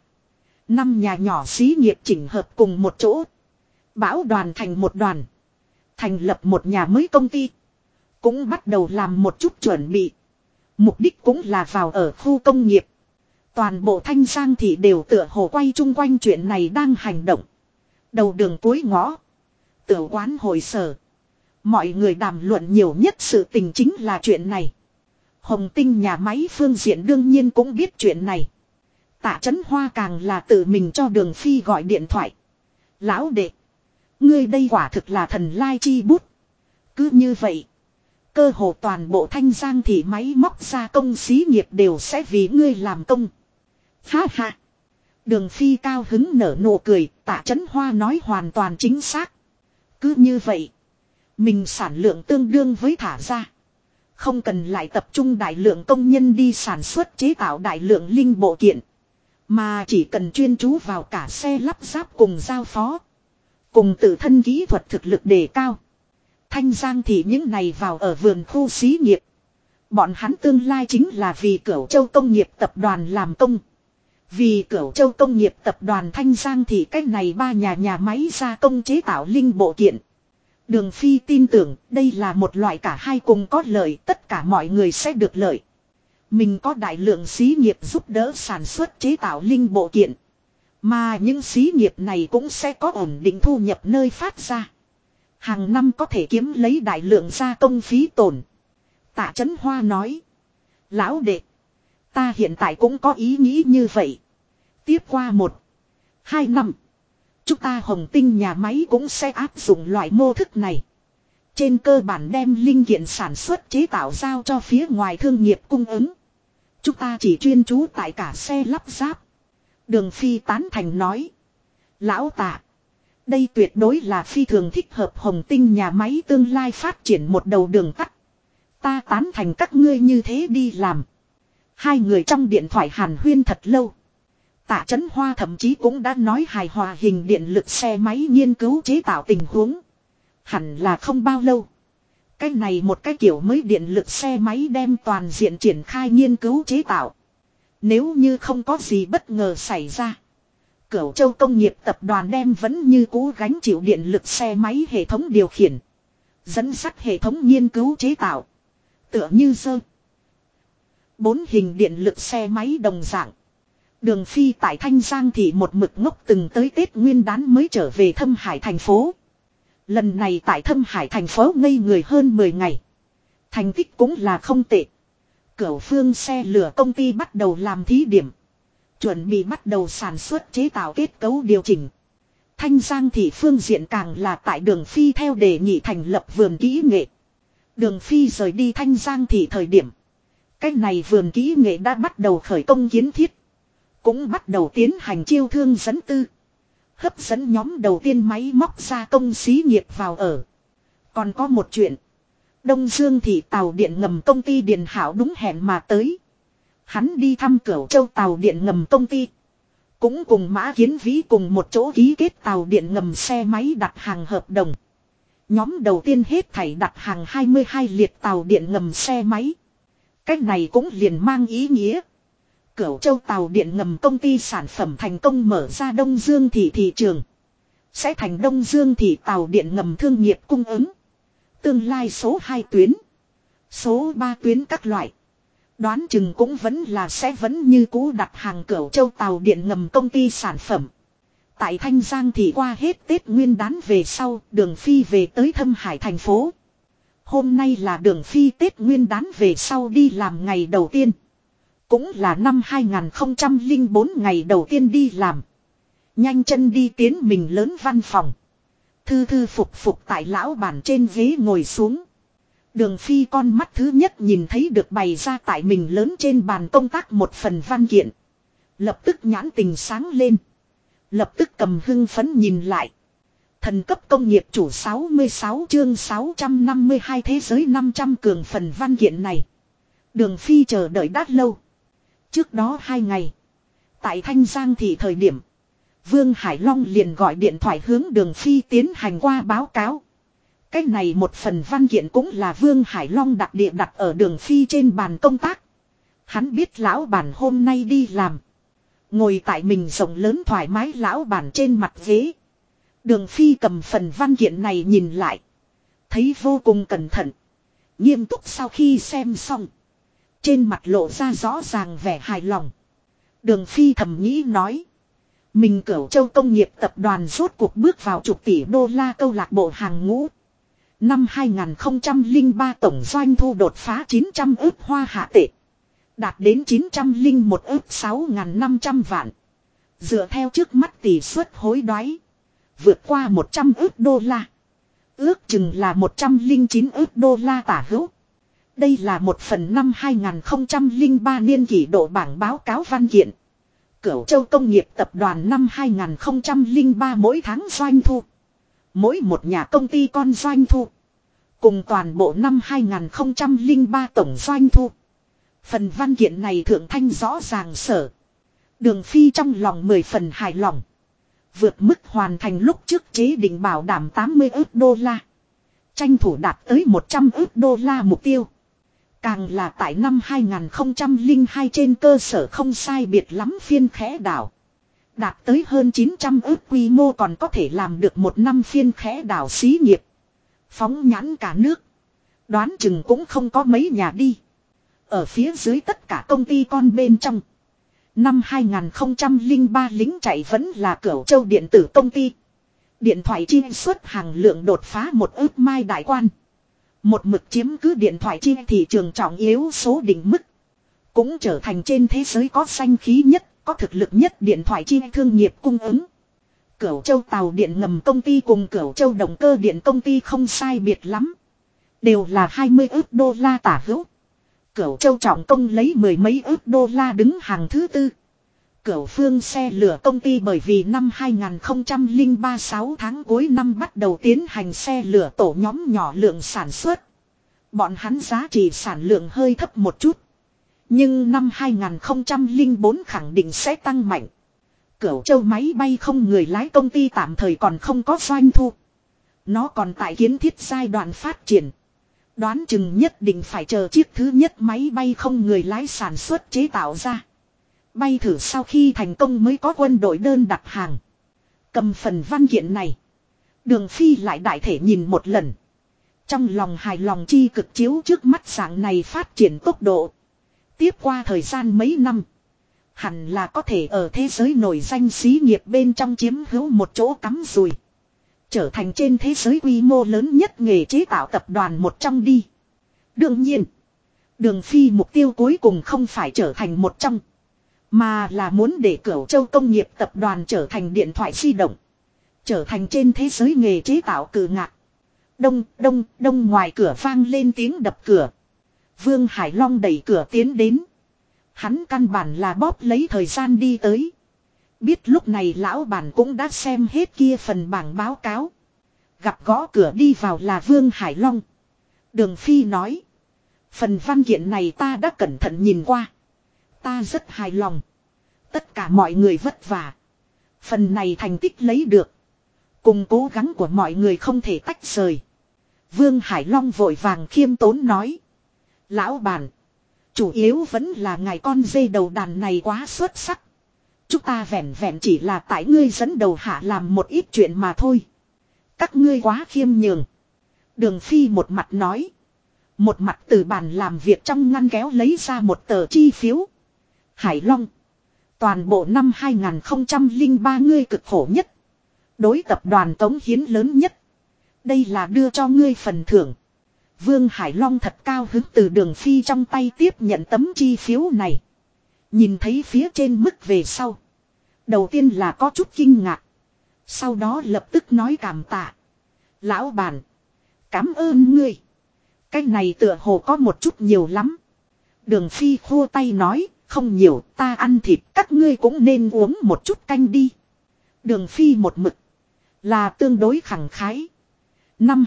3-5 nhà nhỏ xí nghiệp chỉnh hợp cùng một chỗ. Bão đoàn thành một đoàn. Thành lập một nhà mới công ty. Cũng bắt đầu làm một chút chuẩn bị. Mục đích cũng là vào ở khu công nghiệp. Toàn bộ Thanh Giang thị đều tựa hồ quay chung quanh chuyện này đang hành động. Đầu đường cuối ngõ. Tiểu quán hội sở. Mọi người đàm luận nhiều nhất sự tình chính là chuyện này. Hồng Tinh nhà máy phương diện đương nhiên cũng biết chuyện này. Tạ Chấn Hoa càng là tự mình cho Đường Phi gọi điện thoại. Lão đệ. Ngươi đây quả thực là thần lai chi bút. Cứ như vậy. Cơ hồ toàn bộ Thanh Giang thì máy móc gia công xí nghiệp đều sẽ vì ngươi làm công. Ha ha. Đường Phi cao hứng nở nụ cười. Tạ Chấn Hoa nói hoàn toàn chính xác. Cứ như vậy. Mình sản lượng tương đương với thả ra. Không cần lại tập trung đại lượng công nhân đi sản xuất chế tạo đại lượng linh bộ kiện. Mà chỉ cần chuyên chú vào cả xe lắp ráp cùng giao phó. Cùng tự thân kỹ thuật thực lực đề cao. Thanh Giang thì những này vào ở vườn khu xí nghiệp. Bọn hắn tương lai chính là vì Cửu Châu công nghiệp tập đoàn làm công. Vì Cửu Châu công nghiệp tập đoàn Thanh Giang thì cách này 3 nhà máy gia công chế tạo linh bộ kiện. Đường Phi tin tưởng đây là một loại cả hai cùng có lợi, tất cả mọi người sẽ được lợi. Mình có đại lượng xí nghiệp giúp đỡ sản xuất chế tạo linh bộ kiện. Mà những xí nghiệp này cũng sẽ có ổn định thu nhập nơi phát ra. Hàng năm có thể kiếm lấy đại lượng gia công phí tổn. Tạ Chấn Hoa nói. Lão đệ. Ta hiện tại cũng có ý nghĩ như vậy. Tiếp qua 1-2 năm. Chúng ta Hồng Tinh nhà máy cũng sẽ áp dụng loại mô thức này. Trên cơ bản đem linh kiện sản xuất chế tạo giao cho phía ngoài thương nghiệp cung ứng. Chúng ta chỉ chuyên chú tại cả xe lắp ráp. Đường Phi tán thành nói. Lão Tạ. Đây tuyệt đối là phi thường thích hợp Hồng Tinh nhà máy tương lai phát triển một đầu đường tắt. Ta tán thành các ngươi như thế đi làm. Hai người trong điện thoại hàn huyên thật lâu. Tạ Chấn Hoa thậm chí cũng đã nói hài hòa hình điện lực xe máy nghiên cứu chế tạo tình huống. Hẳn là không bao lâu. Cái này một cái kiểu mới điện lực xe máy đem toàn diện triển khai nghiên cứu chế tạo. Nếu như không có gì bất ngờ xảy ra. Cửu Châu Công nghiệp tập đoàn đem vẫn như cũ gánh chịu điện lực xe máy hệ thống điều khiển. Dẫn dắt hệ thống nghiên cứu chế tạo. Tựa như sơ. 4 hình điện lực xe máy đồng dạng. Đường Phi tại Thanh Giang thì một mực ngốc từng tới Tết Nguyên Đán mới trở về Thâm Hải thành phố. Lần này tại Thâm Hải thành phố ngây người hơn 10 ngày. Thành tích cũng là không tệ. Cửu Phương xe lửa công ty bắt đầu làm thí điểm. Chuẩn bị bắt đầu sản xuất chế tạo kết cấu điều chỉnh. Thanh Giang thị phương diện càng là tại Đường Phi theo đề nghị thành lập vườn kỹ nghệ. Đường Phi rời đi Thanh Giang thị thời điểm. Cái này vườn kỹ nghệ đã bắt đầu khởi công kiến thiết. Cũng bắt đầu tiến hành chiêu thương dẫn tư. Hấp dẫn nhóm đầu tiên máy móc gia công xí nghiệp vào ở. Còn có một chuyện. Đông Dương thị tàu điện ngầm công ty Điền Hảo đúng hẹn mà tới. Hắn đi thăm Cửu Châu tàu điện ngầm công ty. Cũng cùng Mã Kiến Vĩ cùng một chỗ ký kết tàu điện ngầm xe máy đặt hàng hợp đồng. Nhóm đầu tiên hết thảy đặt hàng 22 liệt tàu điện ngầm xe máy. Cách này cũng liền mang ý nghĩa. Cửu Châu tàu điện ngầm công ty sản phẩm thành công mở ra Đông Dương thị trường. Sẽ thành Đông Dương thị tàu điện ngầm thương nghiệp cung ứng. Tương lai số 2 tuyến. Số 3 tuyến các loại. Đoán chừng cũng vẫn như cũ đặt hàng Cửu Châu tàu điện ngầm công ty sản phẩm. Tại Thanh Giang thì qua hết Tết Nguyên Đán về sau, Đường Phi về tới Thâm Hải thành phố. Hôm nay là Đường Phi Tết Nguyên Đán về sau đi làm ngày đầu tiên. Cũng là năm 2004 ngày đầu tiên đi làm. Nhanh chân đi tiến mình lớn văn phòng. Thư thư phục phục tại lão bản trên ghế ngồi xuống. Đường Phi con mắt thứ nhất nhìn thấy được bày ra tại mình lớn trên bàn công tác một phần văn kiện. Lập tức nhãn tình sáng lên. Lập tức cầm hưng phấn nhìn lại. Thần cấp công nghiệp chủ 66 chương 652 thế giới 500 cường phần văn kiện này. Đường Phi chờ đợi đã lâu. Trước đó 2 ngày. Tại Thanh Giang thì thời điểm. Vương Hải Long liền gọi điện thoại hướng Đường Phi tiến hành qua báo cáo. Cái này một phần văn kiện cũng là Vương Hải Long đặt địa đặt ở Đường Phi trên bàn công tác. Hắn biết lão bản hôm nay đi làm. Ngồi tại mình rộng lớn thoải mái lão bản trên mặt ghế. Đường Phi cầm phần văn kiện này nhìn lại. Thấy vô cùng cẩn thận. Nghiêm túc sau khi xem xong. Trên mặt lộ ra rõ ràng vẻ hài lòng. Đường Phi thầm nghĩ nói. Mình Cửu Châu Công nghiệp tập đoàn rốt cuộc bước vào chục tỷ đô la câu lạc bộ hàng ngũ. Năm 2003 tổng doanh thu đột phá 900 ức hoa hạ tệ. Đạt đến 901 ức 6.500 vạn. Dựa theo trước mắt tỷ suất hối đoái. Vượt qua 100 ức đô la. Ước chừng là 109 ức đô la tả hữu. Đây là một phần năm 2003 niên kỷ độ bảng báo cáo văn kiện. Cửu Châu Công nghiệp tập đoàn năm 2003 mỗi tháng doanh thu. Mỗi một nhà công ty con doanh thu. Cùng toàn bộ năm 2003 tổng doanh thu. Phần văn kiện này thượng thanh rõ ràng sở. Đường Phi trong lòng 10 phần hài lòng. Vượt mức hoàn thành lúc trước chế định bảo đảm 80 ức đô la. Tranh thủ đạt tới 100 ức đô la mục tiêu. Càng là tại năm 2002 trên cơ sở không sai biệt lắm phiên khẽ đảo. Đạt tới hơn 900 ức quy mô còn có thể làm được một năm phiên khẽ đảo xí nghiệp. Phóng nhãn cả nước. Đoán chừng cũng không có mấy nhà đi. Ở phía dưới tất cả công ty con bên trong. Năm 2003 lính chạy vẫn là Cửu Châu điện tử công ty. Điện thoại chi xuất hàng lượng đột phá 1 ức mai đại quan. Một mực chiếm cứ điện thoại chi thị trường trọng yếu số định mức. Cũng trở thành trên thế giới có danh khí nhất, có thực lực nhất điện thoại chi thương nghiệp cung ứng. Cửu Châu tàu điện ngầm công ty cùng Cửu Châu động cơ điện công ty không sai biệt lắm. Đều là 20 ức đô la tả hữu. Cửu Châu trọng công lấy 10 mấy ức đô la đứng hàng thứ tư. Cửu Phương xe lửa công ty bởi vì năm 2003 6 tháng cuối năm bắt đầu tiến hành xe lửa tổ nhóm nhỏ lượng sản xuất. Bọn hắn giá trị sản lượng hơi thấp một chút. Nhưng năm 2004 khẳng định sẽ tăng mạnh. Cửu Châu máy bay không người lái công ty tạm thời còn không có doanh thu. Nó còn tại kiến thiết giai đoạn phát triển. Đoán chừng nhất định phải chờ chiếc thứ nhất máy bay không người lái sản xuất chế tạo ra. Bay thử sau khi thành công mới có quân đội đơn đặt hàng. Cầm phần văn kiện này. Đường Phi lại đại thể nhìn một lần. Trong lòng hài lòng chi cực chiếu trước mắt dạng này phát triển tốc độ. Tiếp qua thời gian mấy năm. Hẳn là có thể ở thế giới nổi danh xí nghiệp bên trong chiếm hữu một chỗ cắm rùi. Trở thành trên thế giới quy mô lớn nhất nghề chế tạo tập đoàn một trong đi. Đương nhiên. Đường Phi mục tiêu cuối cùng không phải trở thành một trong. Mà là muốn để Cửu Châu công nghiệp tập đoàn trở thành điện thoại di động. Trở thành trên thế giới nghề chế tạo cử ngạc. Đông ngoài cửa vang lên tiếng đập cửa. Vương Hải Long đẩy cửa tiến đến. Hắn căn bản là bóp lấy thời gian đi tới. Biết lúc này lão bản cũng đã xem hết kia phần bảng báo cáo. Gặp gõ cửa đi vào là Vương Hải Long. Đường Phi nói. Phần văn kiện này ta đã cẩn thận nhìn qua. Ta rất hài lòng. Tất cả mọi người vất vả. Phần này thành tích lấy được. Cùng cố gắng của mọi người không thể tách rời. Vương Hải Long vội vàng khiêm tốn nói. Lão bản. Chủ yếu vẫn là ngài con dê đầu đàn này quá xuất sắc. Chúng ta vẹn vẹn chỉ là tại ngươi dẫn đầu hạ làm một ít chuyện mà thôi. Các ngươi quá khiêm nhường. Đường Phi một mặt nói. Một mặt từ bàn làm việc trong ngăn kéo lấy ra một tờ chi phiếu. Hải Long. Toàn bộ năm 2003 ngươi cực khổ nhất. Đối tập đoàn cống hiến lớn nhất. Đây là đưa cho ngươi phần thưởng. Vương Hải Long thật cao hứng từ Đường Phi trong tay tiếp nhận tấm chi phiếu này. Nhìn thấy phía trên mức về sau. Đầu tiên là có chút kinh ngạc. Sau đó lập tức nói cảm tạ. Lão bản. Cảm ơn ngươi. Cái này tựa hồ có một chút nhiều lắm. Đường Phi khua tay nói. Không nhiều, ta ăn thịt, các ngươi cũng nên uống một chút canh đi. Đường Phi một mực. Là tương đối khẳng khái. Năm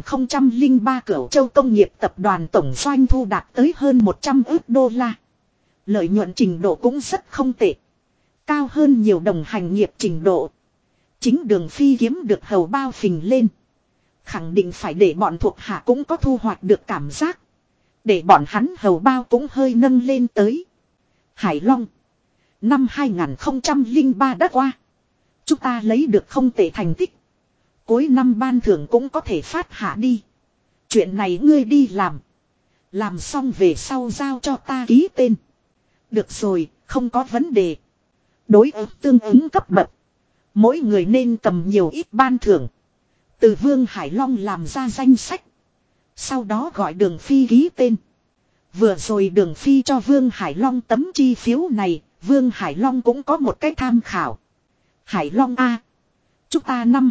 2003 Cửu Châu công nghiệp tập đoàn tổng doanh thu đạt tới hơn 100 ức đô la. Lợi nhuận trình độ cũng rất không tệ. Cao hơn nhiều đồng hành nghiệp trình độ. Chính Đường Phi kiếm được hầu bao phình lên. Khẳng định phải để bọn thuộc hạ cũng có thu hoạch được cảm giác. Để bọn hắn hầu bao cũng hơi nâng lên tới. Hải Long. Năm 2003 đã qua. Chúng ta lấy được không tệ thành tích. Cuối năm ban thưởng cũng có thể phát hạ đi. Chuyện này ngươi đi làm. Làm xong về sau giao cho ta ký tên. Được rồi, không có vấn đề. Đối ứng tương ứng cấp bậc. Mỗi người nên cầm nhiều ít ban thưởng. Từ Vương Hải Long làm ra danh sách. Sau đó gọi Đường Phi ký tên. Vừa rồi Đường Phi cho Vương Hải Long tấm chi phiếu này. Vương Hải Long cũng có một cái tham khảo. Hải Long A. Chúng ta năm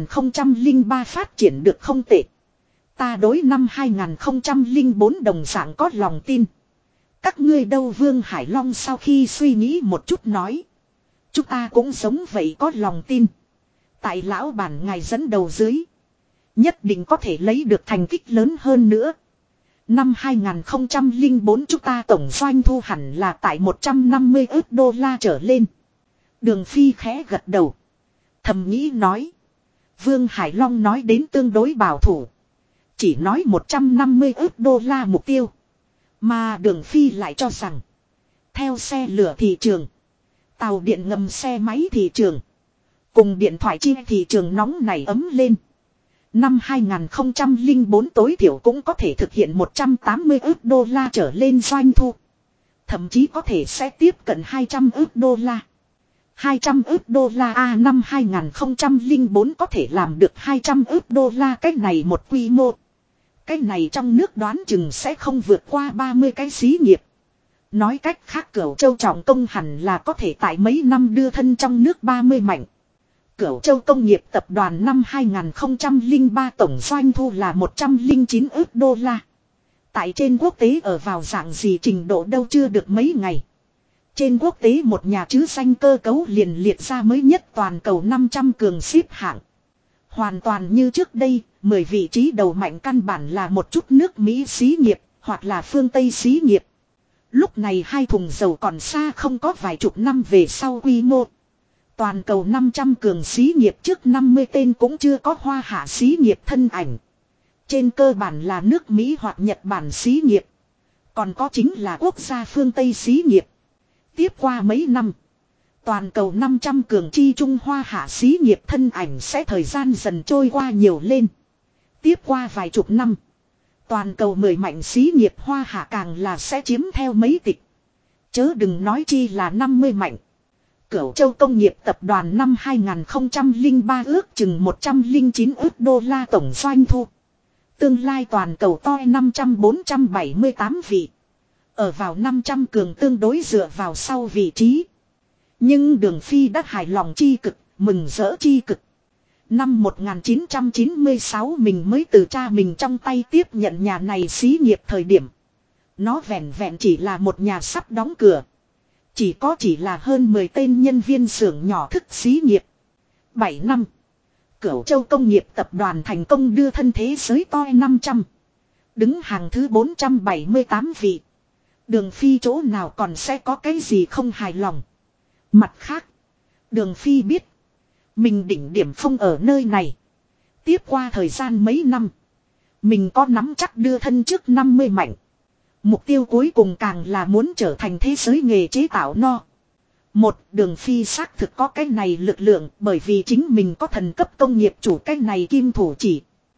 2003 phát triển được không tệ. Ta đối năm 2004 đồng dạng có lòng tin. Các ngươi đâu? Vương Hải Long sau khi suy nghĩ một chút nói. Chúng ta cũng giống vậy có lòng tin. Tại lão bản ngài dẫn đầu dưới. Nhất định có thể lấy được thành tích lớn hơn nữa. Năm 2004 chúng ta tổng doanh thu hẳn là tại 150 ức đô la trở lên. Đường Phi khẽ gật đầu. Thầm nghĩ nói. Vương Hải Long nói đến tương đối bảo thủ. Chỉ nói 150 ức đô la mục tiêu. Mà Đường Phi lại cho rằng. Theo xe lửa thị trường. Tàu điện ngầm xe máy thị trường. Cùng điện thoại chi thị trường nóng này ấm lên. Năm 2004 tối thiểu cũng có thể thực hiện 180 ức đô la trở lên doanh thu. Thậm chí có thể sẽ tiếp cận 200 ức đô la. 200 ức đô la A năm 2004 có thể làm được 200 ức đô la cái này một quy mô. Cái này trong nước đoán chừng sẽ không vượt qua 30 cái xí nghiệp. Nói cách khác Cửu Châu trọng công hẳn là có thể tại mấy năm đưa thân trong nước 30 mạnh. Cửu Châu công nghiệp tập đoàn năm 2003 tổng doanh thu là 109 ức đô la. Tại trên quốc tế ở vào dạng gì trình độ đâu chưa được mấy ngày. Trên quốc tế một nhà chứ danh cơ cấu liền liệt ra mới nhất toàn cầu 500 cường xếp hạng. Hoàn toàn như trước đây, 10 vị trí đầu mạnh căn bản là một chút nước Mỹ xí nghiệp, hoặc là phương Tây xí nghiệp. Lúc này hai thùng dầu còn xa không có vài chục năm về sau quy mô. Toàn cầu 500 cường xí nghiệp trước 50 tên cũng chưa có hoa hạ xí nghiệp thân ảnh. Trên cơ bản là nước Mỹ hoặc Nhật Bản xí nghiệp. Còn có chính là quốc gia phương Tây xí nghiệp. Tiếp qua mấy năm, toàn cầu 500 cường chi Trung Hoa hạ xí nghiệp thân ảnh sẽ thời gian dần trôi qua nhiều lên. Tiếp qua vài chục năm, toàn cầu 10 mạnh xí nghiệp Hoa hạ càng là sẽ chiếm theo mấy tịch. Chớ đừng nói chi là 50 mạnh. Cửu Châu Công nghiệp Tập đoàn năm 2003 ước chừng 109 ước đô la tổng doanh thu. Tương lai toàn cầu to 500-478 vị. Ở vào 500 cường tương đối dựa vào sau vị trí. Nhưng Đường Phi đã hài lòng chi cực, mừng rỡ chi cực. Năm 1996 mình mới từ cha mình trong tay tiếp nhận nhà này xí nghiệp thời điểm. Nó vẹn vẹn chỉ là một nhà sắp đóng cửa. Chỉ là hơn 10 tên nhân viên xưởng nhỏ thức xí nghiệp. 7 năm. Cửu Châu Công nghiệp Tập đoàn thành công đưa thân thế giới to 500. Đứng hàng thứ 478 vị. Đường Phi chỗ nào còn sẽ có cái gì không hài lòng. Mặt khác, Đường Phi biết, mình đỉnh điểm không ở nơi này. Tiếp qua thời gian mấy năm, mình có nắm chắc đưa thân trước 50 mạnh. Mục tiêu cuối cùng càng là muốn trở thành thế giới nghề chế tạo no. Một, Đường Phi xác thực có cái này lực lượng bởi vì chính mình có thần cấp công nghiệp chủ cái này kim thủ chỉ.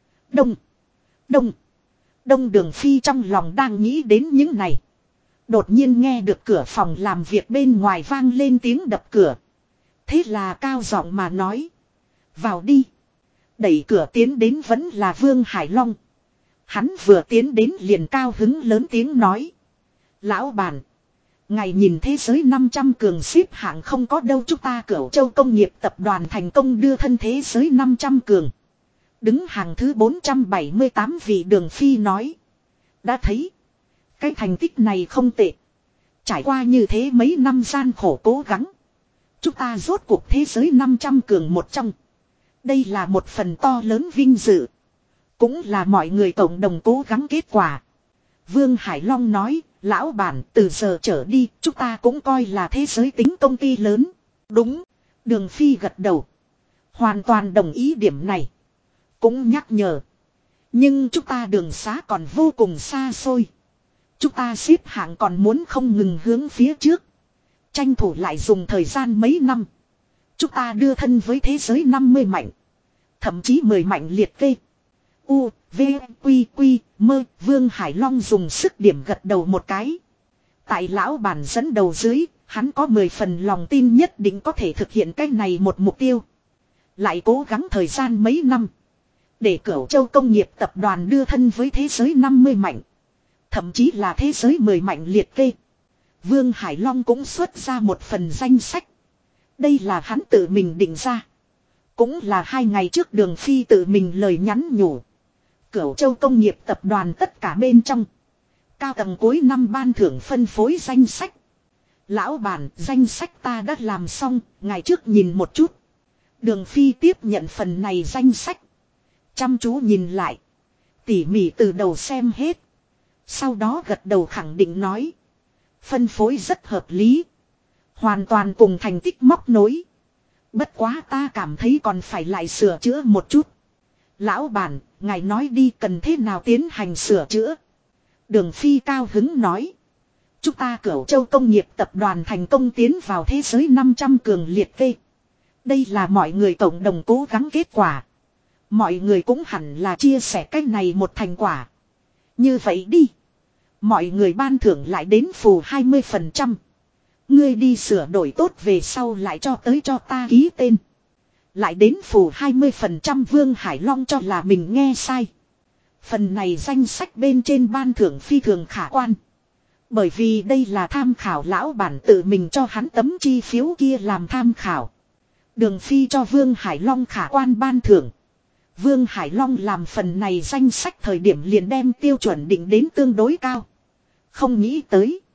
Đông Đường Phi trong lòng đang nghĩ đến những này. Đột nhiên nghe được cửa phòng làm việc bên ngoài vang lên tiếng đập cửa. Thế là cao giọng mà nói. Vào đi. Đẩy cửa tiến đến vẫn là Vương Hải Long. Hắn vừa tiến đến liền cao hứng lớn tiếng nói. Lão bản. Ngài nhìn thế giới 500 cường xếp hạng không có đâu, chúng ta Cửu Châu Công nghiệp Tập đoàn thành công đưa thân thế giới 500 cường. Đứng hàng thứ 478 vị. Đường Phi nói. Đã thấy. Cái thành tích này không tệ. Trải qua như thế mấy năm gian khổ cố gắng. Chúng ta rốt cuộc thế giới 500 cường một trong. Đây là một phần to lớn vinh dự. Cũng là mọi người cộng đồng cố gắng kết quả. Vương Hải Long nói, lão bản từ giờ trở đi chúng ta cũng coi là thế giới tính công ty lớn. Đúng. Đường Phi gật đầu. Hoàn toàn đồng ý điểm này. Cũng nhắc nhở. Nhưng chúng ta đường xá còn vô cùng xa xôi. Chúng ta xếp hạng còn muốn không ngừng hướng phía trước. Tranh thủ lại dùng thời gian mấy năm. Chúng ta đưa thân với thế giới 50 mạnh. Thậm chí 10 mạnh liệt kê. U, V, Quy, Quy, Mơ. Vương Hải Long dùng sức điểm gật đầu một cái. Tại lão bản dẫn đầu dưới, hắn có 10 phần lòng tin nhất định có thể thực hiện cái này một mục tiêu. Lại cố gắng thời gian mấy năm. Để Cửu Châu Công nghiệp Tập đoàn đưa thân với thế giới 50 mạnh. Thậm chí là thế giới 10 mạnh liệt kê. Vương Hải Long cũng xuất ra một phần danh sách. Đây là hắn tự mình định ra. Cũng là 2 ngày trước Đường Phi tự mình lời nhắn nhủ. Cửu Châu Công nghiệp Tập đoàn tất cả bên trong. Cao tầng cuối năm ban thưởng phân phối danh sách. Lão bản, danh sách ta đã làm xong, ngày trước nhìn một chút. Đường Phi tiếp nhận phần này danh sách. Chăm chú nhìn lại. Tỉ mỉ từ đầu xem hết. Sau đó gật đầu khẳng định nói. Phân phối rất hợp lý. Hoàn toàn cùng thành tích móc nối. Bất quá ta cảm thấy còn phải lại sửa chữa một chút. Lão bản, ngài nói đi cần thế nào tiến hành sửa chữa. Đường Phi cao hứng nói. Chúng ta Cửu Châu Công nghiệp Tập đoàn thành công tiến vào thế giới 500 cường liệt kê. Đây là mọi người cộng đồng cố gắng kết quả. Mọi người cũng hẳn là chia sẻ cái này một thành quả. Như vậy đi. Mọi người ban thưởng lại đến phù 20%. Ngươi đi sửa đổi tốt về sau lại cho tới cho ta ký tên. Lại đến phù 20%. Vương Hải Long cho là mình nghe sai. Phần này danh sách bên trên ban thưởng phi thường khả quan. Bởi vì đây là tham khảo lão bản tự mình cho hắn tấm chi phiếu kia làm tham khảo. Đường Phi cho Vương Hải Long khả quan ban thưởng. Vương Hải Long làm phần này danh sách thời điểm liền đem tiêu chuẩn định đến tương đối cao. Không nghĩ tới.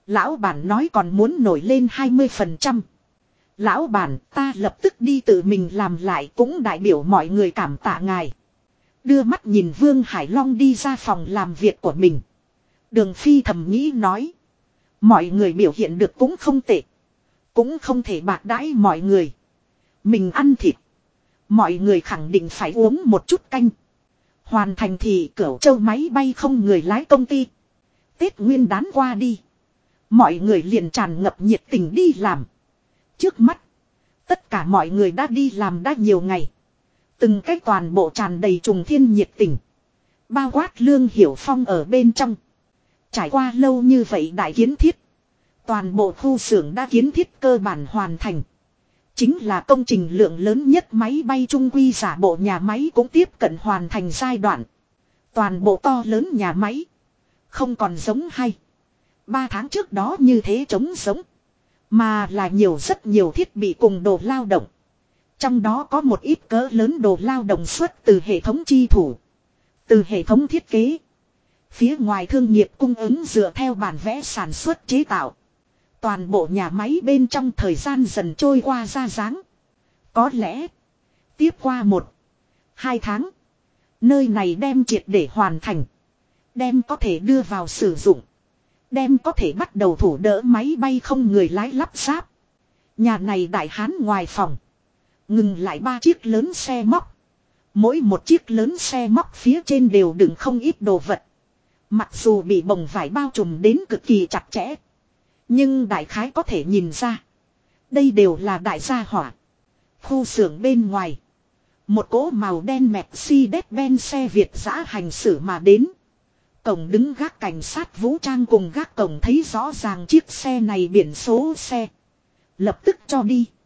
Lão bản nói còn muốn nổi lên 20%. Lão bản, ta lập tức đi tự mình làm lại, cũng đại biểu mọi người cảm tạ ngài. Đưa mắt nhìn Vương Hải Long đi ra phòng làm việc của mình. Đường Phi thầm nghĩ nói. Mọi người biểu hiện được cũng không tệ. Cũng không thể bạc đãi mọi người. Mình ăn thịt. Mọi người khẳng định phải uống một chút canh. Hoàn thành thì Cửu Châu máy bay không người lái công ty. Tết Nguyên đán qua đi. Mọi người liền tràn ngập nhiệt tình đi làm. Trước mắt. Tất cả mọi người đã đi làm đã nhiều ngày. Từng cái toàn bộ tràn đầy trùng thiên nhiệt tình. Bao quát Lương Hiểu Phong ở bên trong. Trải qua lâu như vậy đại kiến thiết. Toàn bộ khu xưởng đã kiến thiết cơ bản hoàn thành. Chính là công trình lượng lớn nhất máy bay trung quy giả bộ nhà máy cũng tiếp cận hoàn thành giai đoạn. Toàn bộ to lớn nhà máy. Không còn giống 3 tháng trước đó như thế trống giống. Mà là rất nhiều thiết bị cùng đồ lao động. Trong đó có một ít cỡ lớn đồ lao động xuất từ hệ thống chi thủ. Từ hệ thống thiết kế. Phía ngoài thương nghiệp cung ứng dựa theo bản vẽ sản xuất chế tạo. Toàn bộ nhà máy bên trong thời gian dần trôi qua ra dáng. Có lẽ. Tiếp qua 1-2 tháng. Nơi này đem triệt để hoàn thành. Đem có thể đưa vào sử dụng. Đem có thể bắt đầu thủ đỡ máy bay không người lái lắp ráp. Nhà này đại hán ngoài phòng. Ngừng lại 3 chiếc lớn xe móc. Mỗi một chiếc lớn xe móc phía trên đều đựng không ít đồ vật. Mặc dù bị bồng vải bao trùm đến cực kỳ chặt chẽ. Nhưng đại khái có thể nhìn ra. Đây đều là đại gia hỏa. Khu xưởng bên ngoài. Một cỗ màu đen Mercedes-Benz xe Việt dã hành xử mà đến. Cổng đứng gác cảnh sát vũ trang cùng gác cổng thấy rõ ràng chiếc xe này biển số xe. Lập tức cho đi.